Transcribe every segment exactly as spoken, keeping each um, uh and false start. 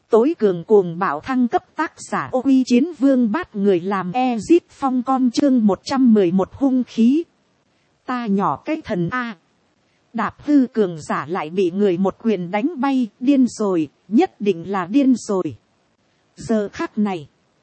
tối cường cuồng bạo thăng cấp, tác giả Ô Uy Chiến Vương Bát người làm Ezit Phong con, chương một trăm mười một hung khí. Ta nhỏ cái thần A. Đạp hư cường giả lại bị người một quyền đánh bay, điên rồi, nhất định là điên rồi. Giờ khắc này,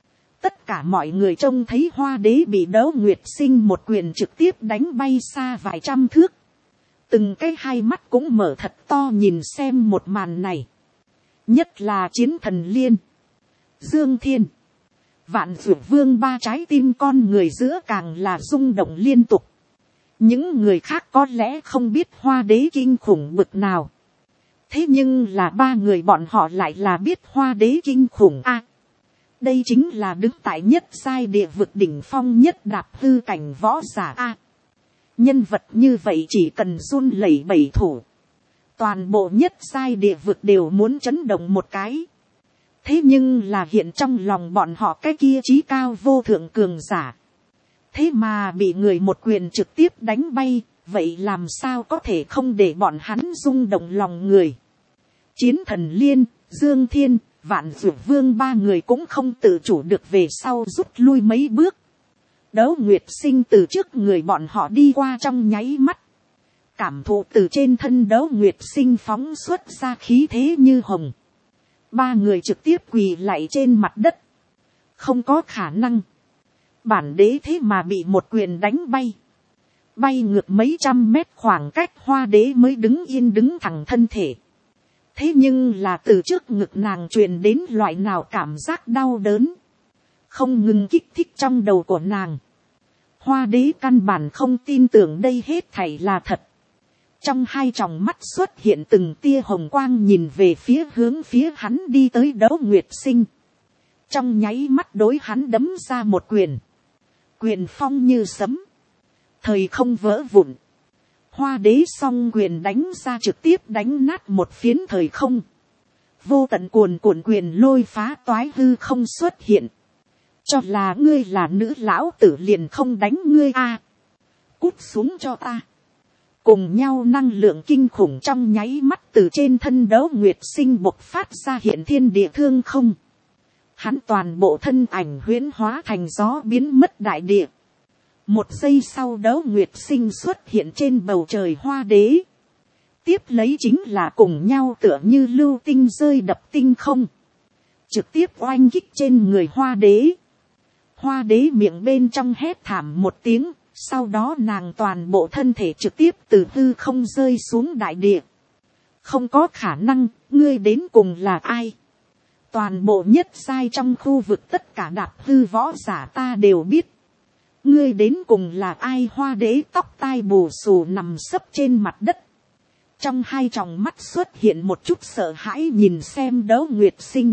tất cả mọi người trông thấy Hoa Đế bị Đấu Nguyệt Sinh một quyền trực tiếp đánh bay xa vài trăm thước. Từng cái hai mắt cũng mở thật to nhìn xem một màn này. Nhất là Chiến Thần Liên, Dương Thiên, Vạn Dược Vương ba trái tim con người giữa càng là rung động liên tục. Những người khác có lẽ không biết Hoa Đế kinh khủng bực nào. Thế nhưng là ba người bọn họ lại là biết Hoa Đế kinh khủng a. À, đây chính là đứng tại nhất giai địa vực đỉnh phong nhất đạp hư cảnh võ giả a. À, nhân vật như vậy chỉ cần run lẩy bẩy thủ, toàn bộ nhất giai địa vực đều muốn chấn động một cái. Thế nhưng là hiện trong lòng bọn họ cái kia chí cao vô thượng cường giả, thế mà bị người một quyền trực tiếp đánh bay, vậy làm sao có thể không để bọn hắn rung động lòng người. Chiến Thần Liên, Dương Thiên, Vạn Dược Vương ba người cũng không tự chủ được về sau rút lui mấy bước. Đấu Nguyệt Sinh từ trước người bọn họ đi qua trong nháy mắt, cảm thụ từ trên thân Đấu Nguyệt Sinh phóng xuất ra khí thế như hồng. Ba người trực tiếp quỳ lạy trên mặt đất. Không có khả năng. Bản đế thế mà bị một quyền đánh bay. Bay ngược mấy trăm mét khoảng cách, Hoa Đế mới đứng yên đứng thẳng thân thể. Thế nhưng là từ trước ngực nàng truyền đến loại nào cảm giác đau đớn, không ngừng kích thích trong đầu của nàng. Hoa Đế căn bản không tin tưởng đây hết thảy là thật. Trong hai tròng mắt xuất hiện từng tia hồng quang nhìn về phía hướng phía hắn đi tới Đấu Nguyệt Sinh. Trong nháy mắt đối hắn đấm ra một quyền. Quyền phong như sấm, thời không vỡ vụn. Hoa Đế song quyền đánh ra trực tiếp đánh nát một phiến thời không. Vô tận cuồn cuộn quyền lôi phá toái hư không xuất hiện. Cho là ngươi là nữ lão tử liền không đánh ngươi a. À, cút xuống cho ta. Cùng nhau năng lượng kinh khủng trong nháy mắt từ trên thân Đấu Nguyệt Sinh bộc phát ra, hiện thiên địa thương không. Hắn toàn bộ thân ảnh huyễn hóa thành gió biến mất đại địa. Một giây sau Đấu Nguyệt Sinh xuất hiện trên bầu trời Hoa Đế. Tiếp lấy chính là cùng nhau tựa như lưu tinh rơi đập tinh không. Trực tiếp oanh kích trên người Hoa Đế. Hoa Đế miệng bên trong hét thảm một tiếng. Sau đó nàng toàn bộ thân thể trực tiếp từ hư không rơi xuống đại địa. Không có khả năng, ngươi đến cùng là ai? Toàn bộ nhất giai trong khu vực tất cả đạp hư võ giả ta đều biết. Ngươi đến cùng là ai? Hoa Đế tóc tai bù xù nằm sấp trên mặt đất. Trong hai tròng mắt xuất hiện một chút sợ hãi nhìn xem Đấu Nguyệt Sinh.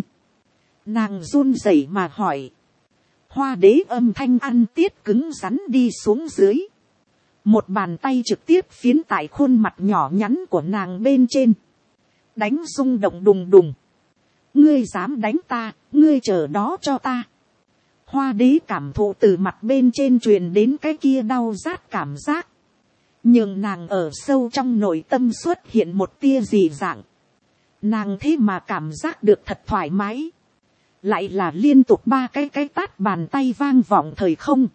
Nàng run rẩy mà hỏi. Hoa Đế âm thanh ăn tiết cứng rắn đi xuống dưới. Một bàn tay trực tiếp phiến tại khuôn mặt nhỏ nhắn của nàng bên trên. Đánh rung động đùng đùng. Ngươi dám đánh ta, ngươi chờ đó cho ta. Hoa Đế cảm thụ từ mặt bên trên truyền đến cái kia đau rát cảm giác. Nhưng nàng ở sâu trong nội tâm xuất hiện một tia dị dạng. Nàng thế mà cảm giác được thật thoải mái. Lại là liên tục ba cái cái tát bàn tay vang vọng thời không.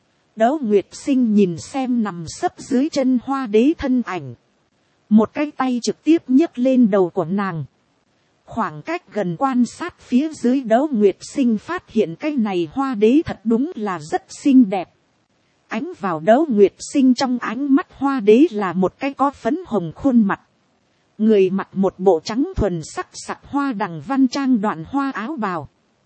Đấu Nguyệt Sinh nhìn xem nằm sấp dưới chân Hoa Đế thân ảnh. Một cái tay trực tiếp nhấc lên đầu của nàng. Khoảng cách gần quan sát phía dưới Đấu Nguyệt Sinh phát hiện cái này Hoa Đế thật đúng là rất xinh đẹp. Ánh vào Đấu Nguyệt Sinh trong ánh mắt Hoa Đế là một cái có phấn hồng khuôn mặt. Người mặc một bộ trắng thuần sắc sặc hoa đằng văn trang đoạn hoa áo bào.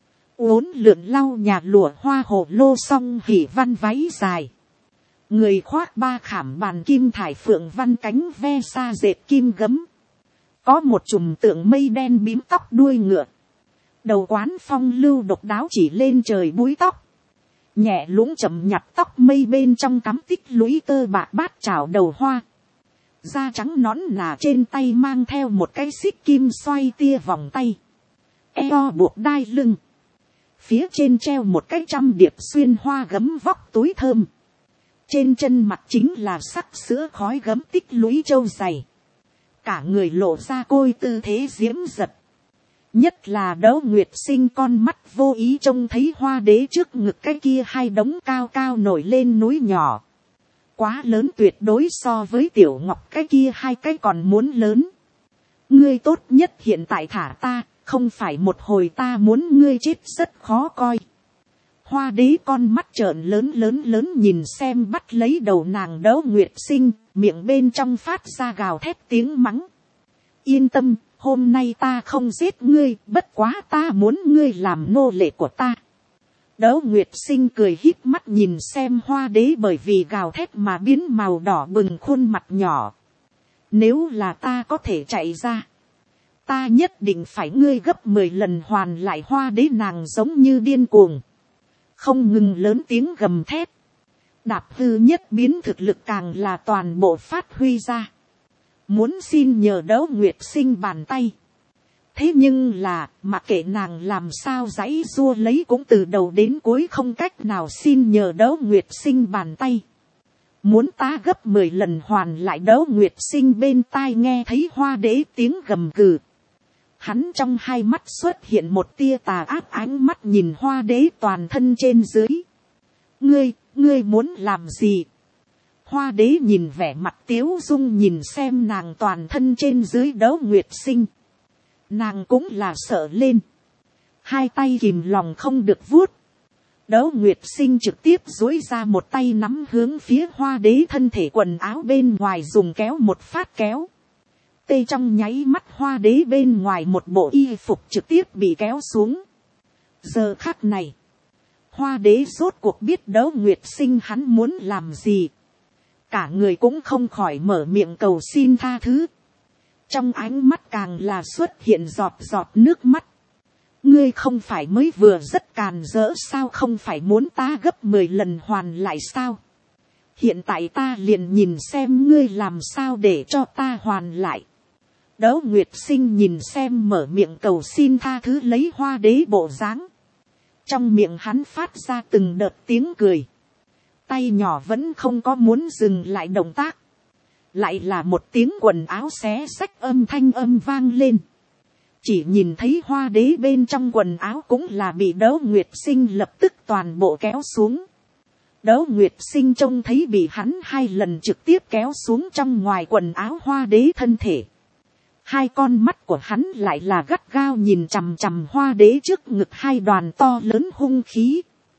Uốn lượn lau nhà lụa hoa hồ lô song hỉ văn váy dài. Người khoác ba khảm bàn kim thải phượng văn cánh ve sa dệt kim gấm. Có một chùm tượng mây đen bím tóc đuôi ngựa. Đầu quán phong lưu độc đáo chỉ lên trời búi tóc. Nhẹ lũng chậm nhặt tóc mây bên trong cắm tích lũy tơ bạc bát chảo đầu hoa. Da trắng nõn nà trên tay mang theo một cái xích kim xoay tia vòng tay. Eo buộc đai lưng. Phía trên treo một cái trăm điệp xuyên hoa gấm vóc túi thơm. Trên chân mặt chính là sắc sữa khói gấm tích lũy châu dày. Cả người lộ ra côi tư thế diễm giật. Nhất là Đấu Nguyệt Sinh con mắt vô ý trông thấy hoa đế trước ngực cái kia hai đống cao cao nổi lên núi nhỏ. Quá lớn, tuyệt đối so với Tiểu Ngọc cái kia hai cái còn muốn lớn. Ngươi tốt nhất hiện tại thả ta, không phải một hồi ta muốn ngươi chết rất khó coi. Hoa đế con mắt trợn lớn lớn lớn nhìn xem bắt lấy đầu nàng Đấu Nguyệt Sinh, miệng bên trong phát ra gào thét tiếng mắng. Yên tâm, hôm nay ta không giết ngươi, bất quá ta muốn ngươi làm nô lệ của ta. Đấu Nguyệt Sinh cười híp mắt nhìn xem hoa đế bởi vì gào thét mà biến màu đỏ bừng khuôn mặt nhỏ. Nếu là ta có thể chạy ra, ta nhất định phải ngươi gấp mười lần hoàn lại. Hoa đế nàng giống như điên cuồng, không ngừng lớn tiếng gầm thét. Đạp hư nhất biến thực lực càng là toàn bộ phát huy ra. Muốn xin nhờ Đấu Nguyệt Sinh bàn tay. Thế nhưng là, mặc kệ nàng làm sao giãy giụa lấy cũng từ đầu đến cuối không cách nào xin nhờ Đấu Nguyệt Sinh bàn tay. Muốn ta gấp mười lần hoàn lại. Đấu Nguyệt Sinh bên tai nghe thấy hoa đế tiếng gầm gừ. Hắn trong hai mắt xuất hiện một tia tà ác ánh mắt nhìn hoa đế toàn thân trên dưới. Ngươi, ngươi muốn làm gì? Hoa đế nhìn vẻ mặt tiếu dung nhìn xem nàng toàn thân trên dưới Đấu Nguyệt Sinh. Nàng cũng là sợ lên. Hai tay kìm lòng không được vuốt. Đấu Nguyệt Sinh trực tiếp duỗi ra một tay nắm hướng phía hoa đế thân thể quần áo bên ngoài dùng kéo một phát kéo. Tê trong nháy mắt hoa đế bên ngoài một bộ y phục trực tiếp bị kéo xuống. Giờ khắc này, hoa đế rốt cuộc biết Đấu Nguyệt Sinh hắn muốn làm gì. Cả người cũng không khỏi mở miệng cầu xin tha thứ. Trong ánh mắt càng là xuất hiện giọt giọt nước mắt. Ngươi không phải mới vừa rất càn rỡ sao, không phải muốn ta gấp mười lần hoàn lại sao? Hiện tại ta liền nhìn xem ngươi làm sao để cho ta hoàn lại. Đấu Nguyệt Sinh nhìn xem mở miệng cầu xin tha thứ lấy hoa đế bộ dáng. Trong miệng hắn phát ra từng đợt tiếng cười. Tay nhỏ vẫn không có muốn dừng lại động tác. Lại là một tiếng quần áo xé xách âm thanh âm vang lên. Chỉ nhìn thấy hoa đế bên trong quần áo cũng là bị Đấu Nguyệt Sinh lập tức toàn bộ kéo xuống. Đấu Nguyệt Sinh trông thấy bị hắn hai lần trực tiếp kéo xuống trong ngoài quần áo hoa đế thân thể. Hai con mắt của hắn lại là gắt gao nhìn chằm chằm hoa đế trước ngực hai đoàn to lớn hung khí.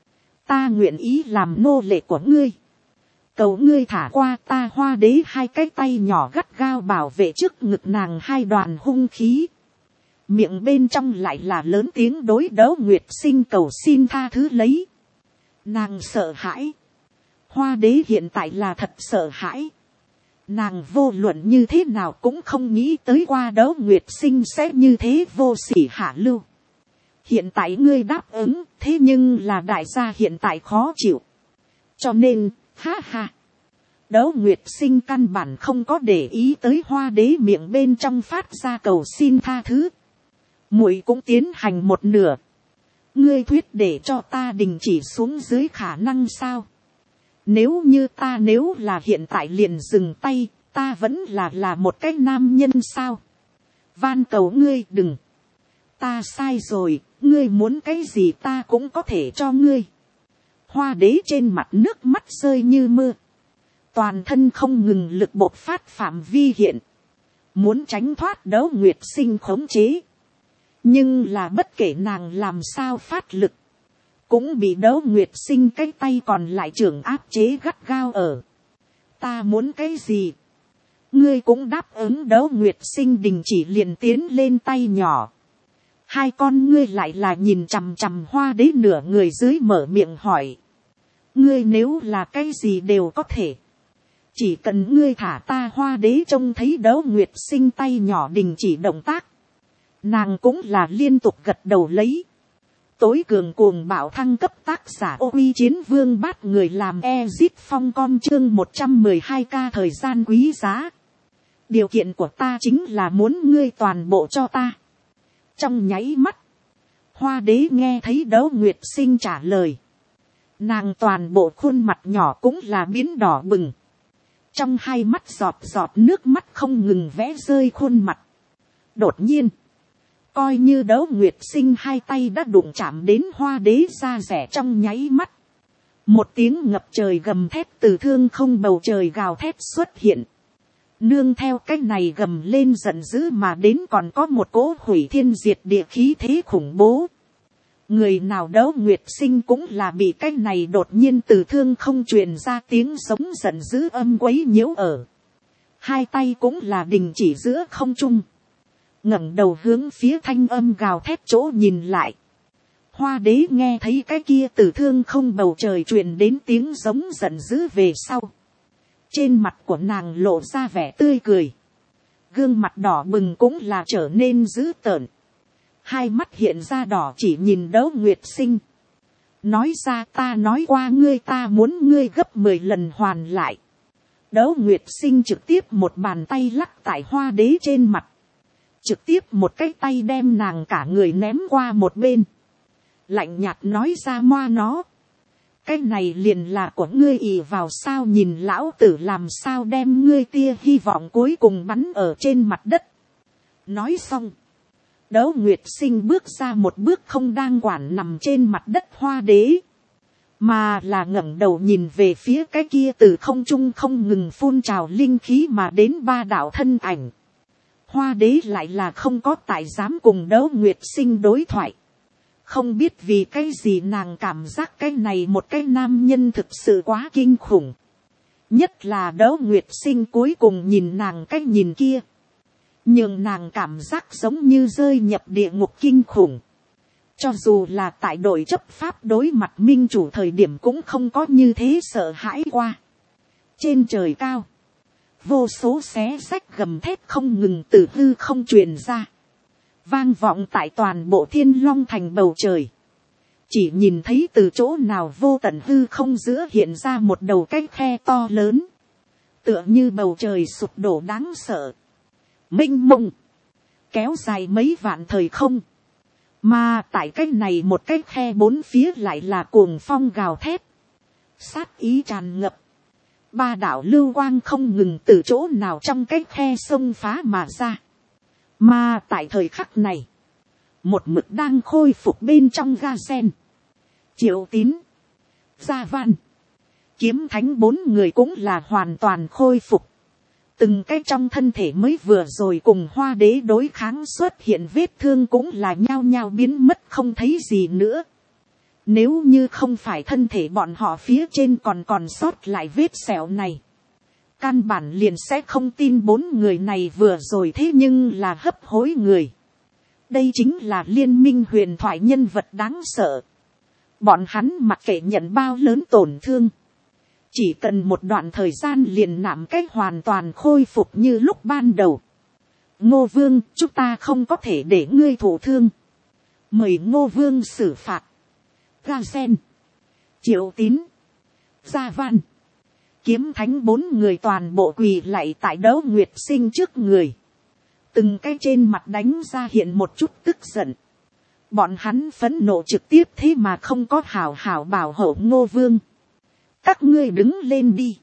Ta nguyện ý làm nô lệ của ngươi. Cầu ngươi thả qua ta. Hoa đế hai cái tay nhỏ gắt gao bảo vệ trước ngực nàng hai đoàn hung khí. Miệng bên trong lại là lớn tiếng đối Đấu Nguyệt Sinh cầu xin tha thứ lấy. Nàng sợ hãi. Hoa đế hiện tại là thật sợ hãi. Nàng vô luận như thế nào cũng không nghĩ tới qua Đấu Nguyệt Sinh sẽ như thế vô sỉ hạ lưu. Hiện tại ngươi đáp ứng, thế nhưng là đại gia hiện tại khó chịu. Cho nên, ha ha. Đấu Nguyệt Sinh căn bản không có để ý tới hoa đế miệng bên trong phát ra cầu xin tha thứ. Muội cũng tiến hành một nửa. Ngươi thuyết để cho ta đình chỉ xuống dưới khả năng sao? Nếu như ta nếu là hiện tại liền dừng tay, ta vẫn là là một cái nam nhân sao? Van cầu ngươi đừng. Ta sai rồi, ngươi muốn cái gì ta cũng có thể cho ngươi. Hoa đế trên mặt nước mắt rơi như mưa. Toàn thân không ngừng lực bộc phát phạm vi hiện. Muốn tránh thoát Đấu Nguyệt Sinh khống chế. Nhưng là bất kể nàng làm sao phát lực. Cũng bị Đấu Nguyệt Sinh cái tay còn lại trưởng áp chế gắt gao ở. Ta muốn cái gì? Ngươi cũng đáp ứng. Đấu Nguyệt Sinh đình chỉ liền tiến lên tay nhỏ. Hai con ngươi lại là nhìn chằm chằm hoa đế nửa người dưới mở miệng hỏi. Ngươi nếu là cái gì đều có thể. Chỉ cần ngươi thả ta. Hoa đế trông thấy Đấu Nguyệt Sinh tay nhỏ đình chỉ động tác. Nàng cũng là liên tục gật đầu lấy. Tối cường cuồng bạo thăng cấp tác giả ô uy chiến vương bát người làm Ezit phong con chương một trăm mười hai ca thời gian quý giá. Điều kiện của ta chính là muốn ngươi toàn bộ cho ta. Trong nháy mắt, hoa đế nghe thấy Đấu Nguyệt Sinh trả lời. Nàng toàn bộ khuôn mặt nhỏ cũng là biến đỏ bừng. Trong hai mắt giọt giọt nước mắt không ngừng vẽ rơi khuôn mặt. Đột nhiên, Coi như Đấu Nguyệt Sinh hai tay đã đụng chạm đến hoa đế da rẻ trong nháy mắt. Một tiếng ngập trời gầm thét từ thương không bầu trời gào thét xuất hiện. Nương theo cái này gầm lên giận dữ mà đến còn có một cỗ hủy thiên diệt địa khí thế khủng bố. Người nào Đấu Nguyệt Sinh cũng là bị cái này đột nhiên từ thương không truyền ra tiếng giống giận dữ âm quấy nhiễu ở. Hai tay cũng là đình chỉ giữa không trung. Ngẩng đầu hướng phía thanh âm gào thét chỗ nhìn lại. Hoa đế nghe thấy cái kia từ thương không bầu trời truyền đến tiếng giống giận dữ về sau. Trên mặt của nàng lộ ra vẻ tươi cười. Gương mặt đỏ bừng cũng là trở nên dữ tợn. Hai mắt hiện ra đỏ chỉ nhìn Đấu Nguyệt Sinh. Nói ra ta nói qua ngươi ta muốn ngươi gấp mười lần hoàn lại. Đấu Nguyệt Sinh trực tiếp một bàn tay lắc tại hoa đế trên mặt. Trực tiếp một cái tay đem nàng cả người ném qua một bên. Lạnh nhạt nói ra moa nó. Cái này liền là của ngươi ì vào sao nhìn lão tử làm sao đem ngươi tia hy vọng cuối cùng bắn ở trên mặt đất. Nói xong. Đấu Nguyệt Sinh bước ra một bước không đang quản nằm trên mặt đất hoa đế. Mà là ngẩng đầu nhìn về phía cái kia từ không trung không ngừng phun trào linh khí mà đến ba đạo thân ảnh. Hoa đế lại là không có tài dám cùng Đấu Nguyệt Sinh đối thoại. Không biết vì cái gì nàng cảm giác cái này một cái nam nhân thực sự quá kinh khủng. Nhất là Đấu Nguyệt Sinh cuối cùng nhìn nàng cái nhìn kia. Nhưng nàng cảm giác giống như rơi nhập địa ngục kinh khủng. Cho dù là tại đội chấp pháp đối mặt minh chủ thời điểm cũng không có như thế sợ hãi qua. Trên trời cao. Vô số xé rách gầm thét không ngừng từ hư không truyền ra. Vang vọng tại toàn bộ Thiên Long thành bầu trời. Chỉ nhìn thấy từ chỗ nào vô tận hư không giữa hiện ra một đầu cái khe to lớn. Tựa như bầu trời sụp đổ đáng sợ. Mênh mông. Kéo dài mấy vạn thời không. Mà tại cái này một cái khe bốn phía lại là cuồng phong gào thét. Sát ý tràn ngập. Ba đạo lưu quang không ngừng từ chỗ nào trong cái khe sông phá mà ra. Mà tại thời khắc này. Một mực đang khôi phục bên trong ga sen. Triệu Tín. Gia Văn. Kiếm Thánh bốn người cũng là hoàn toàn khôi phục. Từng cái trong thân thể mới vừa rồi cùng hoa đế đối kháng xuất hiện vết thương cũng là nhao nhao biến mất không thấy gì nữa. Nếu như không phải thân thể bọn họ phía trên còn còn sót lại vết sẹo này. Căn bản liền sẽ không tin bốn người này vừa rồi thế nhưng là hấp hối người. Đây chính là liên minh huyền thoại nhân vật đáng sợ. Bọn hắn mặc kệ nhận bao lớn tổn thương. Chỉ cần một đoạn thời gian liền nạm cách hoàn toàn khôi phục như lúc ban đầu. Ngô Vương, chúng ta không có thể để ngươi thụ thương. Mời Ngô Vương xử phạt. Ga Sen. Triệu Tín. Gia Văn. Kiếm Thánh bốn người toàn bộ quỳ lạy tại Đấu Nguyệt Sinh trước người. Từng cái trên mặt đánh ra hiện một chút tức giận. Bọn hắn phẫn nộ trực tiếp thế mà không có hảo hảo bảo hộ Ngô Vương. Các ngươi đứng lên đi.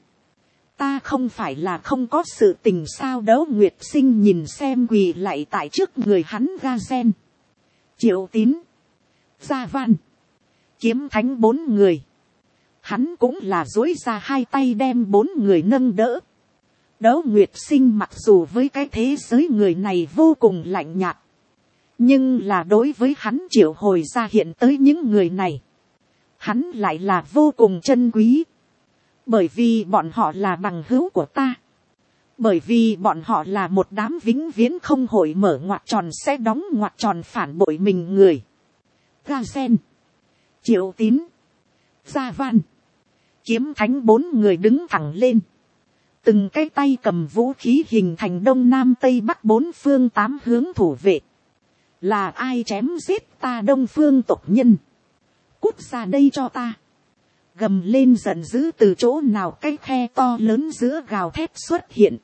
Ta không phải là không có sự tình sao. Đấu Nguyệt Sinh nhìn xem quỳ lạy tại trước người hắn Ga Sen. Triệu Tín. Gia Văn. Kiếm Thánh bốn người. Hắn cũng là dối ra hai tay đem bốn người nâng đỡ. Đấu Nguyệt Sinh mặc dù với cái thế giới người này vô cùng lạnh nhạt. Nhưng là đối với hắn triệu hồi ra hiện tới những người này. Hắn lại là vô cùng chân quý. Bởi vì bọn họ là bằng hữu của ta. Bởi vì bọn họ là một đám vĩnh viễn không hội mở ngoặc tròn sẽ đóng ngoặc tròn phản bội mình người. Ga Sen. Triệu Tín. Gia Văn. Kiếm Thánh bốn người đứng thẳng lên. Từng cái tay cầm vũ khí hình thành đông nam tây bắc bốn phương tám hướng thủ vệ. Là ai chém giết ta đông phương tộc nhân? Cút ra đây cho ta. Gầm lên giận dữ từ chỗ nào cái khe to lớn giữa gào thét xuất hiện.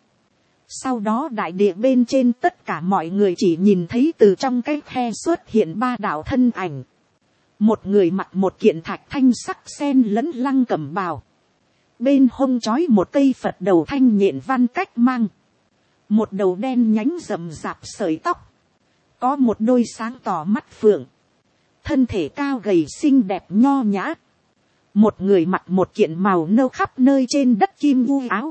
Sau đó đại địa bên trên tất cả mọi người chỉ nhìn thấy từ trong cái khe xuất hiện ba đạo thân ảnh. Một người mặc một kiện thạch thanh sắc sen lẫn lăng cẩm bào. Bên hông trói một cây Phật đầu thanh nhện văn cách mang. Một đầu đen nhánh rậm rạp sợi tóc. có một đôi sáng tỏ mắt phượng, thân thể cao gầy xinh đẹp nho nhã, một người mặc một kiện màu nâu khắp nơi trên đất kim u áo,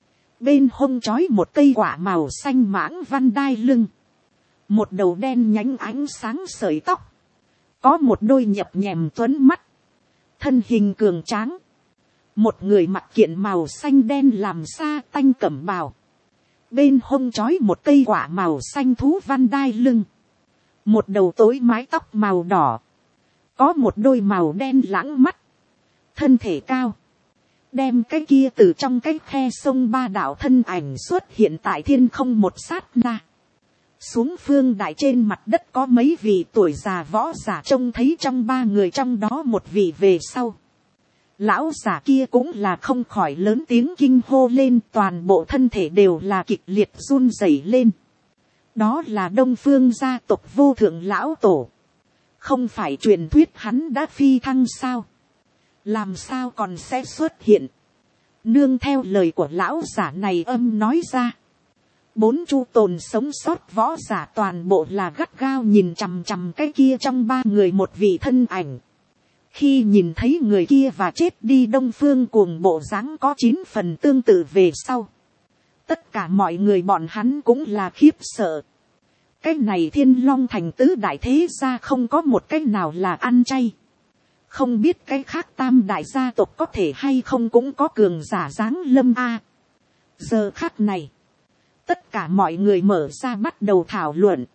bên hông trói một cây quả màu xanh mãng văn đai lưng, một đầu đen nhánh ánh sáng sợi tóc, có một đôi nhập nhèm tuấn mắt, thân hình cường tráng, một người mặc kiện màu xanh đen làm sa tanh cẩm bào, bên hông trói một cây quả màu xanh thú văn đai lưng, một đầu tối mái tóc màu đỏ, có một đôi màu đen lãng mắt, thân thể cao, đem cái kia từ trong cái khe sông ba đạo thân ảnh xuất hiện tại thiên không một sát na. Xuống phương đại trên mặt đất có mấy vị tuổi già võ giả trông thấy trong ba người trong đó một vị về sau. Lão giả kia cũng là không khỏi lớn tiếng kinh hô lên, toàn bộ thân thể đều là kịch liệt run rẩy lên. Đó là Đông Phương gia tộc vô thượng lão tổ. Không phải truyền thuyết hắn đã phi thăng sao? Làm sao còn sẽ xuất hiện? Nương theo lời của lão giả này âm nói ra. Bốn chu tồn sống sót võ giả toàn bộ là gắt gao nhìn chằm chằm cái kia trong ba người một vị thân ảnh. Khi nhìn thấy người kia và chết đi Đông Phương cuồng bộ dáng có chín phần tương tự về sau. Tất cả mọi người bọn hắn cũng là khiếp sợ. Cái này Thiên Long thành tứ đại thế gia không có một cái nào là ăn chay. Không biết cái khác tam đại gia tộc có thể hay không cũng có cường giả dáng lâm a. Giờ khắc này, tất cả mọi người mở ra bắt đầu thảo luận.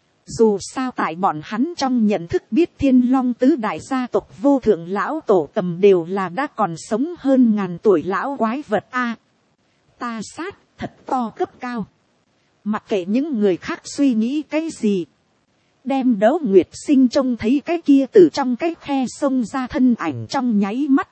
Dù sao tại bọn hắn trong nhận thức biết Thiên Long tứ đại gia tộc vô thượng lão tổ tầm đều là đã còn sống hơn ngàn tuổi lão quái vật a. Ta sát thật to cấp cao. Mặc kệ những người khác suy nghĩ cái gì. Đem Đấu Nguyệt Sinh trông thấy cái kia từ trong cái khe sông ra thân ảnh trong nháy mắt.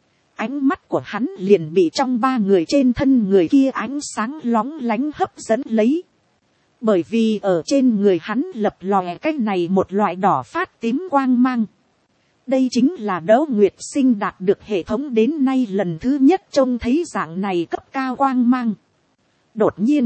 Ánh mắt của hắn liền bị trong ba người trên thân người kia ánh sáng lóng lánh hấp dẫn lấy. Bởi vì ở trên người hắn lập lòe cái này một loại đỏ phát tím quang mang. Đây chính là Đấu Nguyệt Sinh đạt được hệ thống đến nay lần thứ nhất trông thấy dạng này cấp cao quang mang. Đột nhiên,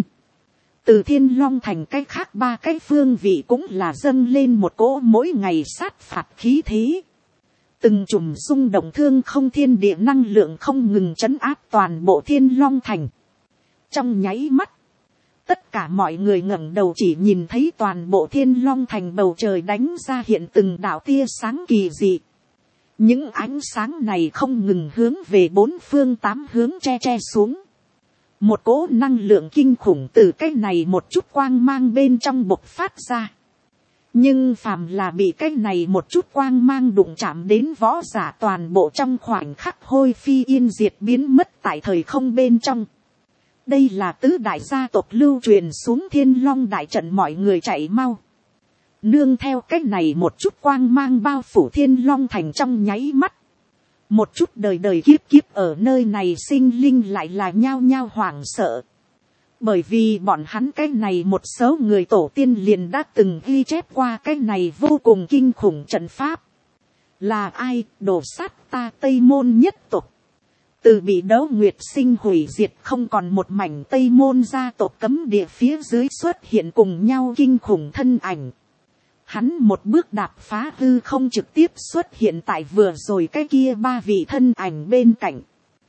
từ Thiên Long thành cái khác ba cái phương vị cũng là dâng lên một cỗ mỗi ngày sát phạt khí thế. Từng chùm xung động thương không thiên địa năng lượng không ngừng trấn áp toàn bộ Thiên Long thành. Trong nháy mắt, tất cả mọi người ngẩng đầu chỉ nhìn thấy toàn bộ Thiên Long thành bầu trời đánh ra hiện từng đạo tia sáng kỳ dị. Những ánh sáng này không ngừng hướng về bốn phương tám hướng che che xuống. Một cỗ năng lượng kinh khủng từ cái này một chút quang mang bên trong bộc phát ra. Nhưng phàm là bị cái này một chút quang mang đụng chạm đến võ giả toàn bộ trong khoảnh khắc hôi phi yên diệt biến mất tại thời không bên trong. Đây là tứ đại gia tộc lưu truyền xuống Thiên Long đại trận, mọi người chạy mau. Nương theo cái này một chút quang mang bao phủ Thiên Long thành trong nháy mắt. Một chút đời đời kiếp kiếp ở nơi này sinh linh lại là nhao nhao hoảng sợ. Bởi vì bọn hắn cái này một số người tổ tiên liền đã từng ghi chép qua cái này vô cùng kinh khủng trận pháp. Là ai đổ sát ta Tây Môn nhất tộc. Từ bị Đấu Nguyệt Sinh hủy diệt không còn một mảnh Tây Môn gia tộc cấm địa phía dưới xuất hiện cùng nhau kinh khủng thân ảnh. Hắn một bước đạp phá hư không trực tiếp xuất hiện tại vừa rồi cái kia ba vị thân ảnh bên cạnh.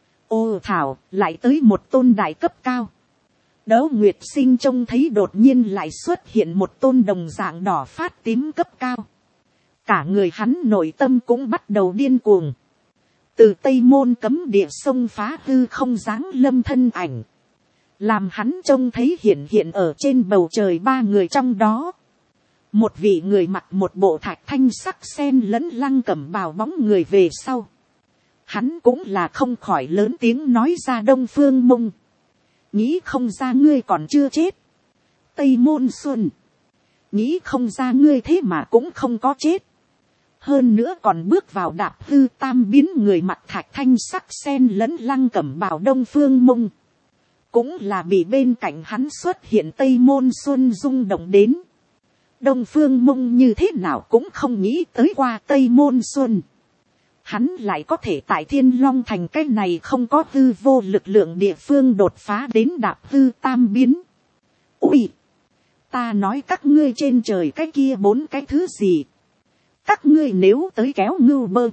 Ô thảo, lại tới một tôn đại cấp cao. Đấu Nguyệt Sinh trông thấy đột nhiên lại xuất hiện một tôn đồng dạng đỏ phát tím cấp cao. Cả người hắn nội tâm cũng bắt đầu điên cuồng. Từ Tây Môn cấm địa sông phá hư không dáng lâm thân ảnh. Làm hắn trông thấy hiện hiện ở trên bầu trời ba người trong đó. Một vị người mặc một bộ thạch thanh sắc sen lẫn lăng cẩm bào bóng người về sau. Hắn cũng là không khỏi lớn tiếng nói ra Đông Phương Mông. Nghĩ không ra ngươi còn chưa chết. Tây Môn Xuân. Nghĩ không ra ngươi thế mà cũng không có chết. Hơn nữa còn bước vào đạp hư tam biến người mặt thạch thanh sắc sen lẫn lăng cẩm bào Đông Phương Mông. Cũng là bị bên cạnh hắn xuất hiện Tây Môn Xuân rung động đến. Đông Phương Mông như thế nào cũng không nghĩ tới qua Tây Môn Xuân. Hắn lại có thể tại Thiên Long thành cái này không có hư vô lực lượng địa phương đột phá đến đạp hư tam biến. Ui! Ta nói các ngươi trên trời cái kia bốn cái thứ gì. Các ngươi nếu tới kéo ngưu bơ.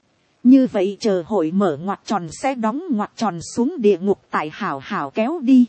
Như vậy chờ hội mở ngoặt tròn sẽ đóng ngoặt tròn xuống địa ngục tại hảo hảo kéo đi.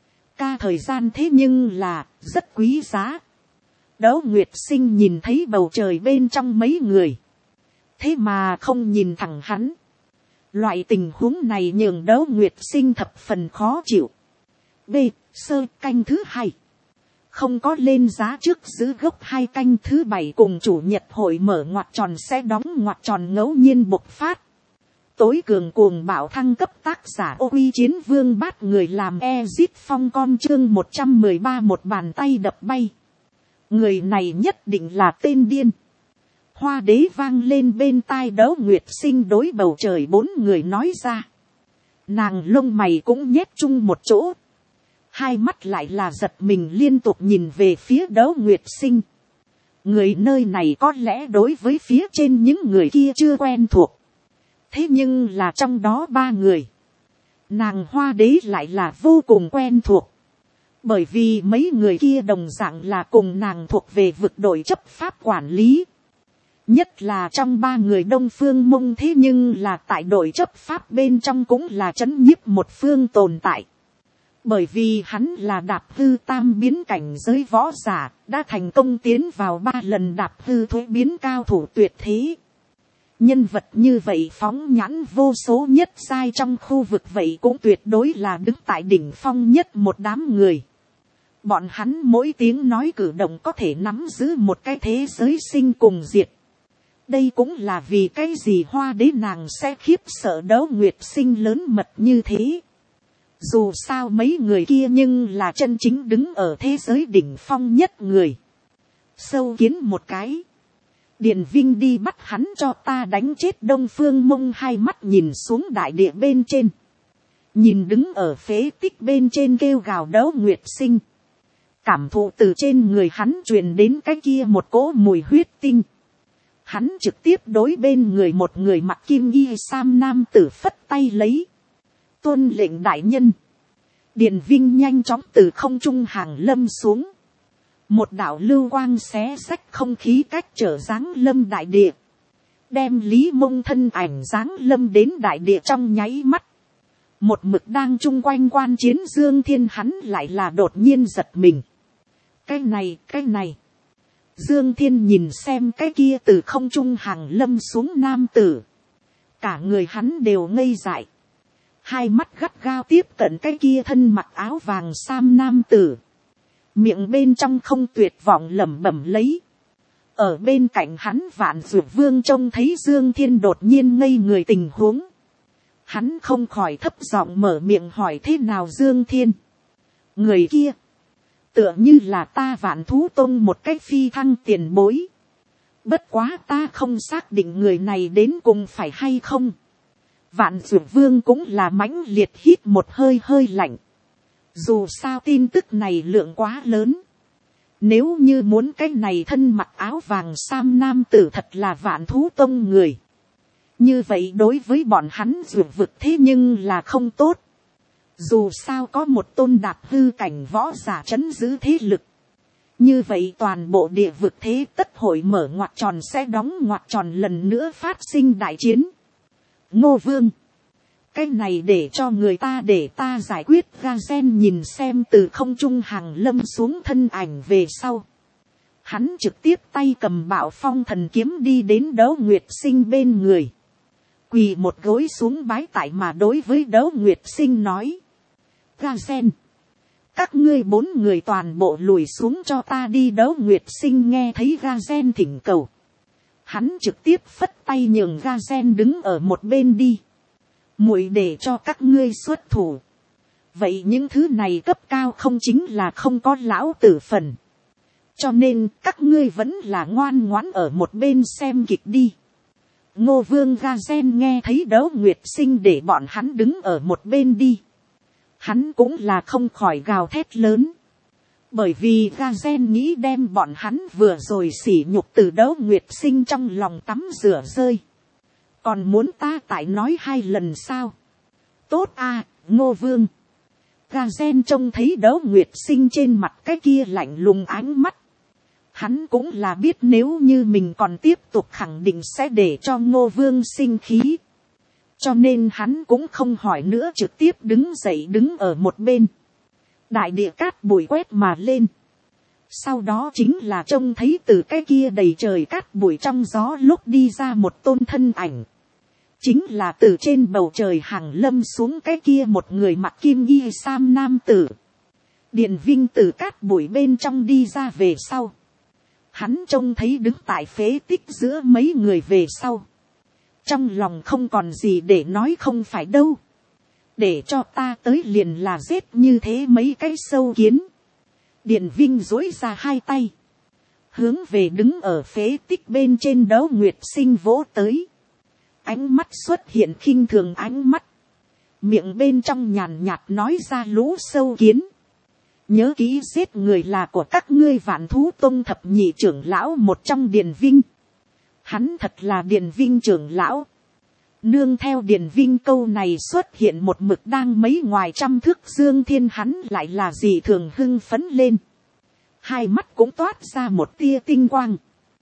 Ca thời gian thế nhưng là rất quý giá. Đấu Nguyệt Sinh nhìn thấy bầu trời bên trong mấy người. Thế mà không nhìn thẳng hắn. Loại tình huống này nhường Đấu Nguyệt Sinh thập phần khó chịu. B. Sơ canh thứ hai. Không có lên giá trước giữ gốc hai canh thứ bảy cùng chủ nhật hội mở ngoặt tròn sẽ đóng ngoặt tròn ngẫu nhiên bộc phát. Tối cường cuồng bạo thăng cấp tác giả ô uy chiến vương bát người làm Ezit Phong con chương một trăm mười ba một bàn tay đập bay. Người này nhất định là tên điên. Hoa đế vang lên bên tai Đấu Nguyệt Sinh đối bầu trời bốn người nói ra. Nàng lông mày cũng nhét chung một chỗ. Hai mắt lại là giật mình liên tục nhìn về phía Đấu Nguyệt Sinh. Người nơi này có lẽ đối với phía trên những người kia chưa quen thuộc. Thế nhưng là trong đó ba người. Nàng hoa đế lại là vô cùng quen thuộc. Bởi vì mấy người kia đồng dạng là cùng nàng thuộc về vực đội chấp pháp quản lý. Nhất là trong ba người Đông Phương Mông thế nhưng là tại đội chấp pháp bên trong cũng là trấn nhiếp một phương tồn tại. Bởi vì hắn là đạp hư tam biến cảnh giới võ giả, đã thành công tiến vào ba lần đạp hư thuế biến cao thủ tuyệt thế. Nhân vật như vậy phóng nhãn vô số nhất giai trong khu vực vậy cũng tuyệt đối là đứng tại đỉnh phong nhất một đám người. Bọn hắn mỗi tiếng nói cử động có thể nắm giữ một cái thế giới sinh cùng diệt. Đây cũng là vì cái gì hoa đế nàng sẽ khiếp sợ Đấu Nguyệt Sinh lớn mật như thế. Dù sao mấy người kia nhưng là chân chính đứng ở thế giới đỉnh phong nhất người. Sâu kiến một cái. Điền Vinh đi bắt hắn cho ta đánh chết Đông Phương Mông hai mắt nhìn xuống đại địa bên trên. Nhìn đứng ở phế tích bên trên kêu gào Đấu Nguyệt Sinh. Cảm thụ từ trên người hắn truyền đến cái kia một cỗ mùi huyết tinh. Hắn trực tiếp đối bên người một người mặc kim y sam nam tử phất tay lấy. Tuân lệnh đại nhân. Điền Vinh nhanh chóng từ không trung hàng lâm xuống. Một đạo lưu quang xé xách không khí cách trở giáng lâm đại địa. Đem Lý Mông thân ảnh giáng lâm đến đại địa trong nháy mắt. Một mực đang chung quanh quan chiến Dương Thiên hắn lại là đột nhiên giật mình. Cái này, cái này. Dương Thiên nhìn xem cái kia từ không trung hàng lâm xuống nam tử. Cả người hắn đều ngây dại. Hai mắt gắt gao tiếp cận cái kia thân mặc áo vàng sam nam tử. Miệng bên trong không tuyệt vọng lẩm bẩm lấy. Ở bên cạnh hắn Vạn Dược Vương trông thấy Dương Thiên đột nhiên ngây người tình huống. Hắn không khỏi thấp giọng mở miệng hỏi thế nào Dương Thiên. Người kia. Tựa như là ta Vạn Thú Tông một cách phi thăng tiền bối. Bất quá ta không xác định người này đến cùng phải hay không. Vạn Dược Vương cũng là mãnh liệt hít một hơi hơi lạnh. Dù sao tin tức này lượng quá lớn. Nếu như muốn cái này thân mặc áo vàng sam nam tử thật là Vạn Thú Tông người. Như vậy đối với bọn hắn dược vực thế nhưng là không tốt. Dù sao có một tôn đạp hư cảnh võ giả trấn giữ thế lực. Như vậy toàn bộ địa vực thế tất hội mở ngoặt tròn sẽ đóng ngoặt tròn lần nữa phát sinh đại chiến. Ngô Vương. Cái này để cho người ta để ta giải quyết. Ga-gen nhìn xem từ không trung hàng lâm xuống thân ảnh về sau. Hắn trực tiếp tay cầm Bạo Phong thần kiếm đi đến Đấu Nguyệt Sinh bên người. Quỳ một gối xuống bái tại mà đối với Đấu Nguyệt Sinh nói. Ga-gen. Các ngươi bốn người toàn bộ lùi xuống cho ta đi. Đấu Nguyệt Sinh nghe thấy Ga-gen thỉnh cầu. Hắn trực tiếp phất tay nhường Ga-gen đứng ở một bên đi. Muội để cho các ngươi xuất thủ. Vậy những thứ này cấp cao không chính là không có lão tử phần. Cho nên các ngươi vẫn là ngoan ngoãn ở một bên xem kịch đi. Ngô Vương Ga-gen nghe thấy Đấu Nguyệt Sinh để bọn hắn đứng ở một bên đi. Hắn cũng là không khỏi gào thét lớn. Bởi vì Ga-gen nghĩ đem bọn hắn vừa rồi sỉ nhục từ Đấu Nguyệt Sinh trong lòng tắm rửa rơi. Còn muốn ta tại nói hai lần sao? Tốt à, Ngô Vương. ga gen trông thấy Đỗ Nguyệt Sinh trên mặt cái kia lạnh lùng ánh mắt. Hắn cũng là biết nếu như mình còn tiếp tục khẳng định sẽ để cho Ngô Vương sinh khí. Cho nên hắn cũng không hỏi nữa, trực tiếp đứng dậy đứng ở một bên. Đại địa cát bụi quét mà lên. Sau đó chính là trông thấy từ cái kia đầy trời cát bụi trong gió lúc đi ra một tôn thân ảnh. Chính là từ trên bầu trời hàng lâm xuống cái kia một người mặc kim y sam nam tử. Điền Vinh từ cát bụi bên trong đi ra về sau. Hắn trông thấy đứng tại phế tích giữa mấy người về sau. Trong lòng không còn gì để nói không phải đâu. Để cho ta tới liền là giết như thế mấy cái sâu kiến. Điền Vinh duỗi ra hai tay. Hướng về đứng ở phế tích bên trên Đỗ Nguyệt Sinh vỗ tới. Ánh mắt xuất hiện khinh thường ánh mắt. Miệng bên trong nhàn nhạt nói ra lũ sâu kiến. Nhớ kỹ giết người là của các ngươi Vạn Thú Tông thập nhị trưởng lão một trong Điền Vinh. Hắn thật là Điền Vinh trưởng lão. Nương theo Điền Vinh câu này xuất hiện một mực đang mấy ngoài trăm thước Dương Thiên, hắn lại là gì thường hưng phấn lên. Hai mắt cũng toát ra một tia tinh quang.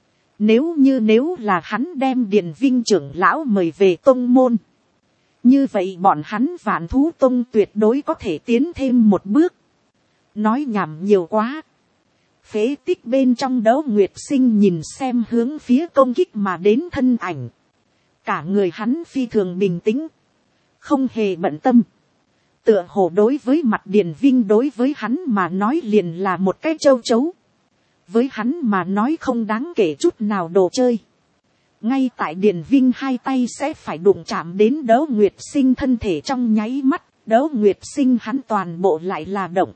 Nếu như nếu là hắn đem Điền Vinh trưởng lão mời về tông môn. Như vậy bọn hắn Vạn Thú Tông tuyệt đối có thể tiến thêm một bước. Nói nhảm nhiều quá. Phế tích bên trong Đỗ Nguyệt Sinh nhìn xem hướng phía công kích mà đến thân ảnh. Cả người hắn phi thường bình tĩnh. Không hề bận tâm. Tựa hồ đối với mặt Điền Vinh đối với hắn mà nói liền là một cái châu chấu. Với hắn mà nói không đáng kể chút nào đồ chơi. Ngay tại Điền Vinh hai tay sẽ phải đụng chạm đến Đỗ Nguyệt Sinh thân thể trong nháy mắt. Đỗ Nguyệt Sinh hắn toàn bộ lại là động.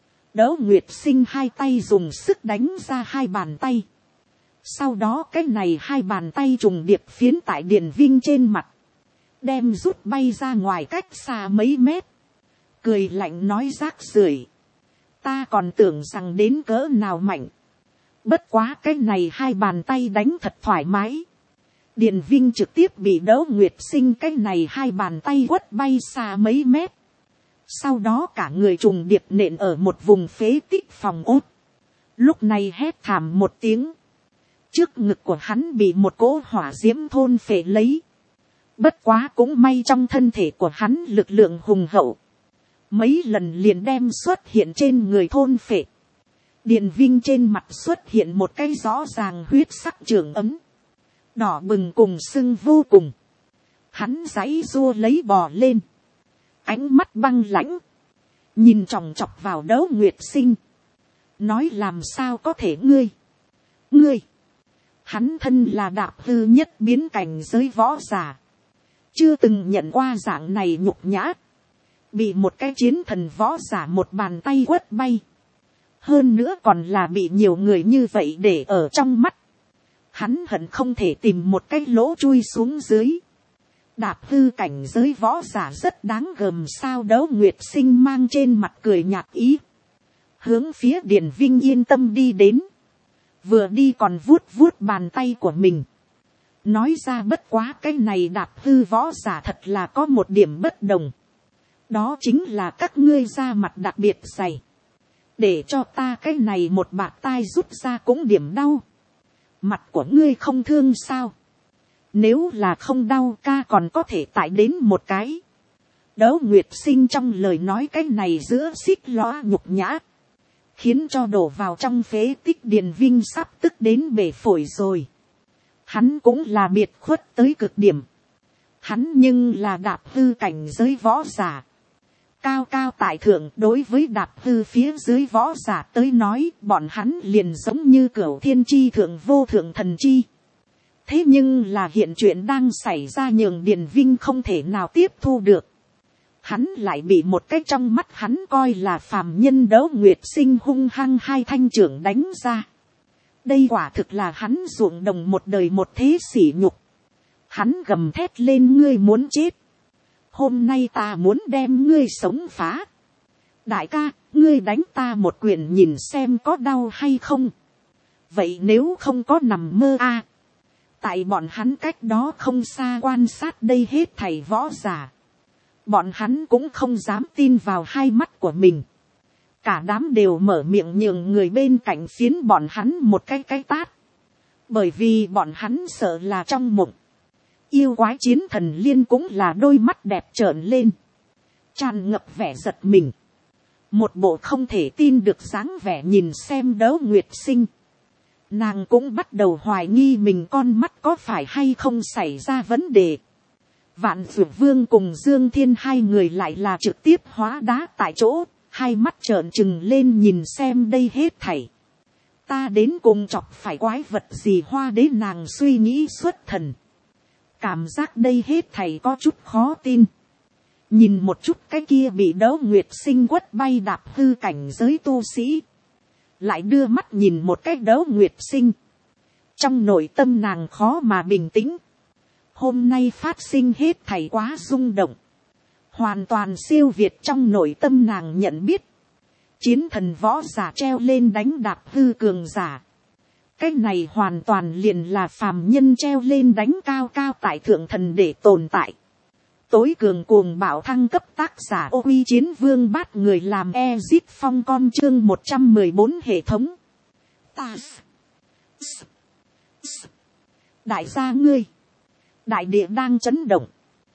Đỗ Nguyệt Sinh hai tay dùng sức đánh ra hai bàn tay. Sau đó cái này hai bàn tay trùng điệp phiến tại Điền Vinh trên mặt. Đem rút bay ra ngoài cách xa mấy mét. Cười lạnh nói rác rưởi. Ta còn tưởng rằng đến cỡ nào mạnh. Bất quá cái này hai bàn tay đánh thật thoải mái. Điền Vinh trực tiếp bị Đỗ Nguyệt Sinh cái này hai bàn tay quất bay xa mấy mét. Sau đó cả người trùng điệp nện ở một vùng phế tích phòng ốt. Lúc này hét thảm một tiếng. Trước ngực của hắn bị một cỗ hỏa diễm thôn phệ lấy. Bất quá cũng may trong thân thể của hắn lực lượng hùng hậu. Mấy lần liền đem xuất hiện trên người thôn phệ. Điền Vinh trên mặt xuất hiện một cái rõ ràng huyết sắc trường ấm. Đỏ bừng cùng sưng vô cùng. Hắn giãy giụa lấy bò lên. Ánh mắt băng lãnh. Nhìn chòng chọc vào Đỗ Nguyệt Sinh. Nói làm sao có thể ngươi. Ngươi. Hắn thân là đạp hư nhất biến cảnh giới võ giả. Chưa từng nhận qua dạng này nhục nhã. Bị một cái chiến thần võ giả một bàn tay quất bay. Hơn nữa còn là bị nhiều người như vậy để ở trong mắt. Hắn hận không thể tìm một cái lỗ chui xuống dưới. Đạp hư cảnh giới võ giả rất đáng gờm sao. Đỗ Nguyệt Sinh mang trên mặt cười nhạt ý. Hướng phía Điền Vinh yên tâm đi đến. Vừa đi còn vuốt vuốt bàn tay của mình. Nói ra bất quá cái này đạp hư võ giả thật là có một điểm bất đồng. Đó chính là các ngươi da mặt đặc biệt dày. Để cho ta cái này một bạt tai rút ra cũng điểm đau. Mặt của ngươi không thương sao? Nếu là không đau ca còn có thể tải đến một cái. Đỗ Nguyệt Sinh trong lời nói cái này giữa xích lõa nhục nhã. Khiến cho đổ vào trong phế tích Điền Vinh sắp tức đến bể phổi rồi. Hắn cũng là biệt khuất tới cực điểm. Hắn nhưng là đạp hư cảnh giới võ giả. Cao cao tại thượng đối với đạp hư phía dưới võ giả tới nói bọn hắn liền giống như cửu thiên chi thượng vô thượng thần chi. Thế nhưng là hiện chuyện đang xảy ra nhường Điền Vinh không thể nào tiếp thu được. Hắn lại bị một cái trong mắt hắn coi là phàm nhân Đỗ Nguyệt Sinh hung hăng hai thanh trưởng đánh ra. Đây quả thực là hắn ruộng đồng một đời một thế sỉ nhục. Hắn gầm thét lên ngươi muốn chết. Hôm nay ta muốn đem ngươi sống phá. Đại ca, ngươi đánh ta một quyền nhìn xem có đau hay không. Vậy nếu không có nằm mơ a à. Tại bọn hắn cách đó không xa quan sát đây hết thầy võ giả. Bọn hắn cũng không dám tin vào hai mắt của mình. Cả đám đều mở miệng nhường người bên cạnh phiến bọn hắn một cái cái tát. Bởi vì bọn hắn sợ là trong mộng. Yêu quái chiến thần liên cũng là đôi mắt đẹp trợn lên. Tràn ngập vẻ giật mình. Một bộ không thể tin được dáng vẻ nhìn xem Đấu Nguyệt Sinh. Nàng cũng bắt đầu hoài nghi mình con mắt có phải hay không xảy ra vấn đề. Vạn Dược Vương cùng Dương Thiên hai người lại là trực tiếp hóa đá tại chỗ. Hai mắt trợn trừng lên nhìn xem đây hết thảy. Ta đến cùng chọc phải quái vật gì Hoa Đế nàng suy nghĩ xuất thần. Cảm giác đây hết thảy có chút khó tin. Nhìn một chút cái kia bị Đấu Nguyệt Sinh quất bay đạp hư cảnh giới tu sĩ. Lại đưa mắt nhìn một cái Đấu Nguyệt Sinh. Trong nội tâm nàng khó mà bình tĩnh. Hôm nay phát sinh hết thảy quá rung động. Hoàn toàn siêu việt trong nội tâm nàng nhận biết. Chiến thần võ giả treo lên đánh đạp hư cường giả. Cái này hoàn toàn liền là phàm nhân treo lên đánh cao cao tại thượng thần để tồn tại. Tối cường cuồng bạo thăng cấp tác giả Ô Uy Chiến Vương bát người làm Ezit Phong con chương một trăm mười bốn hệ thống. Ta. Đại gia ngươi. Đại địa đang chấn động.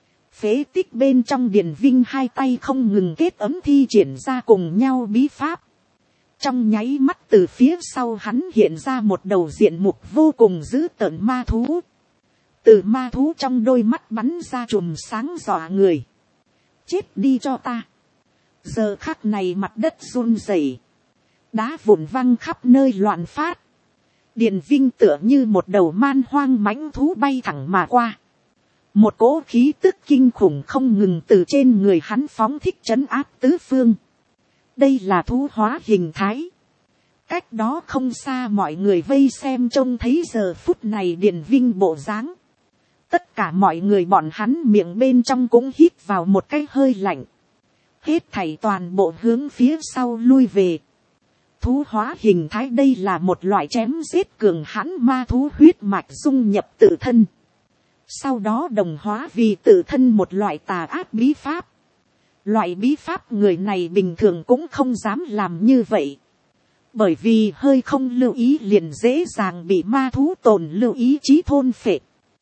Phế tích bên trong Điền Vinh hai tay không ngừng kết ấm thi triển ra cùng nhau bí pháp. Trong nháy mắt từ phía sau hắn hiện ra một đầu diện mục vô cùng dữ tợn ma thú. Từ ma thú trong đôi mắt bắn ra chùm sáng dọa người. Chết đi cho ta. Giờ khắc này mặt đất run rẩy, đá vụn văng khắp nơi loạn phát. Điền Vinh tựa như một đầu man hoang mãnh thú bay thẳng mà qua. Một cỗ khí tức kinh khủng không ngừng từ trên người hắn phóng thích trấn áp tứ phương. Đây là thú hóa hình thái. Cách đó không xa mọi người vây xem trông thấy giờ phút này Điền Vinh bộ dáng. Tất cả mọi người bọn hắn miệng bên trong cũng hít vào một cái hơi lạnh. Hết thảy toàn bộ hướng phía sau lui về. Thú hóa hình thái đây là một loại chém giết cường hãn ma thú huyết mạch dung nhập tự thân. Sau đó đồng hóa vì tự thân một loại tà ác bí pháp. Loại bí pháp người này bình thường cũng không dám làm như vậy. Bởi vì hơi không lưu ý liền dễ dàng bị ma thú tồn lưu ý chí thôn phệ.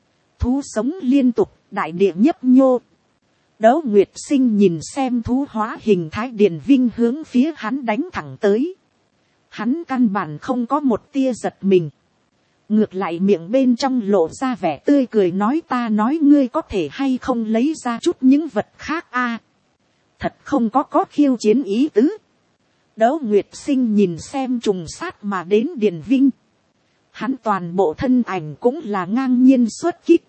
Thú sống liên tục, đại địa nhấp nhô. Đấu Nguyệt Sinh nhìn xem thú hóa hình thái Điền Vinh hướng phía hắn đánh thẳng tới. Hắn căn bản không có một tia giật mình. Ngược lại miệng bên trong lộ ra vẻ tươi cười nói ta nói ngươi có thể hay không lấy ra chút những vật khác a Thật không có có khiêu chiến ý tứ. Đấu Nguyệt Sinh nhìn xem trùng sát mà đến Điền Vinh. Hắn toàn bộ thân ảnh cũng là ngang nhiên xuất kích.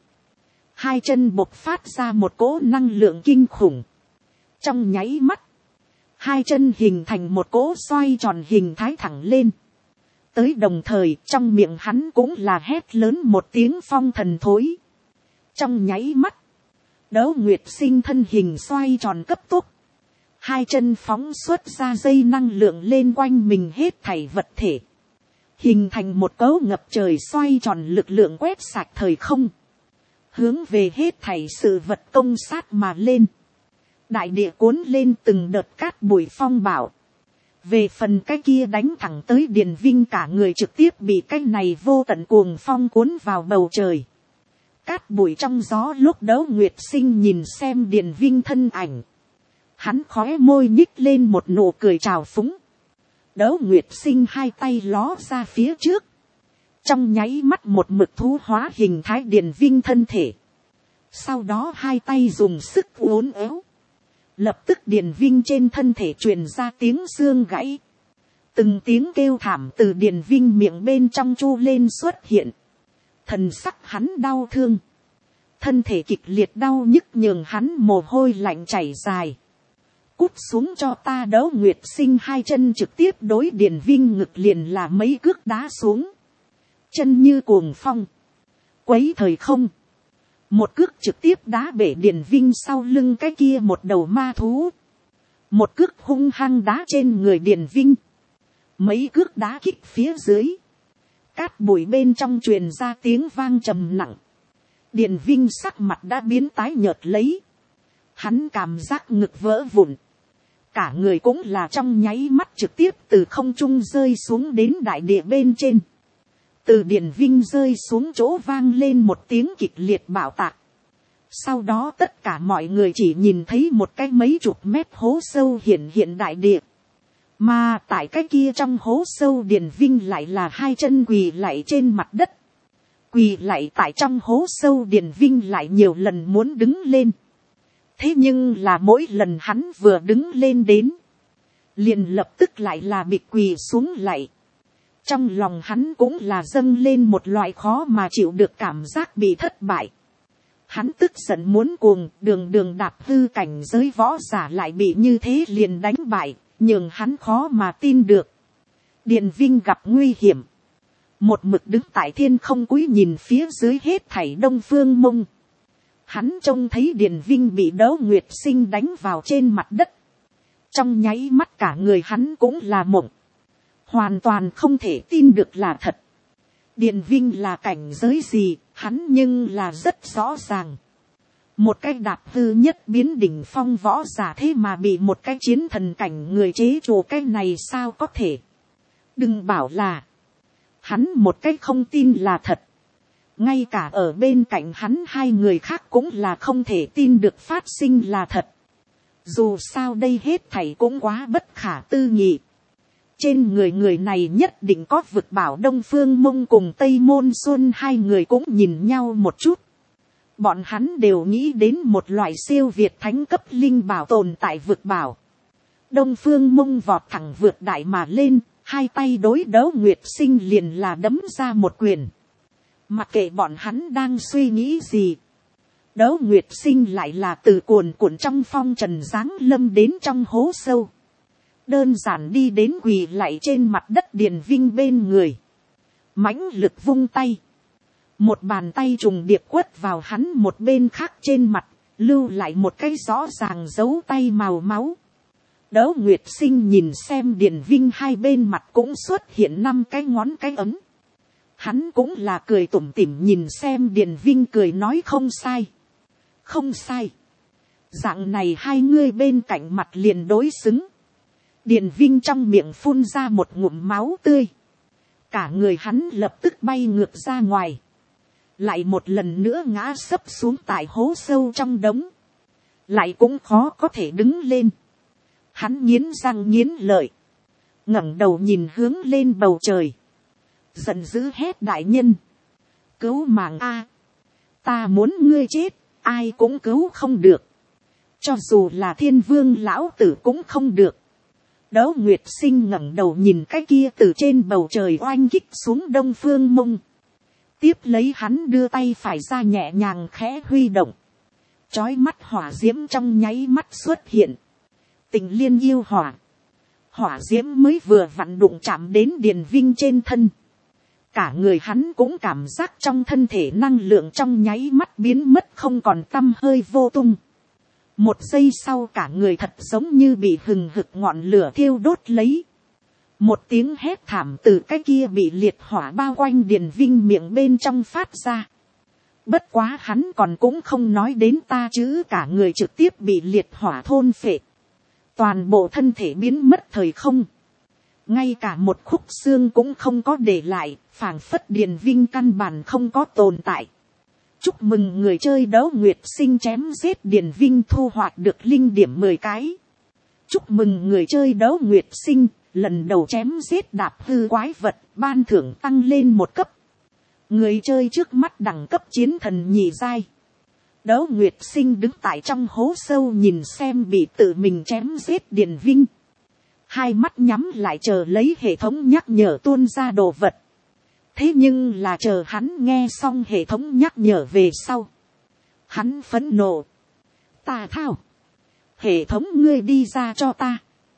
Hai chân bộc phát ra một cỗ năng lượng kinh khủng. Trong nháy mắt. Hai chân hình thành một cỗ xoay tròn hình thái thẳng lên. Tới đồng thời trong miệng hắn cũng là hét lớn một tiếng phong thần thối. Trong nháy mắt. Đấu Nguyệt Sinh thân hình xoay tròn cấp tốc. Hai chân phóng xuất ra dây năng lượng lên quanh mình hết thảy vật thể. Hình thành một cấu ngập trời xoay tròn lực lượng quét sạch thời không. Hướng về hết thảy sự vật công sát mà lên. Đại địa cuốn lên từng đợt cát bụi phong bạo. Về phần cái kia đánh thẳng tới Điền Vinh cả người trực tiếp bị cái này vô tận cuồng phong cuốn vào bầu trời. Cát bụi trong gió lúc Đấu Nguyệt Sinh nhìn xem Điền Vinh thân ảnh. Hắn khóe môi nhích lên một nụ cười trào phúng. Đấu Nguyệt Sinh hai tay ló ra phía trước. Trong nháy mắt một mực thú hóa hình thái Điền Vinh thân thể. Sau đó hai tay dùng sức uốn éo. Lập tức Điền Vinh trên thân thể truyền ra tiếng xương gãy. Từng tiếng kêu thảm từ Điền Vinh miệng bên trong chu lên xuất hiện. Thần sắc hắn đau thương. Thân thể kịch liệt đau nhức nhường hắn mồ hôi lạnh chảy dài. Cút xuống cho ta. Đấu Nguyệt Sinh hai chân trực tiếp đối Điền Vinh ngực liền là mấy cước đá xuống. Chân như cuồng phong. Quấy thời không. Một cước trực tiếp đá bể Điền Vinh sau lưng cái kia một đầu ma thú. Một cước hung hăng đá trên người Điền Vinh. Mấy cước đá kích phía dưới. Cát bụi bên trong truyền ra tiếng vang trầm nặng. Điền Vinh sắc mặt đã biến tái nhợt lấy. hắn cảm giác ngực vỡ vụn, cả người cũng là trong nháy mắt trực tiếp từ không trung rơi xuống đến đại địa bên trên. Từ điền vinh rơi xuống chỗ vang lên một tiếng kịch liệt bạo tạc. Sau đó tất cả mọi người chỉ nhìn thấy một cái mấy chục mét hố sâu hiện hiện đại địa. Mà tại cái kia trong hố sâu điền vinh lại là hai chân quỳ lạy trên mặt đất. Quỳ lạy tại trong hố sâu điền vinh lại nhiều lần muốn đứng lên. Thế nhưng là mỗi lần hắn vừa đứng lên đến, liền lập tức lại là bị quỳ xuống lạy. Trong lòng hắn cũng là dâng lên một loại khó mà chịu được cảm giác bị thất bại. Hắn tức giận muốn cuồng, đường đường đạp hư cảnh giới võ giả lại bị như thế liền đánh bại, nhường hắn khó mà tin được. Điền Vinh gặp nguy hiểm, một mực đứng tại thiên không cúi nhìn phía dưới hết thảy Đông Phương Mông. Hắn trông thấy Điền Vinh bị Đấu Nguyệt Sinh đánh vào trên mặt đất. Trong nháy mắt cả người hắn cũng là mộng. Hoàn toàn không thể tin được là thật. Điền Vinh là cảnh giới gì, hắn nhưng là rất rõ ràng. Một cái đạp hư nhất biến đỉnh phong võ giả thế mà bị một cái chiến thần cảnh người chế trụ, cái này sao có thể. Đừng bảo là hắn một cái không tin là thật. Ngay cả ở bên cạnh hắn hai người khác cũng là không thể tin được phát sinh là thật. Dù sao đây hết thảy cũng quá bất khả tư nghị. Trên người người này nhất định có vực bảo. Đông Phương Mông cùng Tây Môn Xuân hai người cũng nhìn nhau một chút. Bọn hắn đều nghĩ đến một loại siêu việt thánh cấp linh bảo tồn tại vực bảo. Đông Phương Mông vọt thẳng vượt đại mà lên, hai tay đối Đấu Nguyệt Sinh liền là đấm ra một quyền. Mặc kệ bọn hắn đang suy nghĩ gì, Đấu Nguyệt Sinh lại là từ cuồn cuộn trong phong trần giáng lâm đến trong hố sâu. Đơn giản đi đến quỳ lạy trên mặt đất Điền Vinh bên người. Mãnh lực vung tay. Một bàn tay trùng điệp quất vào hắn một bên khác trên mặt, lưu lại một cái rõ ràng dấu tay màu máu. Đấu Nguyệt Sinh nhìn xem Điền Vinh hai bên mặt cũng xuất hiện năm cái ngón cái ấm. Hắn cũng là cười tủm tỉm nhìn xem Điền Vinh cười nói không sai. Không sai. Dạng này hai ngươi bên cạnh mặt liền đối xứng. Điền Vinh trong miệng phun ra một ngụm máu tươi. Cả người hắn lập tức bay ngược ra ngoài. Lại một lần nữa ngã sấp xuống tại hố sâu trong đống. Lại cũng khó có thể đứng lên. Hắn nghiến răng nghiến lợi. ngẩng đầu nhìn hướng lên bầu trời. Giận dữ hét đại nhân. Cứu mạng a, ta muốn ngươi chết, ai cũng cứu không được. Cho dù là Thiên Vương lão tử cũng không được. Đấu Nguyệt Sinh ngẩng đầu nhìn cái kia từ trên bầu trời oanh kích xuống Đông Phương Mông. Tiếp lấy hắn đưa tay phải ra nhẹ nhàng khẽ huy động. Chói mắt hỏa diễm trong nháy mắt xuất hiện. Tình liên yêu hỏa. Hỏa diễm mới vừa vặn đụng chạm đến Điền Vinh trên thân. Cả người hắn cũng cảm giác trong thân thể năng lượng trong nháy mắt biến mất không còn tăm hơi vô tung. Một giây sau cả người thật giống như bị hừng hực ngọn lửa thiêu đốt lấy. Một tiếng hét thảm từ cái kia bị liệt hỏa bao quanh Điền Vinh miệng bên trong phát ra. Bất quá hắn còn cũng không nói đến ta chứ, cả người trực tiếp bị liệt hỏa thôn phệ. Toàn bộ thân thể biến mất thời không. Ngay cả một khúc xương cũng không có để lại, phảng phất Điền Vinh căn bản không có tồn tại. Chúc mừng người chơi Đấu Nguyệt Sinh chém giết Điền Vinh thu hoạch được linh điểm mười cái. Chúc mừng người chơi Đấu Nguyệt Sinh, lần đầu chém giết đạp hư quái vật, ban thưởng tăng lên một cấp. Người chơi trước mắt đẳng cấp chiến thần nhị giai. Đấu Nguyệt Sinh đứng tại trong hố sâu nhìn xem bị tự mình chém giết Điền Vinh. Hai mắt nhắm lại chờ lấy hệ thống nhắc nhở tuôn ra đồ vật. Thế nhưng là chờ hắn nghe xong hệ thống nhắc nhở về sau. Hắn phẫn nộ. Ta thao. Hệ thống ngươi đi ra cho ta.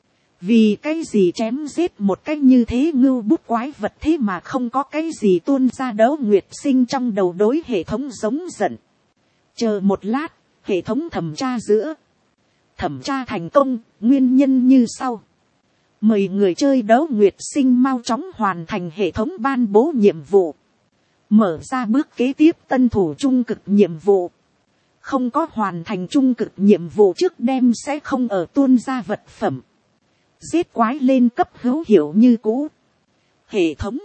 Vì cái gì chém giết một cách như thế ngưu bút quái vật thế mà không có cái gì tuôn ra. Đấu Nguyệt Sinh trong đầu đối hệ thống giống giận. Chờ một lát, hệ thống thẩm tra giữa. Thẩm tra thành công, nguyên nhân như sau. Mời người chơi Đấu Nguyệt Sinh mau chóng hoàn thành hệ thống ban bố nhiệm vụ. Mở ra bước kế tiếp tân thủ trung cực nhiệm vụ. không có hoàn thành trung cực nhiệm vụ trước đem sẽ không ở tuôn ra vật phẩm. Giết quái lên cấp hữu hiệu như cũ. Hệ thống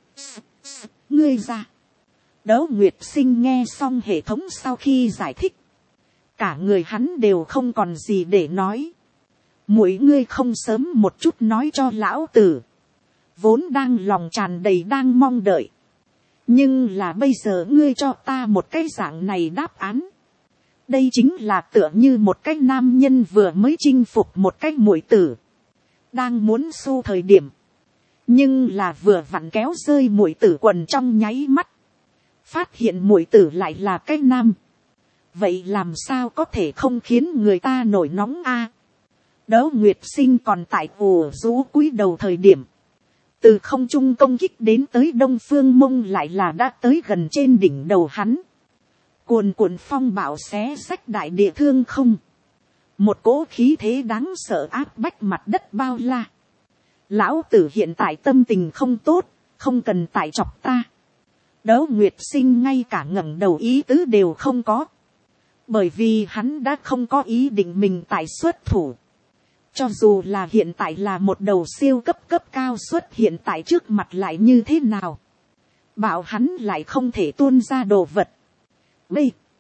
ngươi ra. Đấu Nguyệt Sinh nghe xong hệ thống sau khi giải thích, cả người hắn đều không còn gì để nói. Mỗi ngươi không sớm một chút nói cho lão tử, vốn đang lòng tràn đầy đang mong đợi, nhưng là bây giờ ngươi cho ta một cái dạng này đáp án. Đây chính là tựa như một cái nam nhân vừa mới chinh phục một cái muội tử, đang muốn xu thời điểm, nhưng là vừa vặn kéo rơi muội tử quần trong nháy mắt, phát hiện muội tử lại là cái nam. Vậy làm sao có thể không khiến người ta nổi nóng a? Đấu Nguyệt Sinh còn tại ù rũ cúi đầu thời điểm, từ không trung công kích đến tới Đông Phương Mông lại là đã tới gần trên đỉnh đầu hắn. Cuồn cuộn phong bão xé xách đại địa thương không. Một cỗ khí thế đáng sợ áp bách mặt đất bao la. Lão tử hiện tại tâm tình không tốt, không cần tại chọc ta. Đấu Nguyệt Sinh ngay cả ngẩng đầu ý tứ đều không có. Bởi vì hắn đã không có ý định mình tại xuất thủ. Cho dù là hiện tại là một đầu siêu cấp cấp cao xuất hiện tại trước mặt lại như thế nào. Bảo hắn lại không thể tuôn ra đồ vật. B.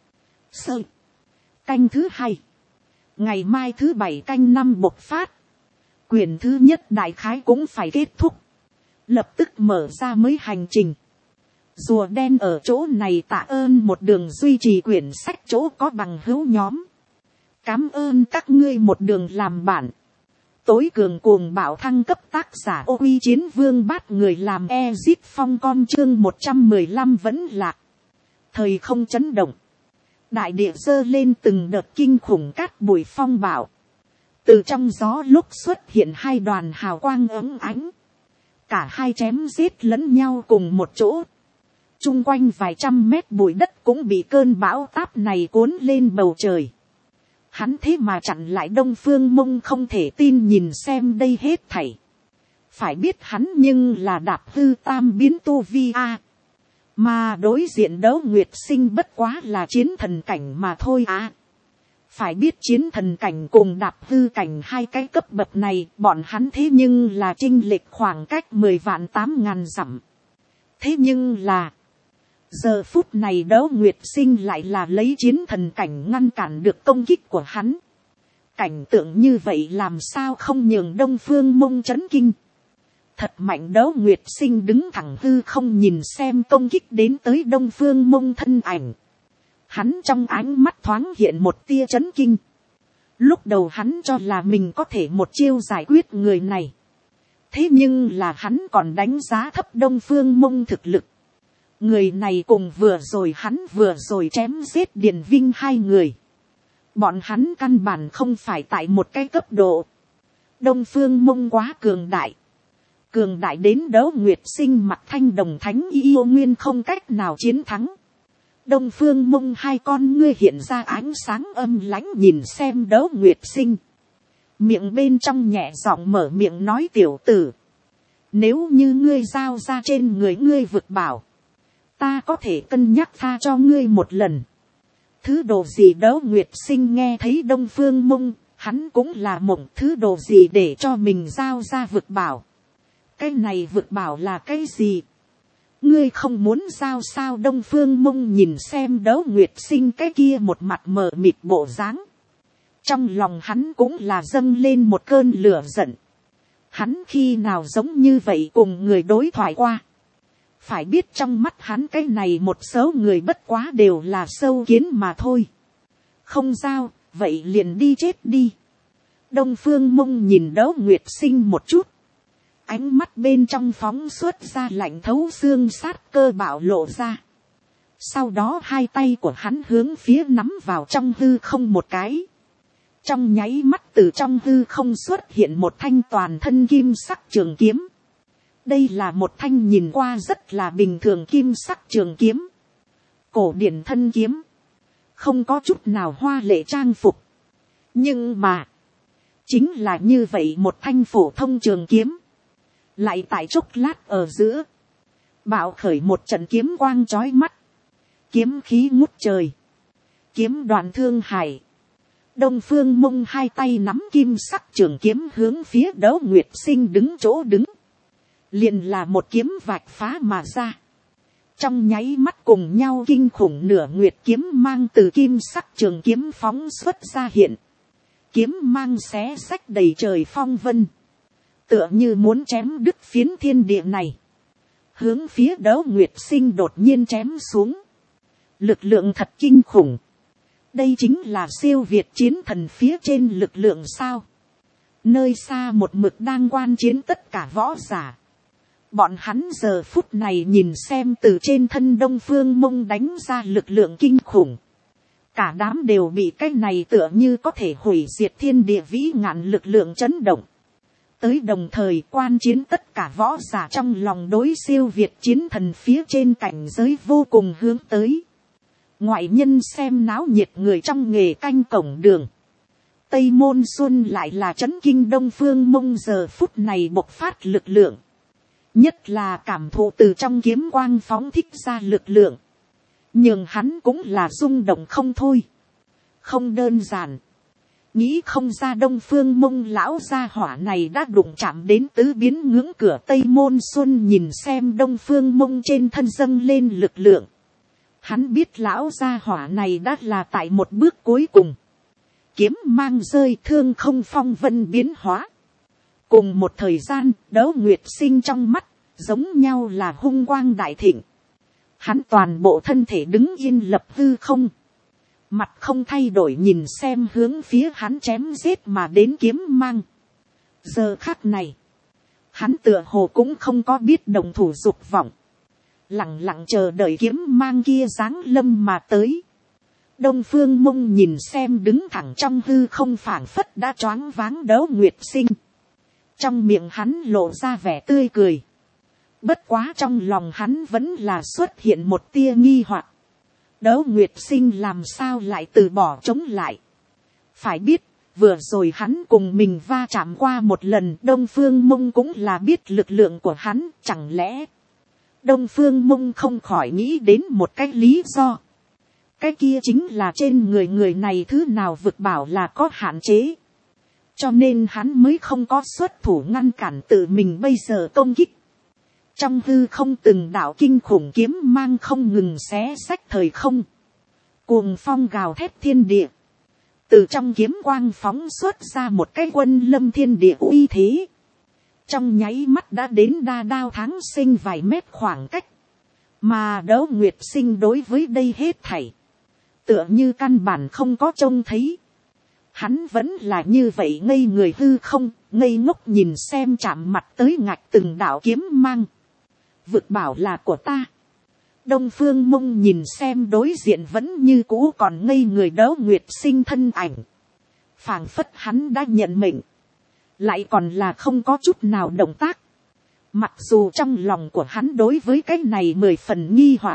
Sơ. Canh thứ hai. Ngày mai thứ bảy canh năm bộc phát. Quyển thứ nhất đại khái cũng phải kết thúc. Lập tức mở ra mới hành trình. Rùa đen ở chỗ này tạ ơn một đường duy trì quyển sách chỗ có bằng hữu nhóm. Cám ơn các ngươi một đường làm bạn. Tối cường cuồng bạo thăng cấp tác giả ô uy chiến vương bát người làm Ezit Phong con chương một trăm mười lăm vẫn lạc. Thời không chấn động. Đại địa dơ lên từng đợt kinh khủng cát bụi phong bạo. Từ trong gió lúc xuất hiện hai đoàn hào quang ấm ánh. Cả hai chém giết lẫn nhau cùng một chỗ. Trung quanh vài trăm mét bụi đất cũng bị cơn bão táp này cuốn lên bầu trời. Hắn thế mà chặn lại Đông Phương Mông không thể tin nhìn xem đây hết thảy. Phải biết hắn nhưng là đạp hư tam biến tu vi a. Mà đối diện Đấu Nguyệt Sinh bất quá là chiến thần cảnh mà thôi a. Phải biết chiến thần cảnh cùng đạp hư cảnh hai cái cấp bậc này bọn hắn thế nhưng là chênh lệch khoảng cách mười vạn tám ngàn dặm. Thế nhưng là giờ phút này Đấu Nguyệt Sinh lại là lấy chiến thần cảnh ngăn cản được công kích của hắn. Cảnh tượng như vậy làm sao không nhường Đông Phương Mông chấn kinh. Thật mạnh. Đấu Nguyệt Sinh đứng thẳng hư không nhìn xem công kích đến tới Đông Phương Mông thân ảnh. Hắn trong ánh mắt thoáng hiện một tia chấn kinh. Lúc đầu hắn cho là mình có thể một chiêu giải quyết người này. Thế nhưng là hắn còn đánh giá thấp Đông Phương Mông thực lực. Người này cùng vừa rồi hắn vừa rồi chém giết Điền Vinh hai người. Bọn hắn căn bản không phải tại một cái cấp độ. Đông Phương Mông quá cường đại. Cường đại đến Đấu Nguyệt Sinh mặt thanh đồng thánh yêu nguyên không cách nào chiến thắng. Đông Phương Mông hai con ngươi hiện ra ánh sáng âm lãnh nhìn xem Đấu Nguyệt Sinh. Miệng bên trong nhẹ giọng mở miệng nói tiểu tử. Nếu như ngươi giao ra trên người ngươi vực bảo. Ta có thể cân nhắc tha cho ngươi một lần. Thứ đồ gì Đấu Nguyệt Sinh nghe thấy Đông Phương Mông, hắn cũng là mộng thứ đồ gì để cho mình giao ra vực bảo. Cái này vực bảo là cái gì? Ngươi không muốn giao sao? Đông Phương Mông nhìn xem Đấu Nguyệt Sinh cái kia một mặt mờ mịt bộ dáng. Trong lòng hắn cũng là dâng lên một cơn lửa giận. Hắn khi nào giống như vậy cùng người đối thoại qua. Phải biết trong mắt hắn cái này một số người bất quá đều là sâu kiến mà thôi. Không giao, vậy liền đi chết đi. Đông Phương Mông nhìn Đấu Nguyệt Sinh một chút. Ánh mắt bên trong phóng xuất ra lạnh thấu xương sát cơ bạo lộ ra. Sau đó hai tay của hắn hướng phía nắm vào trong hư không một cái. Trong nháy mắt từ trong hư không xuất hiện một thanh toàn thân kim sắc trường kiếm. Đây là một thanh nhìn qua rất là bình thường kim sắc trường kiếm. Cổ điển thân kiếm. Không có chút nào hoa lệ trang phục. Nhưng mà. Chính là như vậy một thanh phổ thông trường kiếm. Lại tại chốc lát ở giữa. Bạo khởi một trận kiếm quang chói mắt. Kiếm khí ngút trời. kiếm đoàn thương hải. Đông Phương Mông hai tay nắm kim sắc trường kiếm hướng phía Đấu Nguyệt Sinh đứng chỗ đứng. Liền là một kiếm vạch phá mà ra. Trong nháy mắt cùng nhau kinh khủng nửa nguyệt kiếm mang từ kim sắc trường kiếm phóng xuất ra hiện. Kiếm mang xé xách đầy trời phong vân. Tựa như muốn chém đứt phiến thiên địa này. Hướng phía Đấu Nguyệt Sinh đột nhiên chém xuống. Lực lượng thật kinh khủng. Đây chính là siêu việt chiến thần phía trên lực lượng sao. Nơi xa một mực đang quan chiến tất cả võ giả. Bọn hắn giờ phút này nhìn xem từ trên thân Đông Phương Mông đánh ra lực lượng kinh khủng. Cả đám đều bị cái này tựa như có thể hủy diệt thiên địa vĩ ngạn lực lượng chấn động. Tới đồng thời quan chiến tất cả võ giả trong lòng đối siêu việt chiến thần phía trên cảnh giới vô cùng hướng tới. Ngoại nhân xem náo nhiệt người trong nghề canh cổng đường. Tây Môn Xuân lại là chấn kinh Đông Phương Mông giờ phút này bộc phát lực lượng. Nhất là cảm thụ từ trong kiếm quang phóng thích ra lực lượng. Nhưng hắn cũng là rung động không thôi. Không đơn giản. Nghĩ không ra Đông Phương Mông lão gia hỏa này đã đụng chạm đến tứ biến ngưỡng cửa Tây Môn Xuân nhìn xem Đông Phương Mông trên thân dâng lên lực lượng. Hắn biết lão gia hỏa này đã là tại một bước cuối cùng. Kiếm mang rơi thương không phong vân biến hóa. Cùng một thời gian, Đấu Nguyệt Sinh trong mắt, giống nhau là hung quang đại thịnh. Hắn toàn bộ thân thể đứng yên lập hư không. Mặt không thay đổi nhìn xem hướng phía hắn chém giết mà đến kiếm mang. Giờ khắc này, hắn tựa hồ cũng không có biết đồng thủ dục vọng. Lặng lặng chờ đợi kiếm mang kia giáng lâm mà tới. Đông Phương Mông nhìn xem đứng thẳng trong hư không phảng phất đã choáng váng Đấu Nguyệt Sinh. Trong miệng hắn lộ ra vẻ tươi cười. Bất quá trong lòng hắn vẫn là xuất hiện một tia nghi hoặc. Đấu Nguyệt Sinh làm sao lại từ bỏ chống lại. Phải biết, vừa rồi hắn cùng mình va chạm qua một lần. Đông Phương Mông cũng là biết lực lượng của hắn. Chẳng lẽ Đông Phương Mông không khỏi nghĩ đến một cái lý do. Cái kia chính là trên người người này thứ nào vực bảo là có hạn chế. Cho nên hắn mới không có xuất thủ ngăn cản tự mình bây giờ công kích. Trong hư không từng đạo kinh khủng kiếm mang không ngừng xé xách thời không. Cuồng phong gào thét thiên địa. Từ trong kiếm quang phóng xuất ra một cái quân lâm thiên địa uy thế. Trong nháy mắt đã đến đa đao tháng sinh vài mét khoảng cách. Mà Đấu Nguyệt Sinh đối với đây hết thảy. Tựa như căn bản không có trông thấy. Hắn vẫn là như vậy ngây người hư không, ngây ngốc nhìn xem chạm mặt tới ngạch từng đạo kiếm mang. Vực bảo là của ta. Đông Phương Mông nhìn xem đối diện vẫn như cũ còn ngây người Đấu Nguyệt Sinh thân ảnh. Phảng phất hắn đã nhận mệnh. Lại còn là không có chút nào động tác. Mặc dù trong lòng của hắn đối với cái này mười phần nghi hoặc.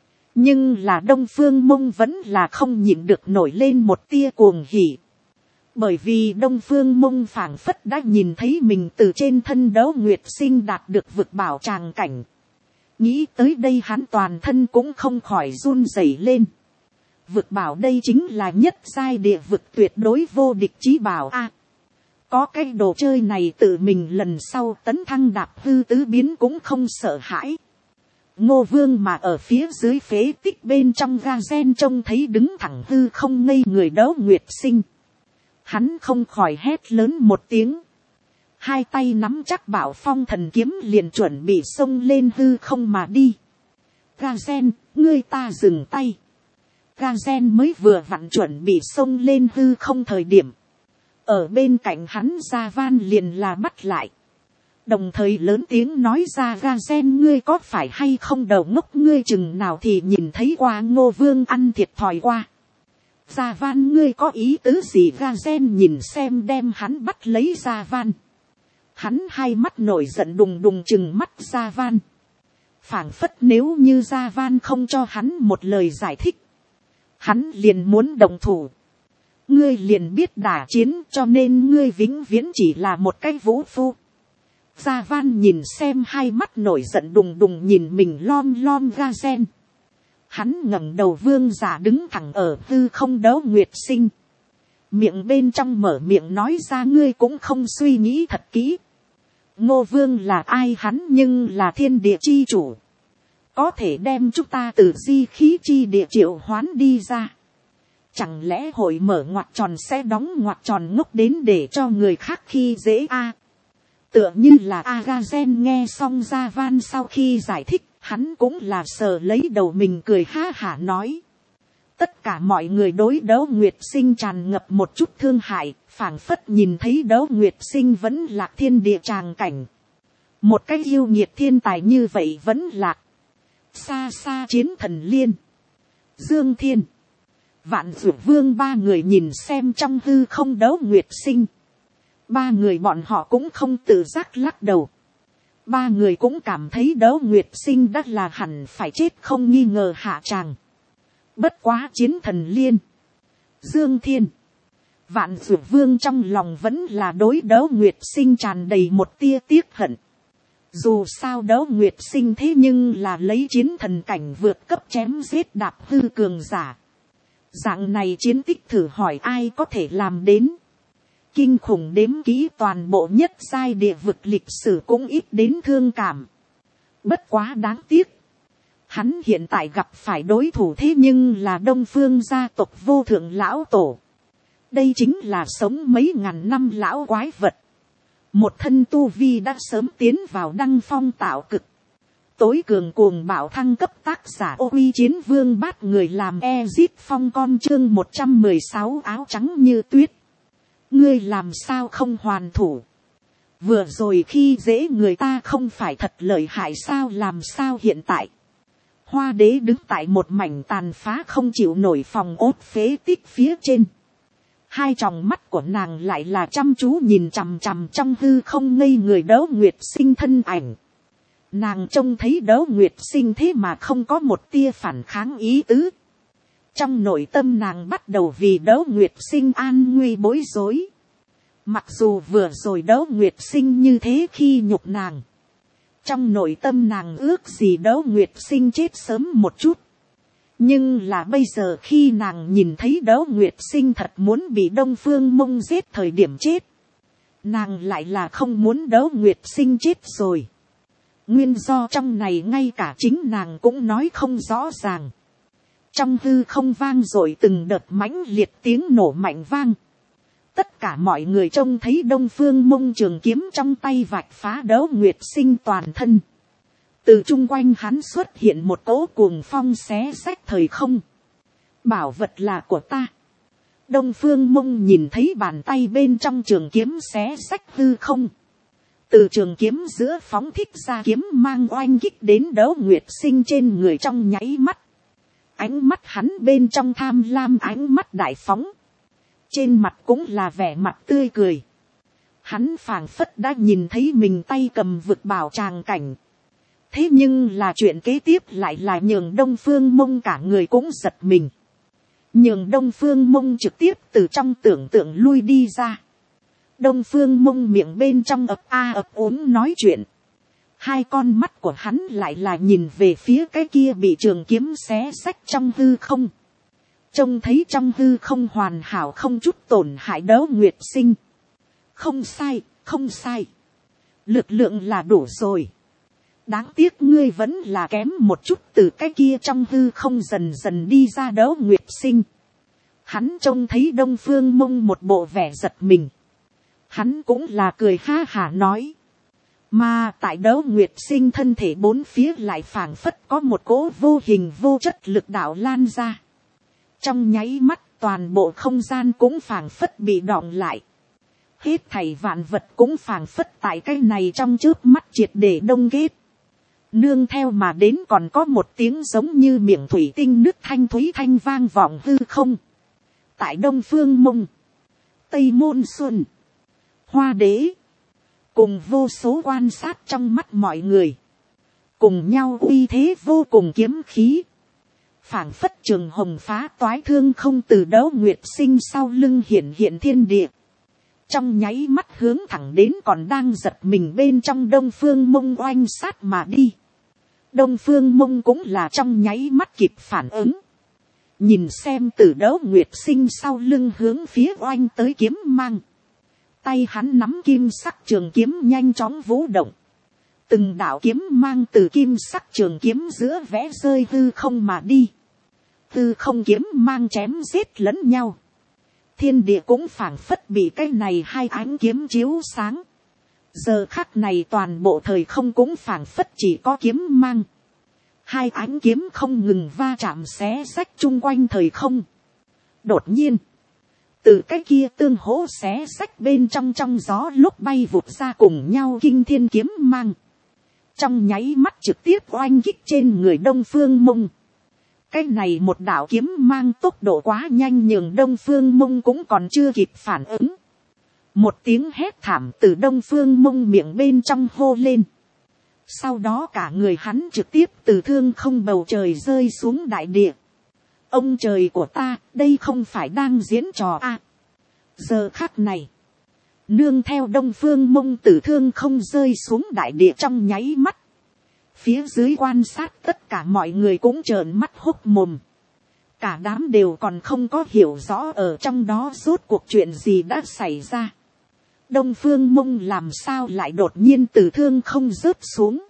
Nhưng là Đông Phương Mông vẫn là không nhịn được nổi lên một tia cuồng hỉ. Bởi vì Đông Phương Mông phảng phất đã nhìn thấy mình từ trên thân Đấu Nguyệt Sinh đạt được vực bảo tràng cảnh. Nghĩ tới đây hắn toàn thân cũng không khỏi run rẩy lên. Vực bảo đây chính là nhất giai địa vực tuyệt đối vô địch chí bảo a. À, có cái đồ chơi này tự mình lần sau tấn thăng đạp hư tứ biến cũng không sợ hãi. Ngô Vương mà ở phía dưới phế tích bên trong ga gen trông thấy đứng thẳng hư không ngây người Đấu Nguyệt Sinh. Hắn không khỏi hét lớn một tiếng. Hai tay nắm chắc Bảo Phong thần kiếm liền chuẩn bị xông lên hư không mà đi. Ga gen, ngươi ta dừng tay. Ga gen mới vừa vặn chuẩn bị xông lên hư không thời điểm. Ở bên cạnh hắn Gia Van liền là bắt lại. Đồng thời lớn tiếng nói ra Ga gen ngươi có phải hay không đầu ngốc ngươi chừng nào thì nhìn thấy qua Ngô Vương ăn thiệt thòi qua. Gia Van ngươi có ý tứ gì Ga gen nhìn xem đem hắn bắt lấy Gia Van. Hắn hai mắt nổi giận đùng đùng chừng mắt Gia Van. Phảng phất nếu như Gia Van không cho hắn một lời giải thích. Hắn liền muốn đồng thủ. Ngươi liền biết đả chiến cho nên ngươi vĩnh viễn chỉ là một cái vũ phu. Gia Van nhìn xem hai mắt nổi giận đùng đùng nhìn mình lom lom Ga gen. Hắn ngẩng đầu vương giả đứng thẳng ở hư không Đấu Nguyệt Sinh. Miệng bên trong mở miệng nói ra ngươi cũng không suy nghĩ thật kỹ. Ngô vương là ai hắn nhưng là thiên địa chi chủ. Có thể đem chúng ta từ di khí chi địa triệu hoán đi ra. Chẳng lẽ hội mở ngoặc tròn sẽ đóng ngoặc tròn ngốc đến để cho người khác khi dễ a? Tựa như là Agazen nghe xong Gia Van sau khi giải thích, hắn cũng là sờ lấy đầu mình cười ha hả nói. Tất cả mọi người đối Đấu Nguyệt Sinh tràn ngập một chút thương hại, phảng phất nhìn thấy Đấu Nguyệt Sinh vẫn lạc thiên địa tràng cảnh. Một cái yêu nghiệt thiên tài như vậy vẫn lạc. Xa xa Chiến Thần Liên, Dương Thiên, Vạn Dụ Vương ba người nhìn xem trong hư không Đấu Nguyệt Sinh. Ba người bọn họ cũng không tự giác lắc đầu. Ba người cũng cảm thấy Đấu Nguyệt Sinh đã là hẳn phải chết không nghi ngờ hạ tràng. Bất quá Chiến Thần Liên, Dương Thiên, Vạn Dụ Vương trong lòng vẫn là đối Đấu Nguyệt Sinh tràn đầy một tia tiếc hận. Dù sao Đấu Nguyệt Sinh thế nhưng là lấy chiến thần cảnh vượt cấp chém giết đạp hư cường giả. Dạng này chiến tích thử hỏi ai có thể làm đến. Kinh khủng đếm kỹ toàn bộ nhất giai địa vực lịch sử cũng ít đến thương cảm. Bất quá đáng tiếc. Hắn hiện tại gặp phải đối thủ thế nhưng là Đông Phương gia tộc vô thượng lão tổ. Đây chính là sống mấy ngàn năm lão quái vật. Một thân tu vi đã sớm tiến vào đăng phong tạo cực. Tối cường cuồng bạo thăng cấp tác giả Ô Uy Chiến Vương bát người làm Ezit Phong con chương một trăm mười sáu áo trắng như tuyết. Ngươi làm sao không hoàn thủ? Vừa rồi khi dễ người ta không phải thật lợi hại sao làm sao hiện tại? Hoa đế đứng tại một mảnh tàn phá không chịu nổi phòng ốt phế tích phía trên. Hai tròng mắt của nàng lại là chăm chú nhìn chằm chằm trong hư không ngây người Đấu Nguyệt Sinh thân ảnh. Nàng trông thấy Đấu Nguyệt Sinh thế mà không có một tia phản kháng ý tứ. Trong nội tâm nàng bắt đầu vì Đấu Nguyệt Sinh an nguy bối rối. Mặc dù vừa rồi Đấu Nguyệt Sinh như thế khi nhục nàng. Trong nội tâm nàng ước gì Đấu Nguyệt Sinh chết sớm một chút. Nhưng là bây giờ khi nàng nhìn thấy Đấu Nguyệt Sinh thật muốn bị Đông Phương Mông giết thời điểm chết. Nàng lại là không muốn Đấu Nguyệt Sinh chết rồi. Nguyên do trong này ngay cả chính nàng cũng nói không rõ ràng. Trong hư không vang rồi từng đợt mãnh liệt tiếng nổ mạnh vang. Tất cả mọi người trông thấy Đông Phương Mông trường kiếm trong tay vạch phá Đấu Nguyệt Sinh toàn thân. Từ chung quanh hắn xuất hiện một cỗ cuồng phong xé xách thời không. Bảo vật là của ta. Đông Phương Mông nhìn thấy bàn tay bên trong trường kiếm xé xách hư không. Từ trường kiếm giữa phóng thích ra kiếm mang oanh kích đến Đấu Nguyệt Sinh trên người trong nháy mắt. Ánh mắt hắn bên trong tham lam ánh mắt đại phóng. Trên mặt cũng là vẻ mặt tươi cười. Hắn phảng phất đã nhìn thấy mình tay cầm vực bảo tràng cảnh. Thế nhưng là chuyện kế tiếp lại là nhường Đông Phương Mông cả người cũng giật mình. Nhường Đông Phương Mông trực tiếp từ trong tưởng tượng lui đi ra. Đông Phương Mông miệng bên trong ập a ập ốm nói chuyện. Hai con mắt của hắn lại là nhìn về phía cái kia bị trường kiếm xé xách trong hư không. Trông thấy trong hư không hoàn hảo không chút tổn hại Đấu Nguyệt Sinh. Không sai, không sai. Lực lượng là đủ rồi. Đáng tiếc ngươi vẫn là kém một chút từ cái kia trong hư không dần dần đi ra Đấu Nguyệt Sinh. Hắn trông thấy Đông Phương Mông một bộ vẻ giật mình. Hắn cũng là cười ha hả nói. Mà tại Đấu Nguyệt Sinh thân thể bốn phía lại phảng phất có một cỗ vô hình vô chất lực đạo lan ra. Trong nháy mắt toàn bộ không gian cũng phảng phất bị đọng lại. Hết thảy vạn vật cũng phảng phất tại cái này trong chớp mắt triệt để đông kết. Nương theo mà đến còn có một tiếng giống như miệng thủy tinh nước thanh thúy thanh vang vọng hư không. Tại Đông Phương Mông, Tây Môn Xuân, Hoa Đế, cùng vô số quan sát trong mắt mọi người. Cùng nhau uy thế vô cùng kiếm khí. Phảng phất trường hồng phá toái thương không từ Đấu Nguyệt Sinh sau lưng hiện hiện thiên địa. Trong nháy mắt hướng thẳng đến còn đang giật mình bên trong Đông Phương Mông oanh sát mà đi. Đông Phương Mông cũng là trong nháy mắt kịp phản ứng. Nhìn xem Tử Đấu Nguyệt Sinh sau lưng hướng phía oanh tới kiếm mang. Tay hắn nắm kim sắc trường kiếm nhanh chóng vũ động. Từng đạo kiếm mang từ kim sắc trường kiếm giữa vẽ rơi hư không mà đi. Hư không kiếm mang chém giết lẫn nhau. Thiên địa cũng phảng phất bị cái này hai ánh kiếm chiếu sáng. Giờ khắc này toàn bộ thời không cũng phảng phất chỉ có kiếm mang. Hai ánh kiếm không ngừng va chạm xé rách chung quanh thời không. Đột nhiên, từ cái kia tương hỗ xé rách bên trong trong gió lúc bay vụt ra cùng nhau kinh thiên kiếm mang. Trong nháy mắt trực tiếp oanh kích trên người Đông Phương Mông. Cái này một đạo kiếm mang tốc độ quá nhanh nhường Đông Phương Mông cũng còn chưa kịp phản ứng. Một tiếng hét thảm từ Đông Phương Mông miệng bên trong hô lên. Sau đó cả người hắn trực tiếp từ thương không bầu trời rơi xuống đại địa. Ông trời của ta, đây không phải đang diễn trò à. Giờ khắc này, nương theo Đông Phương Mông từ thương không rơi xuống đại địa trong nháy mắt. Phía dưới quan sát tất cả mọi người cũng trợn mắt hốc mồm. Cả đám đều còn không có hiểu rõ ở trong đó rốt cuộc chuyện gì đã xảy ra. Đông Phương Mông làm sao lại đột nhiên từ thương không rớt xuống.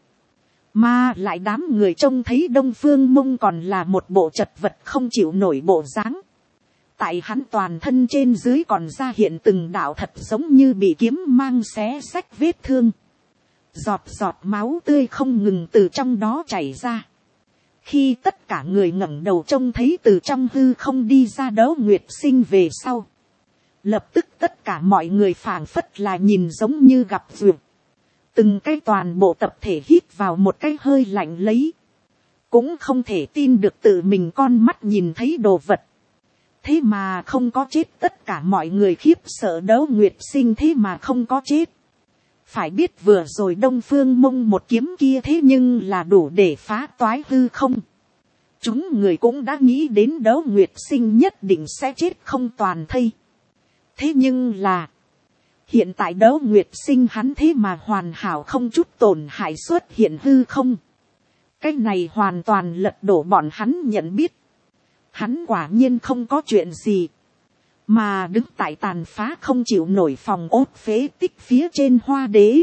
Mà lại đám người trông thấy Đông Phương Mông còn là một bộ chật vật không chịu nổi bộ dáng. Tại hắn toàn thân trên dưới còn ra hiện từng đạo thật giống như bị kiếm mang xé xách vết thương. Giọt giọt máu tươi không ngừng từ trong đó chảy ra. Khi tất cả người ngẩng đầu trông thấy từ trong hư không đi ra Đấu Nguyệt Sinh về sau. Lập tức tất cả mọi người phảng phất là nhìn giống như gặp duyệt. Từng cái toàn bộ tập thể hít vào một cái hơi lạnh lấy. Cũng không thể tin được tự mình con mắt nhìn thấy đồ vật. Thế mà không có chết, tất cả mọi người khiếp sợ Đấu Nguyệt Sinh thế mà không có chết. Phải biết vừa rồi Đông Phương Mông một kiếm kia thế nhưng là đủ để phá toái hư không. Chúng người cũng đã nghĩ đến Đấu Nguyệt Sinh nhất định sẽ chết không toàn thây. Thế nhưng là, hiện tại Đấu Nguyệt Sinh hắn thế mà hoàn hảo không chút tổn hại xuất hiện hư không. Cái này hoàn toàn lật đổ bọn hắn nhận biết. Hắn quả nhiên không có chuyện gì. Mà đứng tại tàn phá không chịu nổi phòng ốt phế tích phía trên Hoa Đế.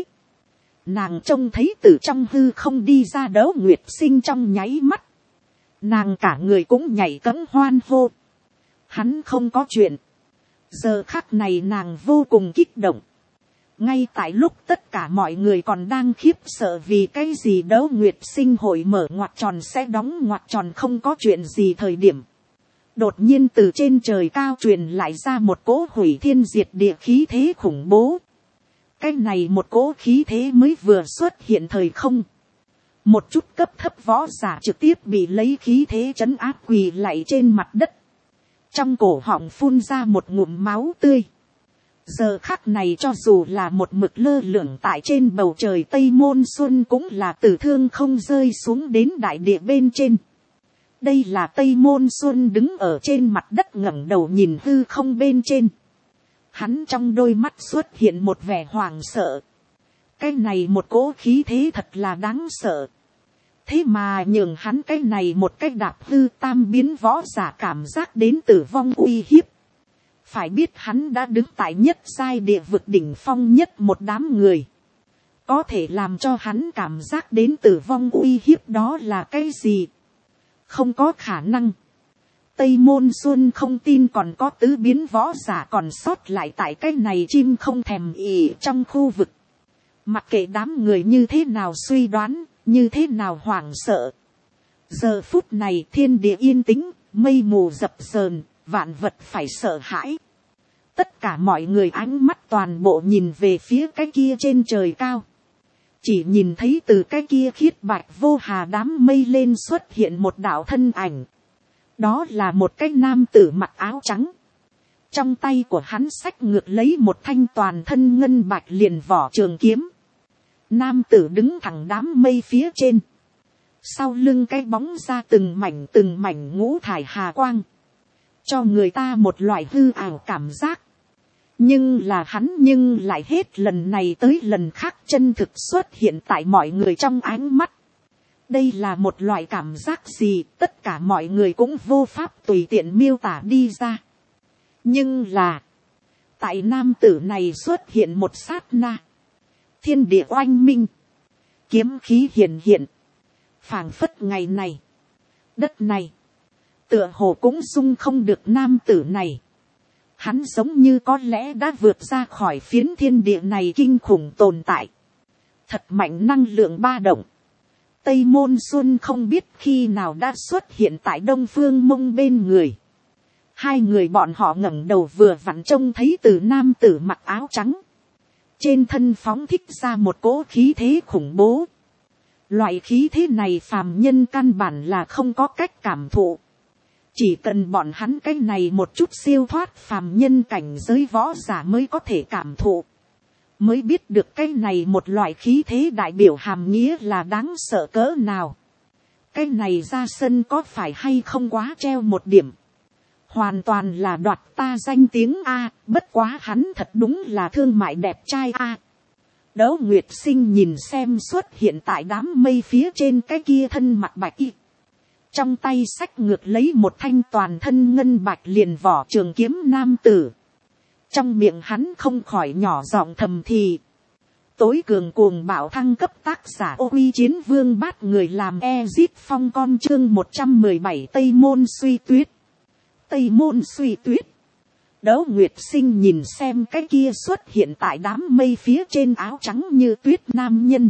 Nàng trông thấy từ trong hư không đi ra Đấu Nguyệt Sinh trong nháy mắt. Nàng cả người cũng nhảy cẫng hoan hô. Hắn không có chuyện. Giờ khắc này nàng vô cùng kích động. Ngay tại lúc tất cả mọi người còn đang khiếp sợ vì cái gì Đấu Nguyệt Sinh hội mở ngoặc tròn sẽ đóng ngoặc tròn không có chuyện gì thời điểm. Đột nhiên từ trên trời cao truyền lại ra một cỗ hủy thiên diệt địa khí thế khủng bố. Cái này một cỗ khí thế mới vừa xuất hiện thời không. Một chút cấp thấp võ giả trực tiếp bị lấy khí thế trấn áp quỳ lạy trên mặt đất. Trong cổ họng phun ra một ngụm máu tươi. Giờ khắc này cho dù là một mực lơ lửng tại trên bầu trời Tây Môn Xuân cũng là từ thương không rơi xuống đến đại địa bên trên. Đây là Tây Môn Xuân đứng ở trên mặt đất ngẩng đầu nhìn hư không bên trên. Hắn trong đôi mắt xuất hiện một vẻ hoảng sợ. Cái này một cỗ khí thế thật là đáng sợ. Thế mà nhường hắn cái này một cái đạp hư tam biến võ giả cảm giác đến tử vong uy hiếp. Phải biết hắn đã đứng tại nhất giai địa vực đỉnh phong nhất một đám người. Có thể làm cho hắn cảm giác đến tử vong uy hiếp đó là cái gì? Không có khả năng. Tây Môn Xuân không tin còn có tứ biến võ giả còn sót lại tại cái này chim không thèm ỉ trong khu vực. Mặc kệ đám người như thế nào suy đoán, như thế nào hoảng sợ. Giờ phút này thiên địa yên tĩnh, mây mù dập dờn, vạn vật phải sợ hãi. Tất cả mọi người ánh mắt toàn bộ nhìn về phía cái kia trên trời cao. Chỉ nhìn thấy từ cái kia khiết bạch vô hà đám mây lên xuất hiện một đạo thân ảnh. Đó là một cái nam tử mặc áo trắng. Trong tay của hắn xách ngược lấy một thanh toàn thân ngân bạch liền vỏ trường kiếm. Nam tử đứng thẳng đám mây phía trên. Sau lưng cái bóng ra từng mảnh từng mảnh ngũ thải hà quang. Cho người ta một loại hư ảo cảm giác. Nhưng là hắn nhưng lại hết lần này tới lần khác chân thực xuất hiện tại mọi người trong ánh mắt. Đây là một loại cảm giác gì tất cả mọi người cũng vô pháp tùy tiện miêu tả đi ra. Nhưng là, tại nam tử này xuất hiện một sát na, thiên địa oanh minh, kiếm khí hiện hiện, phảng phất ngày này, đất này, tựa hồ cũng dung không được nam tử này. Hắn giống như có lẽ đã vượt ra khỏi phiến thiên địa này kinh khủng tồn tại. Thật mạnh năng lượng ba động. Tây Môn Xuân không biết khi nào đã xuất hiện tại Đông Phương Mông bên người. Hai người bọn họ ngẩng đầu vừa vặn trông thấy từ nam tử mặc áo trắng. Trên thân phóng thích ra một cỗ khí thế khủng bố. Loại khí thế này phàm nhân căn bản là không có cách cảm thụ. Chỉ cần bọn hắn cái này một chút siêu thoát phàm nhân cảnh giới võ giả mới có thể cảm thụ. Mới biết được cái này một loại khí thế đại biểu hàm nghĩa là đáng sợ cỡ nào. Cái này ra sân có phải hay không quá treo một điểm. Hoàn toàn là đoạt ta danh tiếng A, bất quá hắn thật đúng là thương mại đẹp trai A. Đỗ Nguyệt Sinh nhìn xem xuất hiện tại đám mây phía trên cái kia thân mặc bạch y. Trong tay xách ngược lấy một thanh toàn thân ngân bạch liền vỏ trường kiếm nam tử. Trong miệng hắn không khỏi nhỏ giọng thầm thì. Tối cường cuồng bạo thăng cấp tác giả Ô Uy Chiến Vương bắt người làm Ezit Phong con chương một trăm mười bảy Tây Môn Suy Tuyết. Tây Môn Suy Tuyết. Đỗ Nguyệt Sinh nhìn xem cái kia xuất hiện tại đám mây phía trên áo trắng như tuyết nam nhân.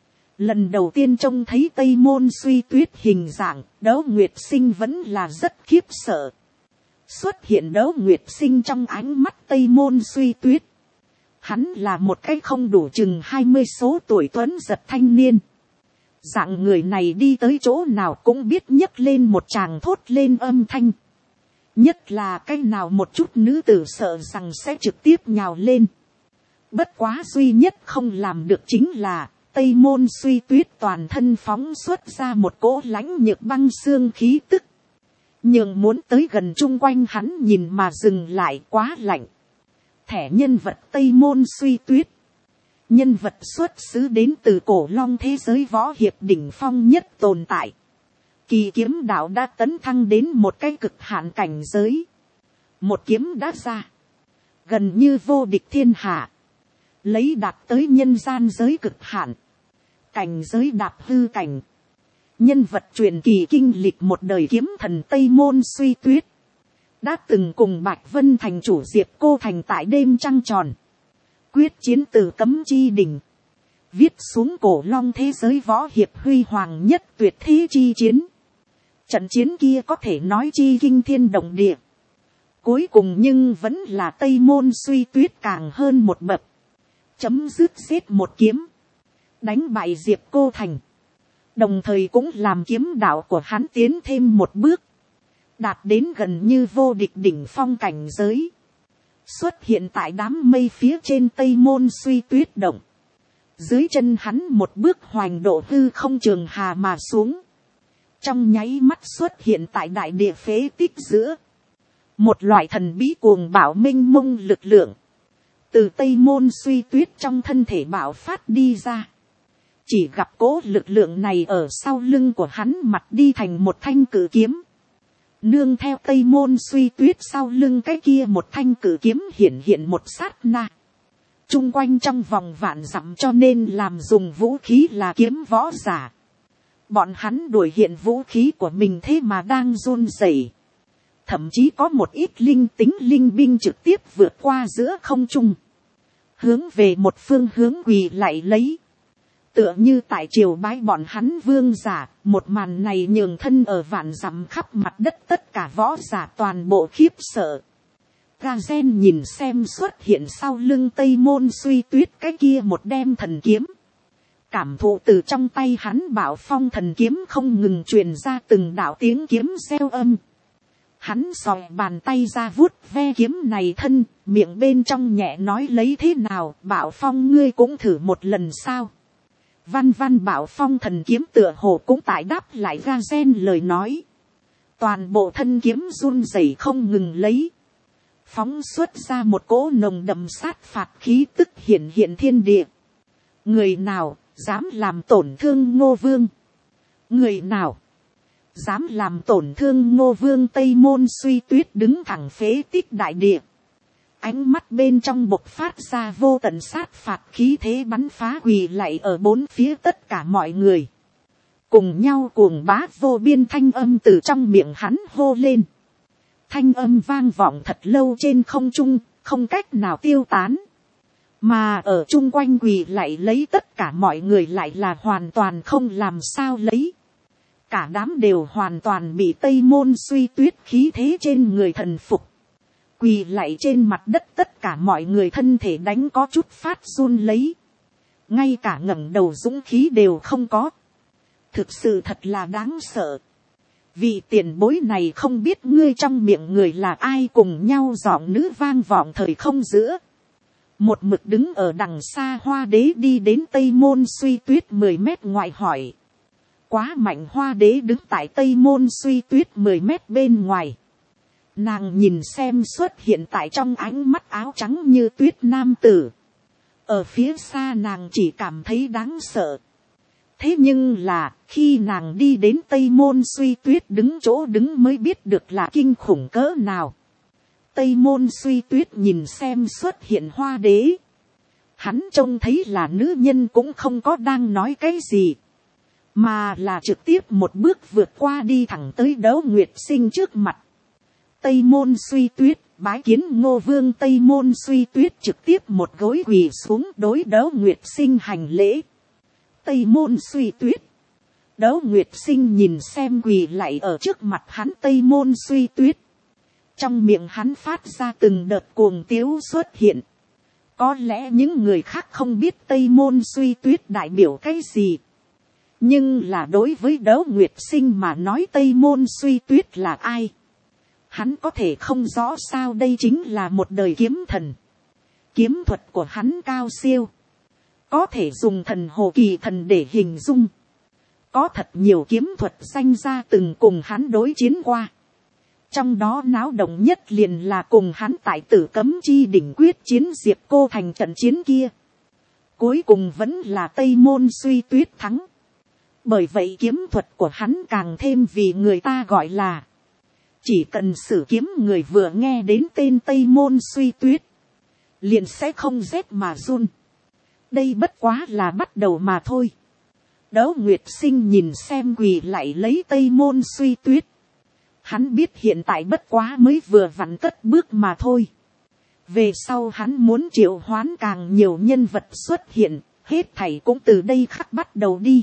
Lần đầu tiên trông thấy Tây Môn Suy Tuyết hình dạng, Đỗ Nguyệt Sinh vẫn là rất khiếp sợ. Xuất hiện Đỗ Nguyệt Sinh trong ánh mắt Tây Môn Suy Tuyết. Hắn là một cái không đủ chừng hai mươi số tuổi tuấn giật thanh niên. Dạng người này đi tới chỗ nào cũng biết nhấc lên một tràng thốt lên âm thanh. Nhất là cái nào một chút nữ tử sợ rằng sẽ trực tiếp nhào lên. Bất quá duy nhất không làm được chính là Tây Môn Suy Tuyết toàn thân phóng xuất ra một cỗ lãnh nhược băng xương khí tức. Nhưng muốn tới gần chung quanh hắn nhìn mà dừng lại quá lạnh. Thẻ nhân vật Tây Môn Suy Tuyết. Nhân vật xuất xứ đến từ cổ long thế giới võ hiệp đỉnh phong nhất tồn tại. Kỳ kiếm đạo đã tấn thăng đến một cái cực hạn cảnh giới. Một kiếm đã ra. Gần như vô địch thiên hạ. Lấy đạt tới nhân gian giới cực hạn. Cảnh giới đạp hư cảnh. Nhân vật truyền kỳ kinh lịch một đời kiếm thần Tây Môn Suy Tuyết. Đã từng cùng Bạch Vân thành chủ Diệp Cô Thành tại đêm trăng tròn. Quyết chiến từ cấm chi đỉnh. Viết xuống cổ long thế giới võ hiệp huy hoàng nhất tuyệt thế chi chiến. Trận chiến kia có thể nói chi kinh thiên động địa. Cuối cùng nhưng vẫn là Tây Môn Suy Tuyết càng hơn một bậc. Chấm dứt giết một kiếm. Đánh bại Diệp Cô Thành. Đồng thời cũng làm kiếm đạo của hắn tiến thêm một bước. Đạt đến gần như vô địch đỉnh phong cảnh giới. Xuất hiện tại đám mây phía trên Tây Môn Suy Tuyết động. Dưới chân hắn một bước hoành độ hư không trường hà mà xuống. Trong nháy mắt xuất hiện tại đại địa phế tích giữa. Một loại thần bí cuồng bạo minh mông lực lượng. Từ Tây Môn Suy Tuyết trong thân thể bạo phát đi ra. Chỉ gặp cố lực lượng này ở sau lưng của hắn mặt đi thành một thanh cử kiếm. Nương theo Tây Môn Suy Tuyết sau lưng cái kia một thanh cử kiếm hiện hiện một sát na. Trung quanh trong vòng vạn dặm cho nên làm dùng vũ khí là kiếm võ giả. Bọn hắn đuổi hiện vũ khí của mình thế mà đang run rẩy. Thậm chí có một ít linh tính linh binh trực tiếp vượt qua giữa không trung. Hướng về một phương hướng quỳ lại lấy. Tựa như tại triều bái bọn hắn vương giả, một màn này nhường thân ở vạn dặm khắp mặt đất tất cả võ giả toàn bộ khiếp sợ. Gazen nhìn xem xuất hiện sau lưng Tây Môn Suy Tuyết cái kia một đem thần kiếm. Cảm thụ từ trong tay hắn bảo phong thần kiếm không ngừng truyền ra từng đạo tiếng kiếm reo âm. Hắn sòi bàn tay ra vuốt ve kiếm này thân, miệng bên trong nhẹ nói lấy thế nào, bảo phong ngươi cũng thử một lần sao. Văn văn bảo phong thần kiếm tựa hồ cũng tại đáp lại Gazen lời nói. Toàn bộ thân kiếm run rẩy không ngừng lấy. Phóng xuất ra một cỗ nồng đậm sát phạt khí tức hiện hiện thiên địa. Người nào dám làm tổn thương Ngô Vương. Người nào dám làm tổn thương Ngô Vương Tây Môn Suy Tuyết đứng thẳng phế tích đại địa. Ánh mắt bên trong bộc phát ra vô tận sát phạt khí thế bắn phá quỳ lạy ở bốn phía tất cả mọi người. Cùng nhau cuồng bá vô biên thanh âm từ trong miệng hắn hô lên. Thanh âm vang vọng thật lâu trên không trung, không cách nào tiêu tán. Mà ở chung quanh quỳ lạy lấy tất cả mọi người lại là hoàn toàn không làm sao lấy. Cả đám đều hoàn toàn bị Tây Môn Suy Tuyết khí thế trên người thần phục. Quỳ lạy trên mặt đất tất cả mọi người thân thể đánh có chút phát run lấy. Ngay cả ngẩng đầu dũng khí đều không có. Thực sự thật là đáng sợ. Vị tiền bối này không biết ngươi trong miệng người là ai, cùng nhau giọng nữ vang vọng thời không giữa. Một mực đứng ở đằng xa Hoa Đế đi đến Tây Môn Suy Tuyết mười mét ngoài hỏi. Quá mạnh. Hoa Đế đứng tại Tây Môn Suy Tuyết mười mét bên ngoài. Nàng nhìn xem xuất hiện tại trong ánh mắt áo trắng như tuyết nam tử. Ở phía xa nàng chỉ cảm thấy đáng sợ. Thế nhưng là khi nàng đi đến Tây Môn Suy Tuyết đứng chỗ đứng mới biết được là kinh khủng cỡ nào. Tây Môn Suy Tuyết nhìn xem xuất hiện Hoa Đế. Hắn trông thấy là nữ nhân cũng không có đang nói cái gì. Mà là trực tiếp một bước vượt qua đi thẳng tới Đấu Nguyệt Sinh trước mặt. Tây Môn Suy Tuyết bái kiến Ngô Vương. Tây Môn Suy Tuyết trực tiếp một gối quỳ xuống đối Đấu Nguyệt Sinh hành lễ. Tây Môn Suy Tuyết. Đấu Nguyệt Sinh nhìn xem quỳ lạy ở trước mặt hắn Tây Môn Suy Tuyết. Trong miệng hắn phát ra từng đợt cuồng tiếu xuất hiện. Có lẽ những người khác không biết Tây Môn Suy Tuyết đại biểu cái gì. Nhưng là đối với Đấu Nguyệt Sinh mà nói Tây Môn Suy Tuyết là ai? Hắn có thể không rõ sao, đây chính là một đời kiếm thần. Kiếm thuật của hắn cao siêu. Có thể dùng thần hồ kỳ thần để hình dung. Có thật nhiều kiếm thuật danh ra từng cùng hắn đối chiến qua. Trong đó náo động nhất liền là cùng hắn tại Tử Cấm Chi đỉnh quyết chiến Diệp Cô Thành trận chiến kia. Cuối cùng vẫn là Tây Môn Suy Tuyết thắng. Bởi vậy kiếm thuật của hắn càng thêm vì người ta gọi là. Chỉ cần sử kiếm người vừa nghe đến tên Tây Môn Suy Tuyết. Liền sẽ không rét mà run. Đây bất quá là bắt đầu mà thôi. Đấu Nguyệt Sinh nhìn xem quỳ lại lấy Tây Môn Suy Tuyết. Hắn biết hiện tại bất quá mới vừa vặn cất bước mà thôi. Về sau hắn muốn triệu hoán càng nhiều nhân vật xuất hiện. Hết thảy cũng từ đây khắc bắt đầu đi.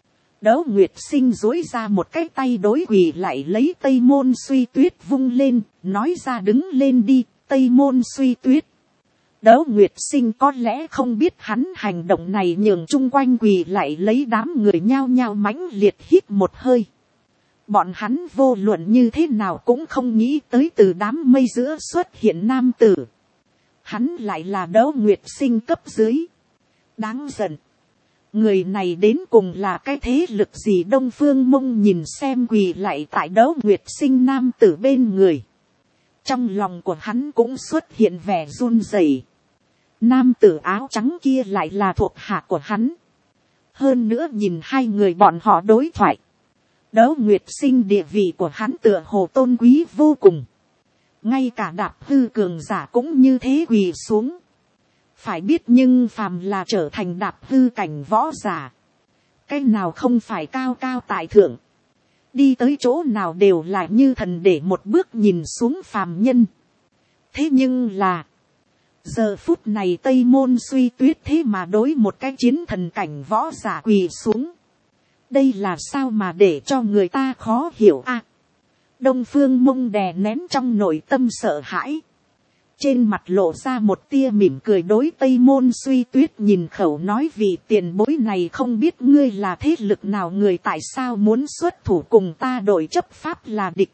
Đấu Nguyệt Sinh duỗi ra một cái tay đối quỳ lại lấy Tây Môn Suy Tuyết vung lên. Nói ra đứng lên đi Tây Môn Suy Tuyết. Đấu Nguyệt Sinh có lẽ không biết hắn hành động này nhường chung quanh quỳ lại lấy đám người nhao nhao mãnh liệt hít một hơi. Bọn hắn vô luận như thế nào cũng không nghĩ tới từ đám mây giữa xuất hiện nam tử. Hắn lại là Đấu Nguyệt Sinh cấp dưới. Đáng giận. Người này đến cùng là cái thế lực gì? Đông Phương Mông nhìn xem quỳ lại tại Đấu Nguyệt Sinh nam tử bên người. Trong lòng của hắn cũng xuất hiện vẻ run rẩy. Nam tử áo trắng kia lại là thuộc hạ của hắn. Hơn nữa nhìn hai người bọn họ đối thoại. Đấu Nguyệt Sinh địa vị của hắn tựa hồ tôn quý vô cùng. Ngay cả Đạp Hư cường giả cũng như thế quỳ xuống. Phải biết nhưng phàm là trở thành Đạp Hư cảnh võ giả. Cái nào không phải cao cao tại thượng. Đi tới chỗ nào đều là như thần để một bước nhìn xuống phàm nhân. Thế nhưng là. Giờ phút này Tây Môn Suy Tuyết thế mà đối một cái chiến thần cảnh võ giả quỳ xuống. Đây là sao mà để cho người ta khó hiểu a? À, Đông Phương Mông đè nén trong nội tâm sợ hãi. Trên mặt lộ ra một tia mỉm cười đối Tây Môn Suy Tuyết nhìn khẩu nói, vì tiền bối này không biết ngươi là thế lực nào người, tại sao muốn xuất thủ cùng ta đội chấp pháp là địch.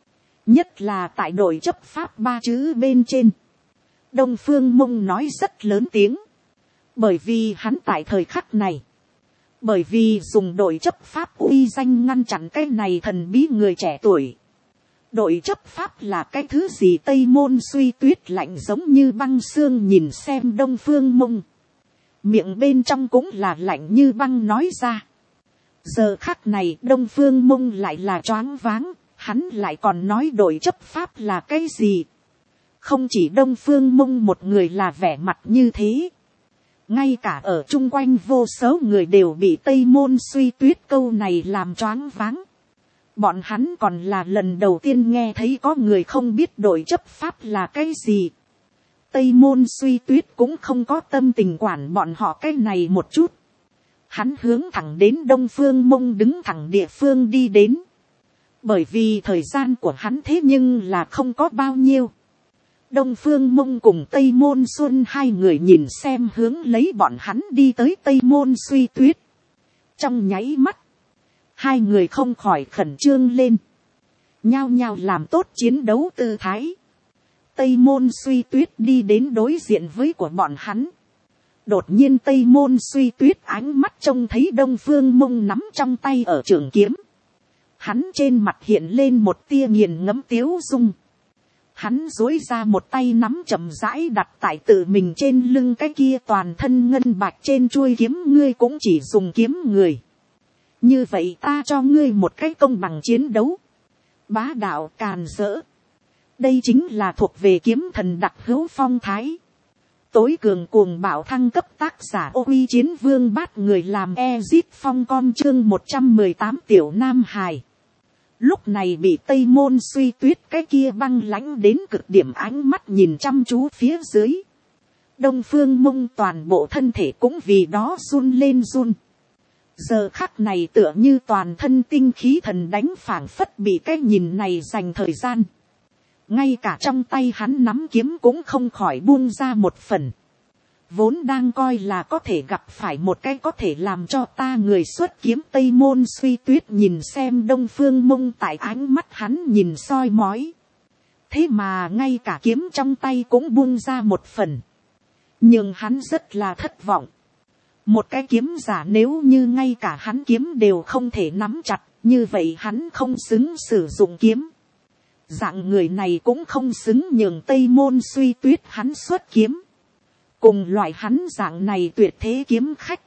Nhất là tại đội chấp pháp ba chữ bên trên. Đông Phương Mông nói rất lớn tiếng. Bởi vì hắn tại thời khắc này. Bởi vì dùng đội chấp pháp uy danh ngăn chặn cái này thần bí người trẻ tuổi. Đội chấp pháp là cái thứ gì? Tây Môn Suy Tuyết lạnh giống như băng xương nhìn xem Đông Phương Mông. Miệng bên trong cũng là lạnh như băng nói ra. Giờ khắc này Đông Phương Mông lại là choáng váng, hắn lại còn nói đội chấp pháp là cái gì. Không chỉ Đông Phương Mông một người là vẻ mặt như thế. Ngay cả ở chung quanh vô số người đều bị Tây Môn Suy Tuyết câu này làm choáng váng. Bọn hắn còn là lần đầu tiên nghe thấy có người không biết đội chấp pháp là cái gì. Tây Môn Suy Tuyết cũng không có tâm tình quản bọn họ cái này một chút. Hắn hướng thẳng đến Đông Phương Mông đứng thẳng địa phương đi đến. Bởi vì thời gian của hắn thế nhưng là không có bao nhiêu. Đông Phương Mông cùng Tây Môn Xuân hai người nhìn xem hướng lấy bọn hắn đi tới Tây Môn Suy Tuyết. Trong nháy mắt, hai người không khỏi khẩn trương lên. Nhao nhao làm tốt chiến đấu tư thái. Tây Môn Suy Tuyết đi đến đối diện với của bọn hắn. Đột nhiên Tây Môn Suy Tuyết ánh mắt trông thấy Đông Phương Mông nắm trong tay ở trường kiếm. Hắn trên mặt hiện lên một tia nghiền ngẫm tiếu dung. Hắn duỗi ra một tay nắm chậm rãi đặt tại tự mình trên lưng cái kia toàn thân ngân bạch trên chuôi kiếm. Ngươi cũng chỉ dùng kiếm người. Như vậy ta cho ngươi một cái công bằng chiến đấu. Bá đạo càn rỡ. Đây chính là thuộc về kiếm thần đặc hữu phong thái. Tối cường cuồng bạo thăng cấp tác giả Ô Uy Chiến Vương Bát người làm Ezit Phong con chương một trăm mười tám tiểu Nam Hài. Lúc này bị Tây Môn Suy Tuyết cái kia băng lãnh đến cực điểm ánh mắt nhìn chăm chú phía dưới. Đông Phương Mông toàn bộ thân thể cũng vì đó run lên run. Giờ khắc này tựa như toàn thân tinh khí thần đánh phảng phất bị cái nhìn này dành thời gian. Ngay cả trong tay hắn nắm kiếm cũng không khỏi buông ra một phần. Vốn đang coi là có thể gặp phải một cái có thể làm cho ta người xuất kiếm. Tây Môn Suy Tuyết nhìn xem Đông Phương Mông tại ánh mắt hắn nhìn soi mói. Thế mà ngay cả kiếm trong tay cũng buông ra một phần. Nhưng hắn rất là thất vọng. Một cái kiếm giả nếu như ngay cả hắn kiếm đều không thể nắm chặt, như vậy hắn không xứng sử dụng kiếm. Dạng người này cũng không xứng nhường Tây Môn Suy Tuyết hắn xuất kiếm. Cùng loại hắn dạng này tuyệt thế kiếm khách.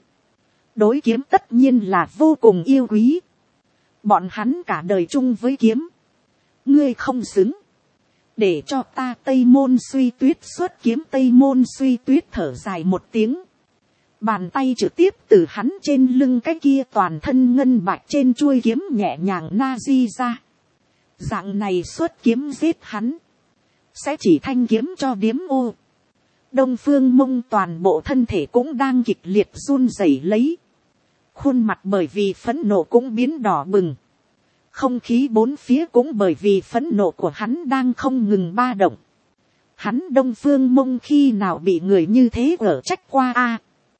Đối kiếm tất nhiên là vô cùng yêu quý. Bọn hắn cả đời chung với kiếm. Ngươi không xứng. Để cho ta Tây Môn Suy Tuyết xuất kiếm. Tây Môn Suy Tuyết thở dài một tiếng. Bàn tay trực tiếp từ hắn trên lưng cái kia toàn thân ngân bạch trên chuôi kiếm nhẹ nhàng na di ra. Dạng này xuất kiếm giết hắn. Sẽ chỉ thanh kiếm cho điếm ô. Đông Phương Mông toàn bộ thân thể cũng đang kịch liệt run rẩy lấy. Khuôn mặt bởi vì phẫn nộ cũng biến đỏ bừng. Không khí bốn phía cũng bởi vì phẫn nộ của hắn đang không ngừng ba động. Hắn Đông Phương Mông khi nào bị người như thế ở trách qua a?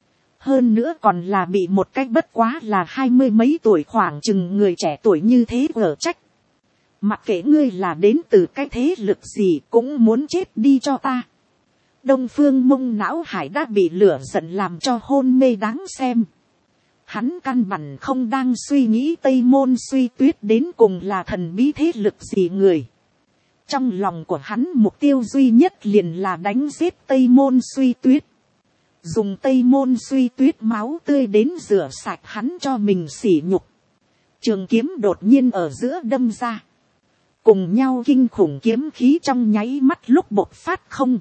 Hơn nữa còn là bị một cách bất quá là hai mươi mấy tuổi khoảng chừng người trẻ tuổi như thế ở trách. Mặc kệ ngươi là đến từ cái thế lực gì cũng muốn chết đi cho ta. Đông Phương Mông não hải đã bị lửa giận làm cho hôn mê đáng xem. Hắn căn bản không đang suy nghĩ Tây Môn Suy Tuyết đến cùng là thần bí thế lực gì người. Trong lòng của hắn mục tiêu duy nhất liền là đánh giết Tây Môn Suy Tuyết. Dùng Tây Môn Suy Tuyết máu tươi đến rửa sạch hắn cho mình sỉ nhục. Trường kiếm đột nhiên ở giữa đâm ra. Cùng nhau kinh khủng kiếm khí trong nháy mắt lúc bộc phát không.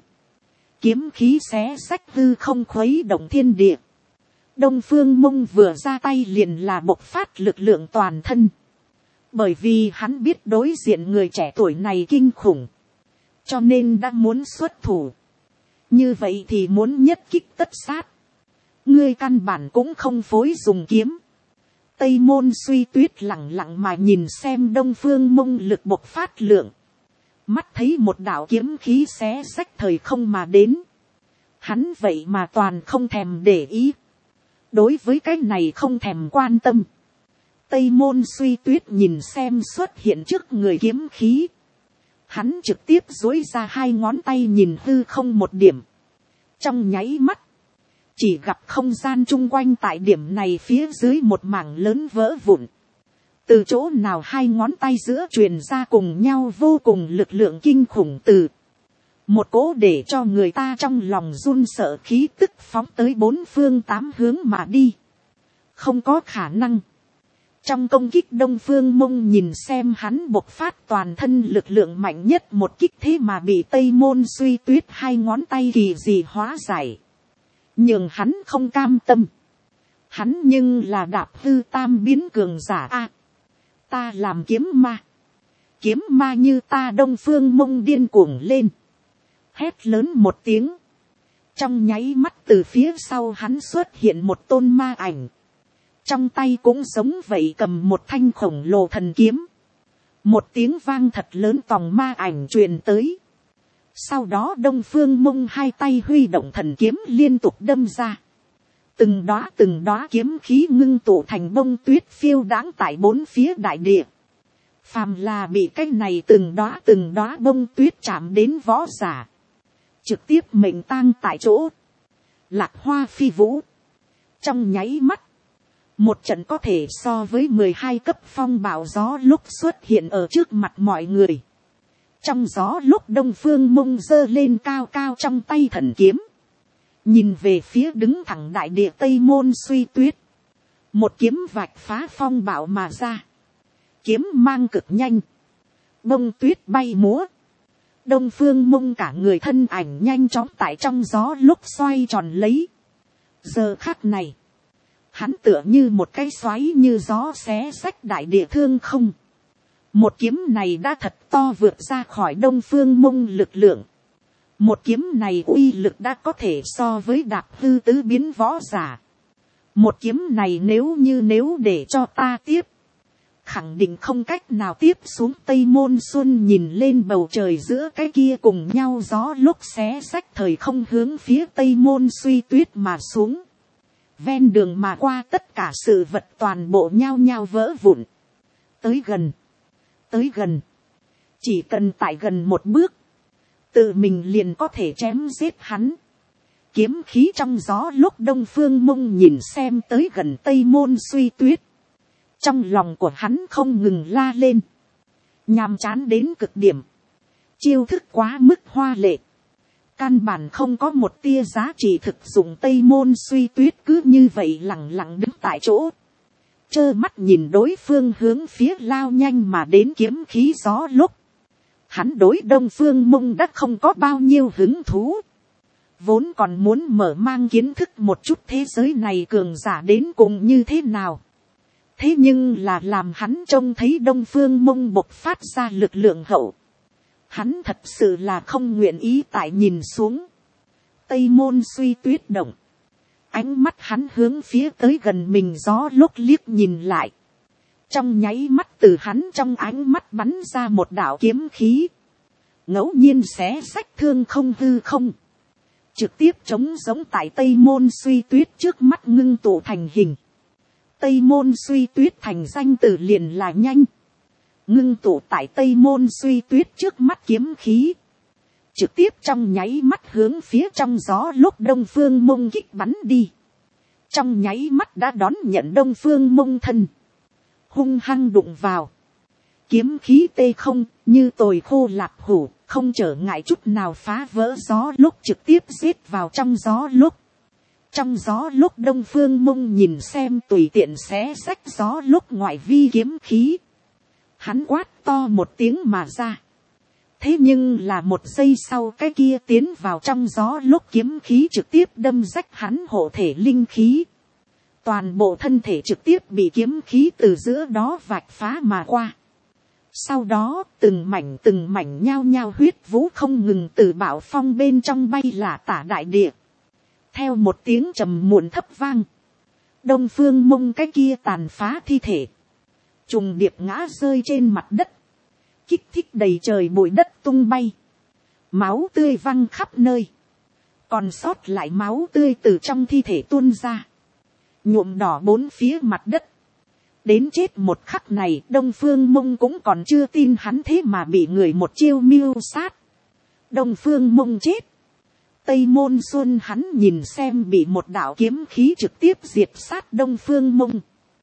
Kiếm khí xé rách hư không khuấy động thiên địa. Đông Phương Mông vừa ra tay liền là bộc phát lực lượng toàn thân. Bởi vì hắn biết đối diện người trẻ tuổi này kinh khủng. Cho nên đã muốn xuất thủ. Như vậy thì muốn nhất kích tất sát. Ngươi căn bản cũng không phối dùng kiếm. Tây Môn Suy Tuyết lặng lặng mà nhìn xem Đông Phương Mông lực bộc phát lượng. Mắt thấy một đạo kiếm khí xé rách thời không mà đến. Hắn vậy mà toàn không thèm để ý. Đối với cái này không thèm quan tâm. Tây Môn Suy Tuyết nhìn xem xuất hiện trước người kiếm khí. Hắn trực tiếp duỗi ra hai ngón tay nhìn hư không một điểm. Trong nháy mắt. Chỉ gặp không gian chung quanh tại điểm này phía dưới một mảng lớn vỡ vụn. Từ chỗ nào hai ngón tay giữa truyền ra cùng nhau vô cùng lực lượng kinh khủng từ. Một cỗ để cho người ta trong lòng run sợ khí tức phóng tới bốn phương tám hướng mà đi. Không có khả năng. trong công kích Đông Phương Mông nhìn xem hắn bộc phát toàn thân lực lượng mạnh nhất một kích, thế mà bị Tây Môn Suy Tuyết hai ngón tay kỳ dị hóa giải, nhưng hắn không cam tâm. Hắn nhưng là đạp hư tam biến cường giả a, ta làm kiếm ma, kiếm ma như ta. Đông Phương Mông điên cuồng lên, hét lớn một tiếng, trong nháy mắt từ phía sau hắn xuất hiện một tôn ma ảnh, trong tay cũng giống vậy cầm một thanh khổng lồ thần kiếm. Một tiếng vang thật lớn tòng ma ảnh truyền tới. Sau đó Đông Phương Mông hai tay huy động thần kiếm liên tục đâm ra. Từng đóa từng đóa kiếm khí ngưng tụ thành bông tuyết phiêu đãng tại bốn phía đại địa. Phàm là bị cái này từng đóa từng đóa bông tuyết chạm đến võ giả, trực tiếp mệnh tang tại chỗ. Lạc hoa phi vũ. Trong nháy mắt, một trận có thể so với mười hai cấp phong bạo gió lúc xuất hiện ở trước mặt mọi người. Trong gió lúc Đông Phương Mông giơ lên cao cao trong tay thần kiếm, nhìn về phía đứng thẳng đại địa Tây Môn Suy Tuyết. Một kiếm vạch phá phong bạo mà ra. Kiếm mang cực nhanh, bông tuyết bay múa. Đông Phương Mông cả người thân ảnh nhanh chóng tại trong gió lúc xoay tròn lấy. Giờ khắc này, hắn tựa như một cái xoáy như gió xé xách đại địa thương không. Một kiếm này đã thật to vượt ra khỏi Đông Phương Mông lực lượng. Một kiếm này uy lực đã có thể so với đạp hư tứ biến võ giả. Một kiếm này nếu như nếu để cho ta tiếp, khẳng định không cách nào tiếp xuống. Tây Môn Xuân nhìn lên bầu trời giữa cái kia cùng nhau gió lúc xé xách thời không hướng phía Tây Môn Suy Tuyết mà xuống. Ven đường mà qua tất cả sự vật toàn bộ nhao nhao vỡ vụn. Tới gần, tới gần, chỉ cần tại gần một bước, tự mình liền có thể chém giết hắn. Kiếm khí trong gió lúc Đông Phương Mông nhìn xem tới gần Tây Môn Suy Tuyết, trong lòng của hắn không ngừng la lên, nhàm chán đến cực điểm, chiêu thức quá mức hoa lệ, căn bản không có một tia giá trị thực dụng. Tây Môn Suy Tuyết cứ như vậy lẳng lặng đứng tại chỗ, trơ mắt nhìn đối phương hướng phía lao nhanh mà đến kiếm khí gió lúc. Hắn đối Đông Phương Mông đã không có bao nhiêu hứng thú, vốn còn muốn mở mang kiến thức một chút thế giới này cường giả đến cùng như thế nào. Thế nhưng là làm hắn trông thấy Đông Phương Mông bộc phát ra lực lượng hậu, hắn thật sự là không nguyện ý tại nhìn xuống. Tây Môn Suy Tuyết động, ánh mắt hắn hướng phía tới gần mình gió lúc liếc nhìn lại. Trong nháy mắt từ hắn trong ánh mắt bắn ra một đạo kiếm khí, ngẫu nhiên xé xách thương không hư không, trực tiếp trống giống tại Tây Môn Suy Tuyết trước mắt ngưng tụ thành hình. Tây Môn Suy Tuyết thành danh từ liền là nhanh, ngưng tụ tại Tây Môn Suy Tuyết trước mắt kiếm khí, trực tiếp trong nháy mắt hướng phía trong gió lúc Đông Phương Mông kích bắn đi. Trong nháy mắt đã đón nhận Đông Phương Mông thân, hung hăng đụng vào. Kiếm khí tê không, như tồi khô lạp hủ, không trở ngại chút nào phá vỡ gió lúc, trực tiếp giết vào trong gió lúc. Trong gió lúc Đông Phương Mông nhìn xem tùy tiện xé xách gió lúc ngoại vi kiếm khí, hắn quát to một tiếng mà ra. Thế nhưng là một giây sau cái kia tiến vào trong gió lúc kiếm khí trực tiếp đâm rách hắn hộ thể linh khí. Toàn bộ thân thể trực tiếp bị kiếm khí từ giữa đó vạch phá mà qua. Sau đó từng mảnh từng mảnh nhao nhao huyết vũ không ngừng từ bạo phong bên trong bay lả tả đại địa. Theo một tiếng trầm muộn thấp vang, Đông Phương Mông cái kia tàn phá thi thể trùng điệp ngã rơi trên mặt đất, kích thích đầy trời bụi đất tung bay, máu tươi văng khắp nơi, còn sót lại máu tươi từ trong thi thể tuôn ra, nhuộm đỏ bốn phía mặt đất. Đến chết một khắc này Đông Phương Mông cũng còn chưa tin hắn thế mà bị người một chiêu mưu sát. Đông Phương Mông chết, Tây Môn Xuân hắn nhìn xem bị một đạo kiếm khí trực tiếp diệt sát Đông Phương Mông,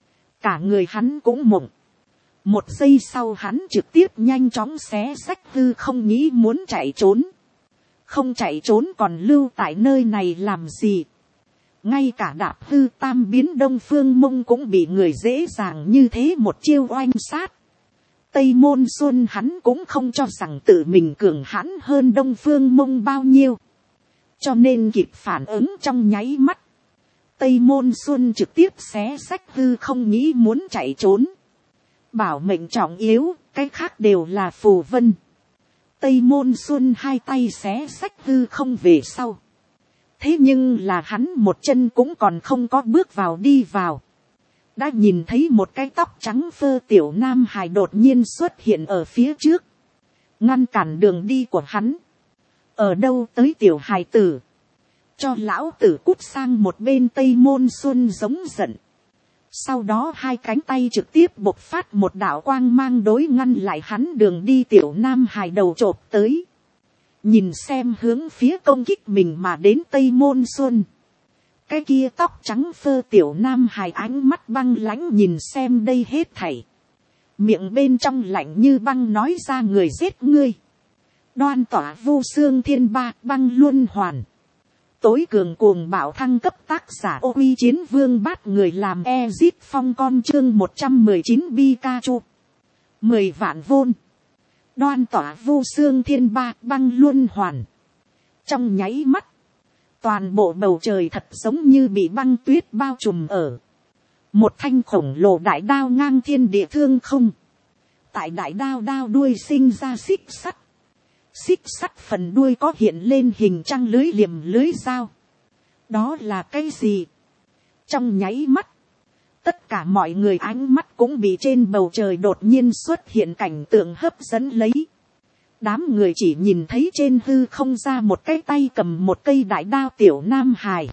cả người hắn cũng mộng. Một giây sau hắn trực tiếp nhanh chóng xé xách hư không, nghĩ muốn chạy trốn. Không chạy trốn còn lưu tại nơi này làm gì. ngay cả đạp hư tam biến đông phương mông cũng bị người dễ dàng như thế một chiêu oanh sát. Tây Môn Xuân hắn cũng không cho rằng tự mình cường hãn hơn đông phương mông bao nhiêu, cho nên kịp phản ứng trong nháy mắt, Tây Môn Xuân trực tiếp xé xách hư không, nghĩ muốn chạy trốn. Bảo mệnh trọng yếu, cái khác đều là phù vân. Tây Môn Xuân hai tay xé xách hư không về sau. Thế nhưng là hắn một chân cũng còn không có bước vào đi vào. Đã nhìn thấy một cái tóc trắng phơ tiểu nam hài đột nhiên xuất hiện ở phía trước, ngăn cản đường đi của hắn. Ở đâu tới tiểu hài tử, cho lão tử cút sang một bên. Tây Môn Xuân giống giận. Sau đó hai cánh tay trực tiếp bộc phát một đạo quang mang đối ngăn lại hắn đường đi. Tiểu nam hài đầu chộp tới, nhìn xem hướng phía công kích mình mà đến Tây Môn Xuân. Cái kia tóc trắng phơ tiểu nam hài ánh mắt băng lãnh nhìn xem đây hết thảy, miệng bên trong lạnh như băng nói ra: người giết ngươi, đoan tỏa vu xương thiên ba băng luân hoàn. Tối cường cuồng bạo thăng cấp tác giả ô uy chiến vương bát người làm Ezit Phong con chương một trăm mười chín Pikachu. Mười vạn vôn. Đoan tỏa vu xương thiên ba băng luân hoàn. Trong nháy mắt, toàn bộ bầu trời thật giống như bị băng tuyết bao trùm ở. Một thanh khổng lồ đại đao ngang thiên địa thương không. Tại đại đao đao đuôi sinh ra xích sắt. Xích sắt phần đuôi có hiện lên hình trăng lưới liềm lưới dao. Đó là cái gì? Trong nháy mắt, tất cả mọi người ánh mắt cũng bị trên bầu trời đột nhiên xuất hiện cảnh tượng hấp dẫn lấy. Đám người chỉ nhìn thấy trên hư không ra một cái tay cầm một cây đại đao tiểu nam hài.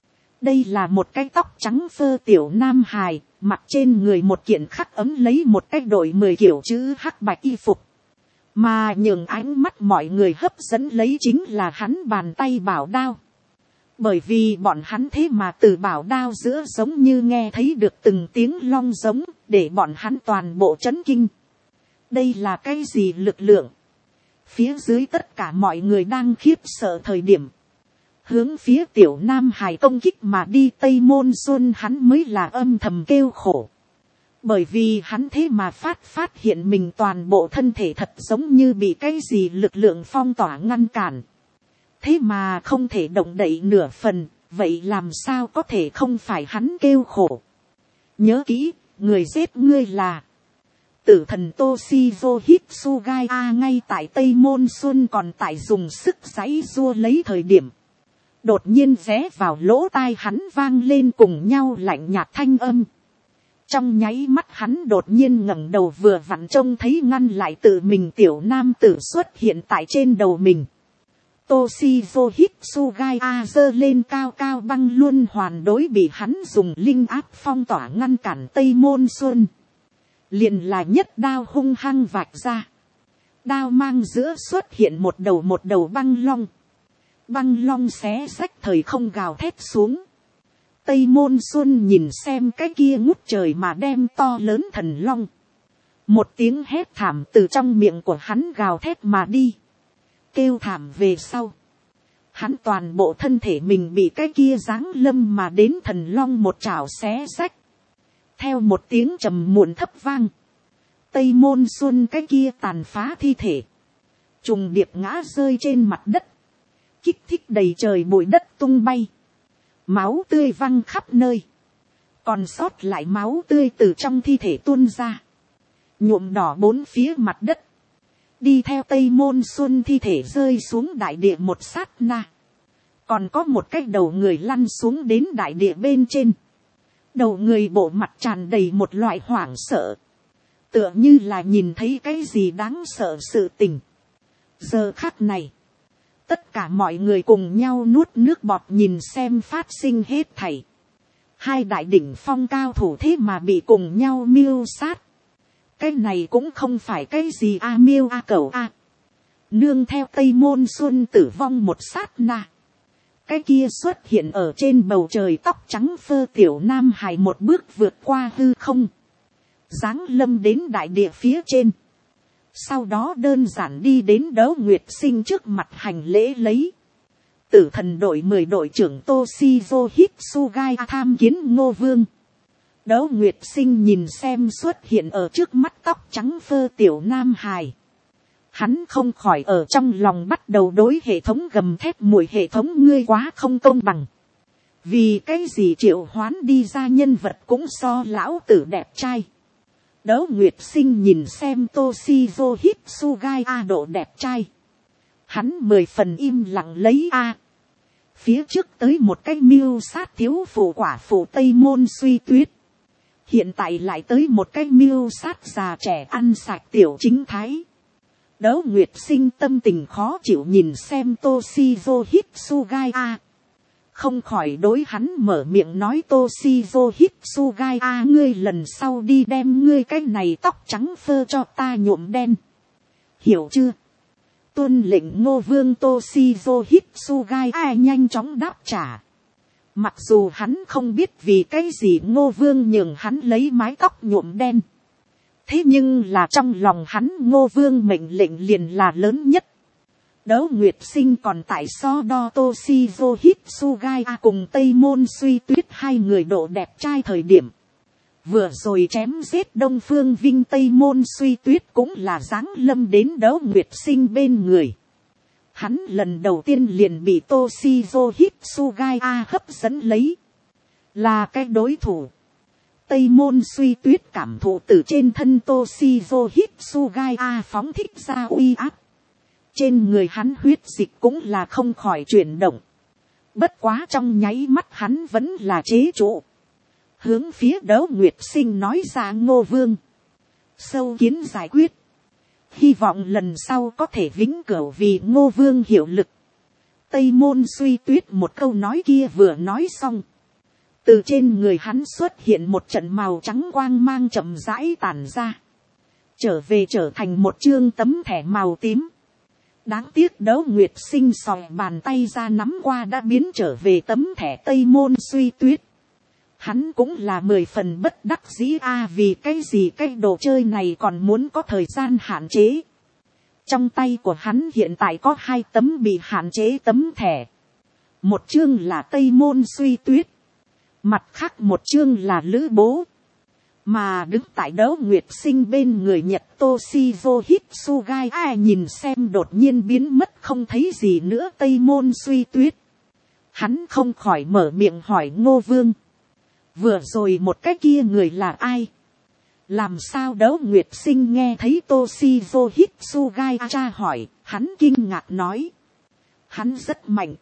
Đây là một cái tóc trắng phơ tiểu nam hài, mặc trên người một kiện khắc ấm lấy một cái đội mười kiểu chữ hắc bạch y phục. Mà nhường ánh mắt mọi người hấp dẫn lấy chính là hắn bàn tay bảo đao. Bởi vì bọn hắn thế mà từ bảo đao giữa giống như nghe thấy được từng tiếng long giống, để bọn hắn toàn bộ chấn kinh. Đây là cái gì lực lượng? Phía dưới tất cả mọi người đang khiếp sợ thời điểm, hướng phía tiểu nam hài công kích mà đi. Tây Môn Xuân hắn mới là âm thầm kêu khổ. Bởi vì hắn thế mà phát phát hiện mình toàn bộ thân thể thật giống như bị cái gì lực lượng phong tỏa ngăn cản. Thế mà không thể động đậy nửa phần, vậy làm sao có thể không phải hắn kêu khổ. Nhớ kỹ, người giết ngươi là tử thần Toshizo Hitsugai. A ngay tại Tây Môn Xuân còn tại dùng sức giãy giụa lấy thời điểm, đột nhiên rẽ vào lỗ tai hắn vang lên cùng nhau lạnh nhạt thanh âm. Trong nháy mắt hắn đột nhiên ngẩng đầu, vừa vặn trông thấy ngăn lại tự mình tiểu nam tử xuất hiện tại trên đầu mình. Toshizo Hitsugai a giơ lên cao cao băng luân hoàn đối bị hắn dùng linh áp phong tỏa ngăn cản Tây Môn Xuân. Liền là nhất đao hung hăng vạch ra. Đao mang giữa xuất hiện một đầu một đầu băng long. Băng long xé xách thời không gào thét xuống. Tây Môn Xuân nhìn xem cái kia ngút trời mà đem to lớn thần long. Một tiếng hét thảm từ trong miệng của hắn gào thét mà đi. Kêu thảm về sau, hắn toàn bộ thân thể mình bị cái kia giáng lâm mà đến thần long một chảo xé xách. Theo một tiếng trầm muộn thấp vang, Tây Môn Xuân cái kia tàn phá thi thể trùng điệp ngã rơi trên mặt đất, kích thích đầy trời bụi đất tung bay, máu tươi văng khắp nơi, còn sót lại máu tươi từ trong thi thể tuôn ra, nhuộm đỏ bốn phía mặt đất. Đi theo Tây Môn Xuân thi thể rơi xuống đại địa một sát na, còn có một cái đầu người lăn xuống đến đại địa bên trên. Đầu người bộ mặt tràn đầy một loại hoảng sợ, tựa như là nhìn thấy cái gì đáng sợ sự tình. Giờ khắc này, tất cả mọi người cùng nhau nuốt nước bọt nhìn xem phát sinh hết thảy. Hai đại đỉnh phong cao thủ thế mà bị cùng nhau miêu sát. Cái này cũng không phải cái gì a miêu a cầu a. Nương theo Tây Môn Xuân tử vong một sát na, cái kia xuất hiện ở trên bầu trời tóc trắng phơ tiểu nam hài một bước vượt qua hư không, giáng lâm đến đại địa phía trên. Sau đó đơn giản đi đến Đấu Nguyệt Sinh trước mặt hành lễ lấy. Tử thần đội mười đội trưởng Toshiro Hitsugai tham kiến Ngô Vương. Đấu Nguyệt Sinh nhìn xem xuất hiện ở trước mắt tóc trắng phơ tiểu nam hài. Hắn không khỏi ở trong lòng bắt đầu đối hệ thống gầm thét, mùi hệ thống ngươi quá không công bằng. Vì cái gì triệu hoán đi ra nhân vật cũng so lão tử đẹp trai. Đấu Nguyệt Sinh nhìn xem Toshiro Hitsugai a độ đẹp trai. Hắn mười phần im lặng lấy a. Phía trước tới một cái mưu sát thiếu phụ quả phụ Tây Môn Suy Tuyết. Hiện tại lại tới một cái mưu sát già trẻ ăn sạch tiểu chính thái. Đấu Nguyệt Sinh tâm tình khó chịu nhìn xem Toshiro Hitsugai a. Không khỏi đối hắn mở miệng nói, Toshiro Hitsugai a, ngươi lần sau đi đem ngươi cái này tóc trắng phơ cho ta nhuộm đen. Hiểu chưa? Tuân lệnh Ngô Vương. Toshiro Hitsugai a nhanh chóng đáp trả. Mặc dù hắn không biết vì cái gì Ngô Vương nhường hắn lấy mái tóc nhuộm đen. Thế nhưng là trong lòng hắn Ngô Vương mệnh lệnh liền là lớn nhất. Đấu Nguyệt Sinh còn tại so đo Toshiro Hitsugai a cùng Tây Môn Suy Tuyết hai người độ đẹp trai thời điểm. Vừa rồi chém giết Đông Phương Vinh Tây Môn Suy Tuyết cũng là giáng lâm đến Đấu Nguyệt Sinh bên người. Hắn lần đầu tiên liền bị Toshiro Hitsugai a hấp dẫn lấy. Là cái đối thủ. Tây Môn Suy Tuyết cảm thụ từ trên thân Toshiro Hitsugai a phóng thích ra uy áp. Trên người hắn huyết dịch cũng là không khỏi chuyển động. Bất quá trong nháy mắt hắn vẫn là chế trụ. Hướng phía Đấu Nguyệt Sinh nói ra, Ngô Vương. Sâu kiến giải quyết. Hy vọng lần sau có thể vĩnh cửu vì Ngô Vương hiệu lực. Tây Môn Suy Tuyết một câu nói kia vừa nói xong. Từ trên người hắn xuất hiện một trận màu trắng quang mang chậm rãi tàn ra. Trở về trở thành một chương tấm thẻ màu tím. Đáng tiếc Đấu Nguyệt Sinh sòi bàn tay ra nắm qua đã biến trở về tấm thẻ Tây Môn Suy Tuyết. Hắn cũng là mười phần bất đắc dĩ a, vì cái gì cái đồ chơi này còn muốn có thời gian hạn chế. Trong tay của hắn hiện tại có hai tấm bị hạn chế tấm thẻ. Một chương là Tây Môn Suy Tuyết. Mặt khác một chương là Lữ Bố. Mà đứng tại Đấu Nguyệt Sinh bên người Nhật Toshiro Hitsugai a nhìn xem đột nhiên biến mất không thấy gì nữa Tây Môn Suy Tuyết. Hắn không khỏi mở miệng hỏi Ngô Vương. Vừa rồi một cái kia người là ai? Làm sao Đấu Nguyệt Sinh nghe thấy Toshiro Hitsugai a tra hỏi, hắn kinh ngạc nói. Hắn rất mạnh.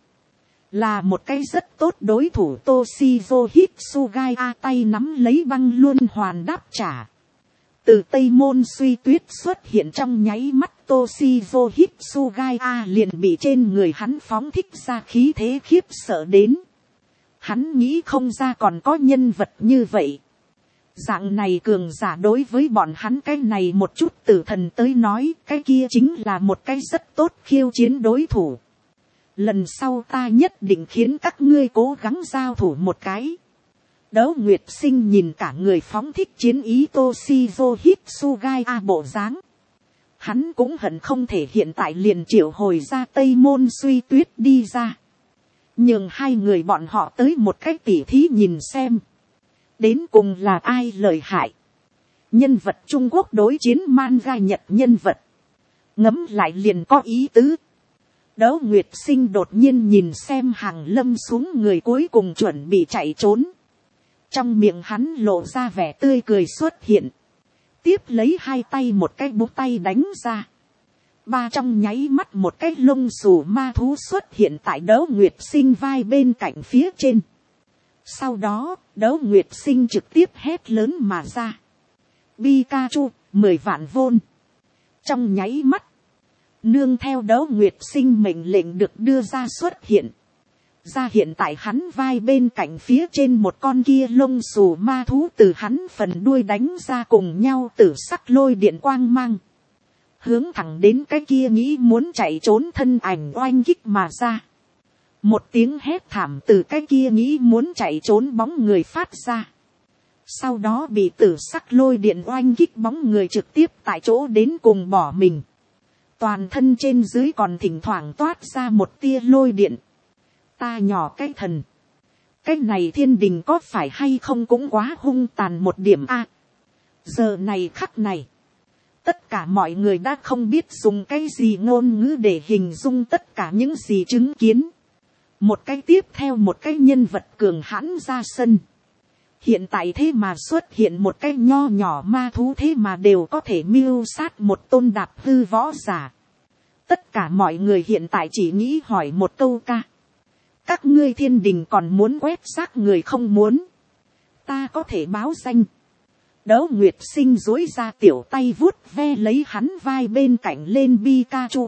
Là một cái rất tốt đối thủ. Toshiro Hitsugai a tay nắm lấy băng luân hoàn đáp trả. Từ Tây Môn Suy Tuyết xuất hiện trong nháy mắt, Toshiro Hitsugai a liền bị trên người hắn phóng thích ra khí thế khiếp sợ đến. Hắn nghĩ không ra còn có nhân vật như vậy. Dạng này cường giả đối với bọn hắn cái này một chút tử thần tới nói, cái kia chính là một cái rất tốt khiêu chiến đối thủ. Lần sau ta nhất định khiến các ngươi cố gắng giao thủ một cái. Đấu Nguyệt Sinh nhìn cả người phóng thích chiến ý Toshiro Hitsugai a bộ dáng. Hắn cũng hận không thể hiện tại liền triệu hồi ra Tây Môn Suy Tuyết đi ra. Nhưng hai người bọn họ tới một cách tỉ thí nhìn xem. Đến cùng là ai lợi hại. Nhân vật Trung Quốc đối chiến manga Nhật nhân vật. Ngấm lại liền có ý tứ. Đấu Nguyệt Sinh đột nhiên nhìn xem Hàng Lâm xuống người cuối cùng chuẩn bị chạy trốn. Trong miệng hắn lộ ra vẻ tươi cười xuất hiện. Tiếp lấy hai tay một cái búng tay đánh ra. Ba trong nháy mắt một cái lông xù ma thú xuất hiện tại Đấu Nguyệt Sinh vai bên cạnh phía trên. Sau đó, Đấu Nguyệt Sinh trực tiếp hét lớn mà ra. Pikachu, mười vạn vôn. Trong nháy mắt, nương theo Đấu Nguyệt Sinh mệnh lệnh được đưa ra xuất hiện. Ra hiện tại hắn vai bên cạnh phía trên một con kia lông xù ma thú từ hắn phần đuôi đánh ra cùng nhau tử sắc lôi điện quang mang. Hướng thẳng đến cái kia nghĩ muốn chạy trốn thân ảnh oanh kích mà ra. Một tiếng hét thảm từ cái kia nghĩ muốn chạy trốn bóng người phát ra. Sau đó bị tử sắc lôi điện oanh kích bóng người trực tiếp tại chỗ đến cùng bỏ mình. Toàn thân trên dưới còn thỉnh thoảng toát ra một tia lôi điện. Ta nhỏ cái thần. Cái này thiên đình có phải hay không cũng quá hung tàn một điểm a. Giờ này khắc này. Tất cả mọi người đã không biết dùng cái gì ngôn ngữ để hình dung tất cả những gì chứng kiến. Một cái tiếp theo một cái nhân vật cường hãn ra sân. Hiện tại thế mà xuất hiện một cái nho nhỏ ma thú thế mà đều có thể mưu sát một tôn đạp hư võ giả. Tất cả mọi người hiện tại chỉ nghĩ hỏi một câu ca. Các ngươi thiên đình còn muốn quét xác người không muốn. Ta có thể báo danh. Đỗ Nguyệt Sinh duỗi ra tiểu tay vuốt ve lấy hắn vai bên cạnh lên Pikachu.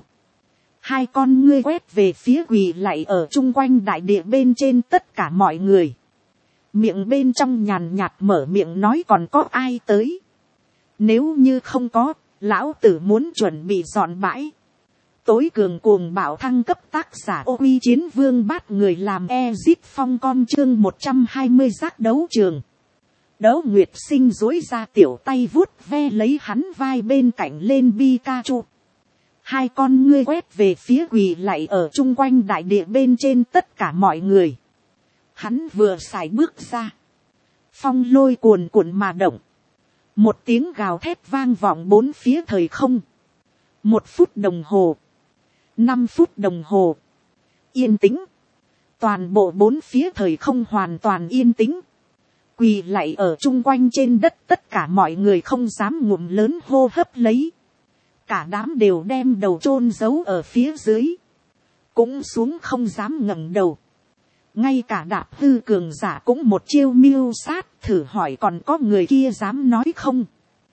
Hai con ngươi quét về phía quỳ lạy ở chung quanh đại địa bên trên tất cả mọi người. Miệng bên trong nhàn nhạt mở miệng nói còn có ai tới. Nếu như không có, lão tử muốn chuẩn bị dọn bãi. Tối cường cuồng bạo thăng cấp tác giả ô uy chiến vương bát người làm Ezit phong con chương một trăm hai mươi giác đấu trường. Đỗ Nguyệt Sinh duỗi ra tiểu tay vuốt ve lấy hắn vai bên cạnh lên Pikachu. Hai con ngươi quét về phía quỳ lạy ở chung quanh đại địa bên trên tất cả mọi người. Hắn vừa xài bước ra. Phong lôi cuồn cuộn mà động. Một tiếng gào thét vang vọng bốn phía thời không. Một phút đồng hồ. Năm phút đồng hồ. Yên tĩnh. Toàn bộ bốn phía thời không hoàn toàn yên tĩnh. Quỳ lạy ở chung quanh trên đất tất cả mọi người không dám ngụm lớn hô hấp lấy. Cả đám đều đem đầu chôn giấu ở phía dưới. Cũng xuống không dám ngẩng đầu. Ngay cả đạp hư cường giả cũng một chiêu mưu sát thử hỏi còn có người kia dám nói không.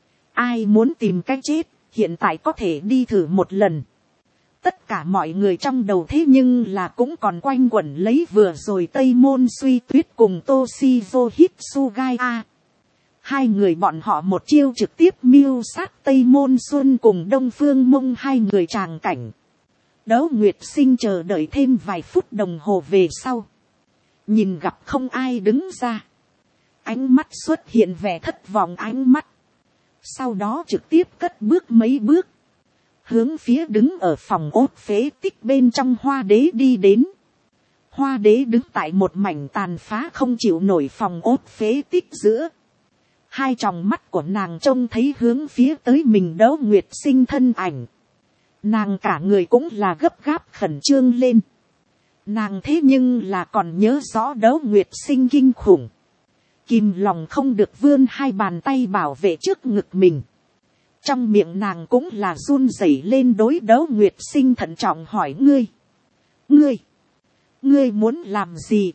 Ai muốn tìm cách chết hiện tại có thể đi thử một lần. Tất cả mọi người trong đầu thế nhưng là cũng còn quanh quẩn lấy vừa rồi Tây Môn Suy Tuyết cùng Toshizo Hitsugai a. Hai người bọn họ một chiêu trực tiếp mưu sát Tây Môn Xuân cùng Đông Phương Mông hai người tràng cảnh. Đỗ Nguyệt Sinh chờ đợi thêm vài phút đồng hồ về sau. Nhìn gặp không ai đứng ra. Ánh mắt xuất hiện vẻ thất vọng ánh mắt. Sau đó trực tiếp cất bước mấy bước. Hướng phía đứng ở phòng ốt phế tích bên trong Hoa Đế đi đến. Hoa Đế đứng tại một mảnh tàn phá không chịu nổi phòng ốt phế tích giữa. Hai tròng mắt của nàng trông thấy hướng phía tới mình Đỗ Nguyệt Sinh thân ảnh. Nàng cả người cũng là gấp gáp khẩn trương lên. Nàng thế nhưng là còn nhớ rõ Đỗ Nguyệt Sinh kinh khủng. Kìm lòng không được vươn hai bàn tay bảo vệ trước ngực mình. Trong miệng nàng cũng là run rẩy lên đối Đỗ Nguyệt Sinh thận trọng hỏi ngươi. Ngươi. Ngươi muốn làm gì?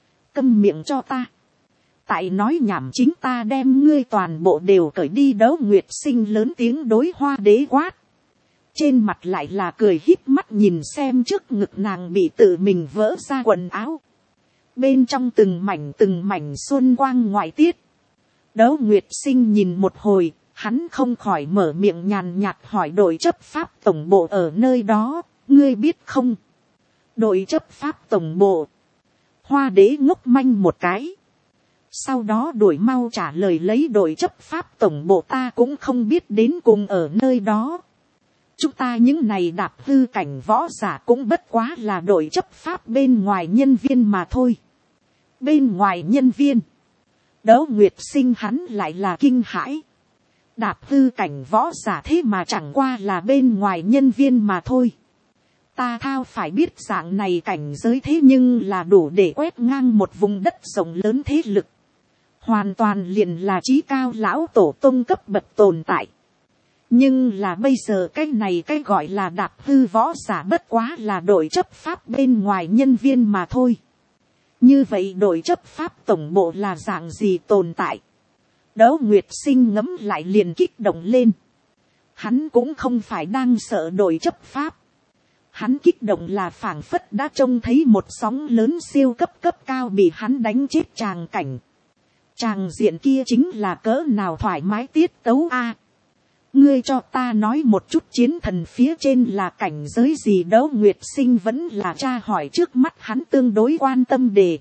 Câm miệng cho ta. Tại nói nhảm chính ta đem ngươi toàn bộ đều cởi đi. Đỗ Nguyệt Sinh lớn tiếng đối Hoa Đế quát. Trên mặt lại là cười híp mắt nhìn xem trước ngực nàng bị tự mình vỡ ra quần áo. Bên trong từng mảnh từng mảnh xuân quang ngoại tiết. Đỗ Nguyệt Sinh nhìn một hồi, hắn không khỏi mở miệng nhàn nhạt hỏi đội chấp pháp tổng bộ ở nơi đó, ngươi biết không? Đội chấp pháp tổng bộ. Hoa Đế ngốc manh một cái. Sau đó đuổi mau trả lời lấy đội chấp pháp tổng bộ ta cũng không biết đến cùng ở nơi đó. Chúng ta những này đạp hư cảnh võ giả cũng bất quá là đội chấp pháp bên ngoài nhân viên mà thôi. Bên ngoài nhân viên. Đỗ Nguyệt Sinh hắn lại là kinh hãi. Đạp hư cảnh võ giả thế mà chẳng qua là bên ngoài nhân viên mà thôi. Ta thao phải biết dạng này cảnh giới thế nhưng là đủ để quét ngang một vùng đất rộng lớn thế lực. Hoàn toàn liền là trí cao lão tổ tông cấp bậc tồn tại. Nhưng là bây giờ cái này cái gọi là đạp hư võ giả bất quá là đội chấp pháp bên ngoài nhân viên mà thôi. Như vậy đội chấp pháp tổng bộ là dạng gì tồn tại? Đỗ Nguyệt Sinh ngẫm lại liền kích động lên. Hắn cũng không phải đang sợ đội chấp pháp. Hắn kích động là phảng phất đã trông thấy một sóng lớn siêu cấp cấp cao bị hắn đánh chết tràng cảnh. Tràng diện kia chính là cỡ nào thoải mái tiết tấu a. Ngươi cho ta nói một chút chiến thần phía trên là cảnh giới gì? Đỗ Nguyệt Sinh vẫn là tra hỏi trước mắt hắn tương đối quan tâm đề.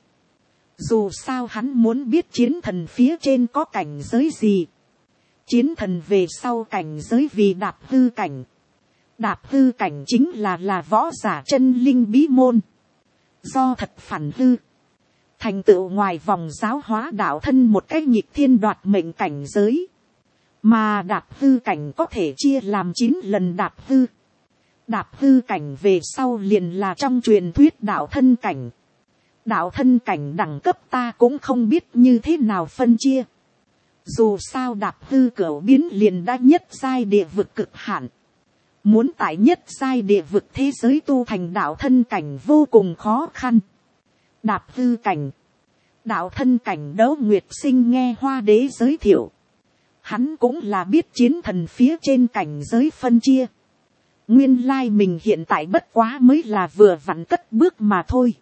Dù sao hắn muốn biết chiến thần phía trên có cảnh giới gì. Chiến thần về sau cảnh giới vì đạp hư cảnh. Đạp hư cảnh chính là là võ giả chân linh bí môn. do thật phản hư, thành tựu ngoài vòng giáo hóa đạo thân một cái nhịp thiên đoạt mệnh cảnh giới, mà đạp hư cảnh có thể chia làm chín lần đạp hư. Đạp hư cảnh về sau liền là trong truyền thuyết đạo thân cảnh. Đạo thân cảnh đẳng cấp ta cũng không biết như thế nào phân chia. Dù sao đạp hư cửu biến liền đã nhất giai địa vực cực hạn. Muốn tại nhất giai địa vực thế giới tu thành đạo thân cảnh vô cùng khó khăn. Đạp hư cảnh, đạo thân cảnh Đấu Nguyệt Sinh nghe Hoa Đế giới thiệu. Hắn cũng là biết chiến thần phía trên cảnh giới phân chia. Nguyên lai mình hiện tại bất quá mới là vừa vặn cất bước mà thôi.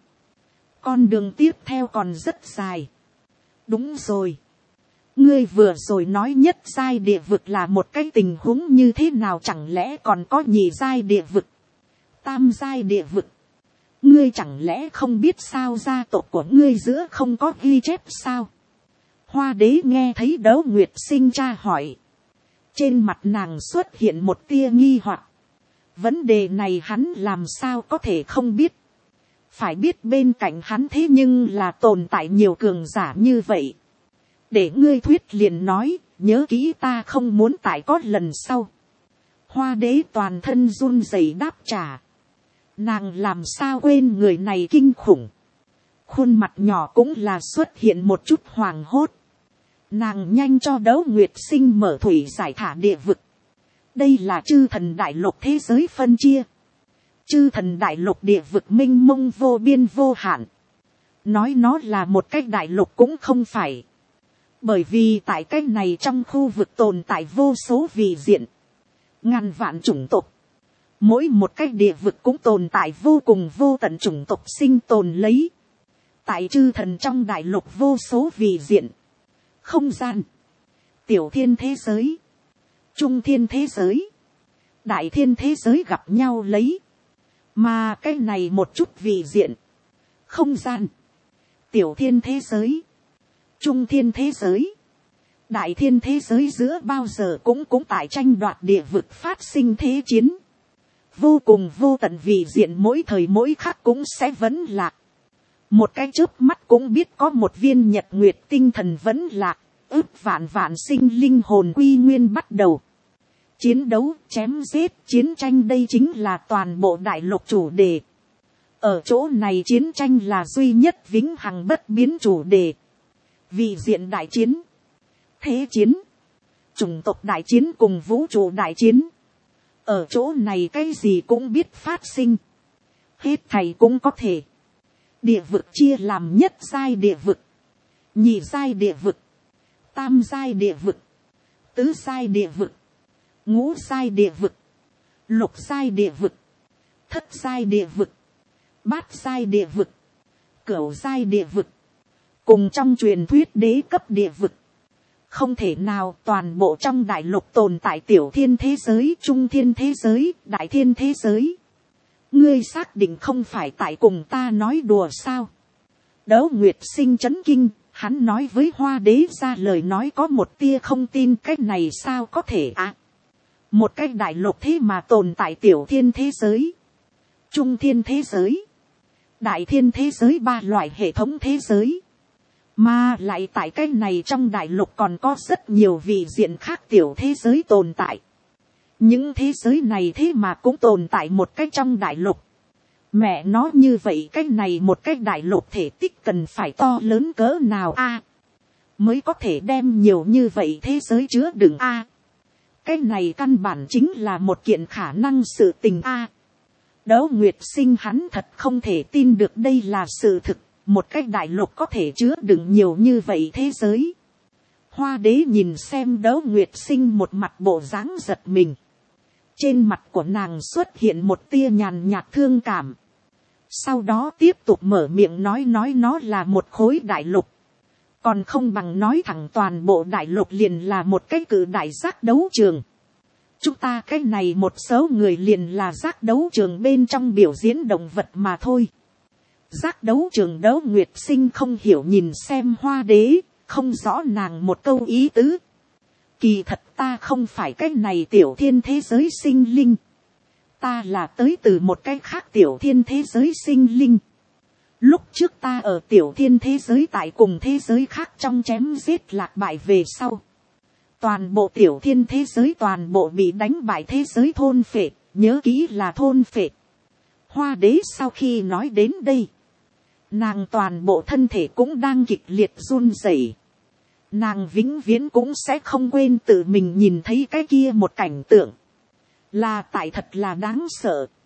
Con đường tiếp theo còn rất dài. Đúng rồi. Ngươi vừa rồi nói nhất giai địa vực là một cái tình huống như thế nào, chẳng lẽ còn có nhị giai địa vực, tam giai địa vực. Ngươi chẳng lẽ không biết sao gia tộc của ngươi giữa không có ghi chép sao? Hoa Đế nghe thấy Đấu Nguyệt Sinh tra hỏi. Trên mặt nàng xuất hiện một tia nghi hoặc. Vấn đề này hắn làm sao có thể không biết. Phải biết bên cạnh hắn thế nhưng là tồn tại nhiều cường giả như vậy. Để ngươi thuyết liền nói, nhớ kỹ ta không muốn tại có lần sau. Hoa Đế toàn thân run rẩy đáp trả. Nàng làm sao quên người này kinh khủng. Khuôn mặt nhỏ cũng là xuất hiện một chút hoàng hốt. Nàng nhanh cho Đấu Nguyệt Sinh mở thủy giải thả địa vực. Đây là chư thần đại lục thế giới phân chia. Chư thần đại lục địa vực minh mông vô biên vô hạn. Nói nó là một cái đại lục cũng không phải. Bởi vì tại cái này trong khu vực tồn tại vô số vị diện. Ngàn vạn chủng tộc. Mỗi một cái địa vực cũng tồn tại vô cùng vô tận chủng tộc sinh tồn lấy. Tại chư thần trong đại lục vô số vị diện. Không gian. Tiểu thiên thế giới. Trung thiên thế giới. Đại thiên thế giới gặp nhau lấy. Mà cái này một chút vị diện. Không gian. Tiểu thiên thế giới. Trung thiên thế giới. Đại thiên thế giới giữa bao giờ cũng cũng tại tranh đoạt địa vực phát sinh thế chiến. Vô cùng vô tận vị diện mỗi thời mỗi khắc cũng sẽ vẫn lạc. Một cái chớp mắt cũng biết có một viên nhật nguyệt tinh thần vẫn lạc. Ước vạn vạn sinh linh hồn quy nguyên bắt đầu. Chiến đấu, chém giết, chiến tranh đây chính là toàn bộ đại lục chủ đề. Ở chỗ này chiến tranh là duy nhất vĩnh hằng bất biến chủ đề. Vị diện đại chiến, thế chiến, chủng tộc đại chiến cùng vũ trụ đại chiến. Ở chỗ này cái gì cũng biết phát sinh. Hết thầy cũng có thể. Địa vực chia làm nhất giai địa vực, nhị giai địa vực, tam giai địa vực, tứ giai địa vực, ngũ giai địa vực, lục giai địa vực, thất giai địa vực, bát giai địa vực, cửu giai địa vực, cùng trong truyền thuyết đế cấp địa vực. Không thể nào toàn bộ trong đại lục tồn tại tiểu thiên thế giới, trung thiên thế giới, đại thiên thế giới. Ngươi xác định không phải tại cùng ta nói đùa sao? Đấu Nguyệt Sinh chấn kinh, hắn nói với Hoa Đế ra lời nói có một tia không tin, cái này sao có thể à? Một cái đại lục thế mà tồn tại tiểu thiên thế giới, trung thiên thế giới, đại thiên thế giới, ba loại hệ thống thế giới. Mà lại tại cái này trong đại lục còn có rất nhiều vị diện khác tiểu thế giới tồn tại. Những thế giới này thế mà cũng tồn tại một cái trong đại lục. Mẹ nó như vậy cái này một cái đại lục thể tích cần phải to lớn cỡ nào a à, mới có thể đem nhiều như vậy thế giới chứa đựng a à, cái này căn bản chính là một kiện khả năng sự tình a à. Đấu Nguyệt Sinh hắn thật không thể tin được đây là sự thực. Một cái đại lục có thể chứa đựng nhiều như vậy thế giới. Hoa Đế nhìn xem Đấu Nguyệt Sinh một mặt bộ dáng giật mình. Trên mặt của nàng xuất hiện một tia nhàn nhạt thương cảm. Sau đó tiếp tục mở miệng nói nói nó là một khối đại lục. Còn không bằng nói thẳng toàn bộ đại lục liền là một cái cự đại giác đấu trường. Chúng ta cái này một số người liền là giác đấu trường bên trong biểu diễn động vật mà thôi. Giác đấu trường Đấu Nguyệt Sinh không hiểu nhìn xem Hoa Đế, không rõ nàng một câu ý tứ. Kỳ thật ta không phải cái này tiểu thiên thế giới sinh linh. Ta là tới từ một cái khác tiểu thiên thế giới sinh linh. Lúc trước ta ở tiểu thiên thế giới tại cùng thế giới khác trong chém giết lạc bại về sau. Toàn bộ tiểu thiên thế giới toàn bộ bị đánh bại thế giới thôn phệ, nhớ kỹ là thôn phệ. Hoa đế sau khi nói đến đây, nàng toàn bộ thân thể cũng đang kịch liệt run rẩy. Nàng vĩnh viễn cũng sẽ không quên tự mình nhìn thấy cái kia một cảnh tượng. Là tại thật là đáng sợ.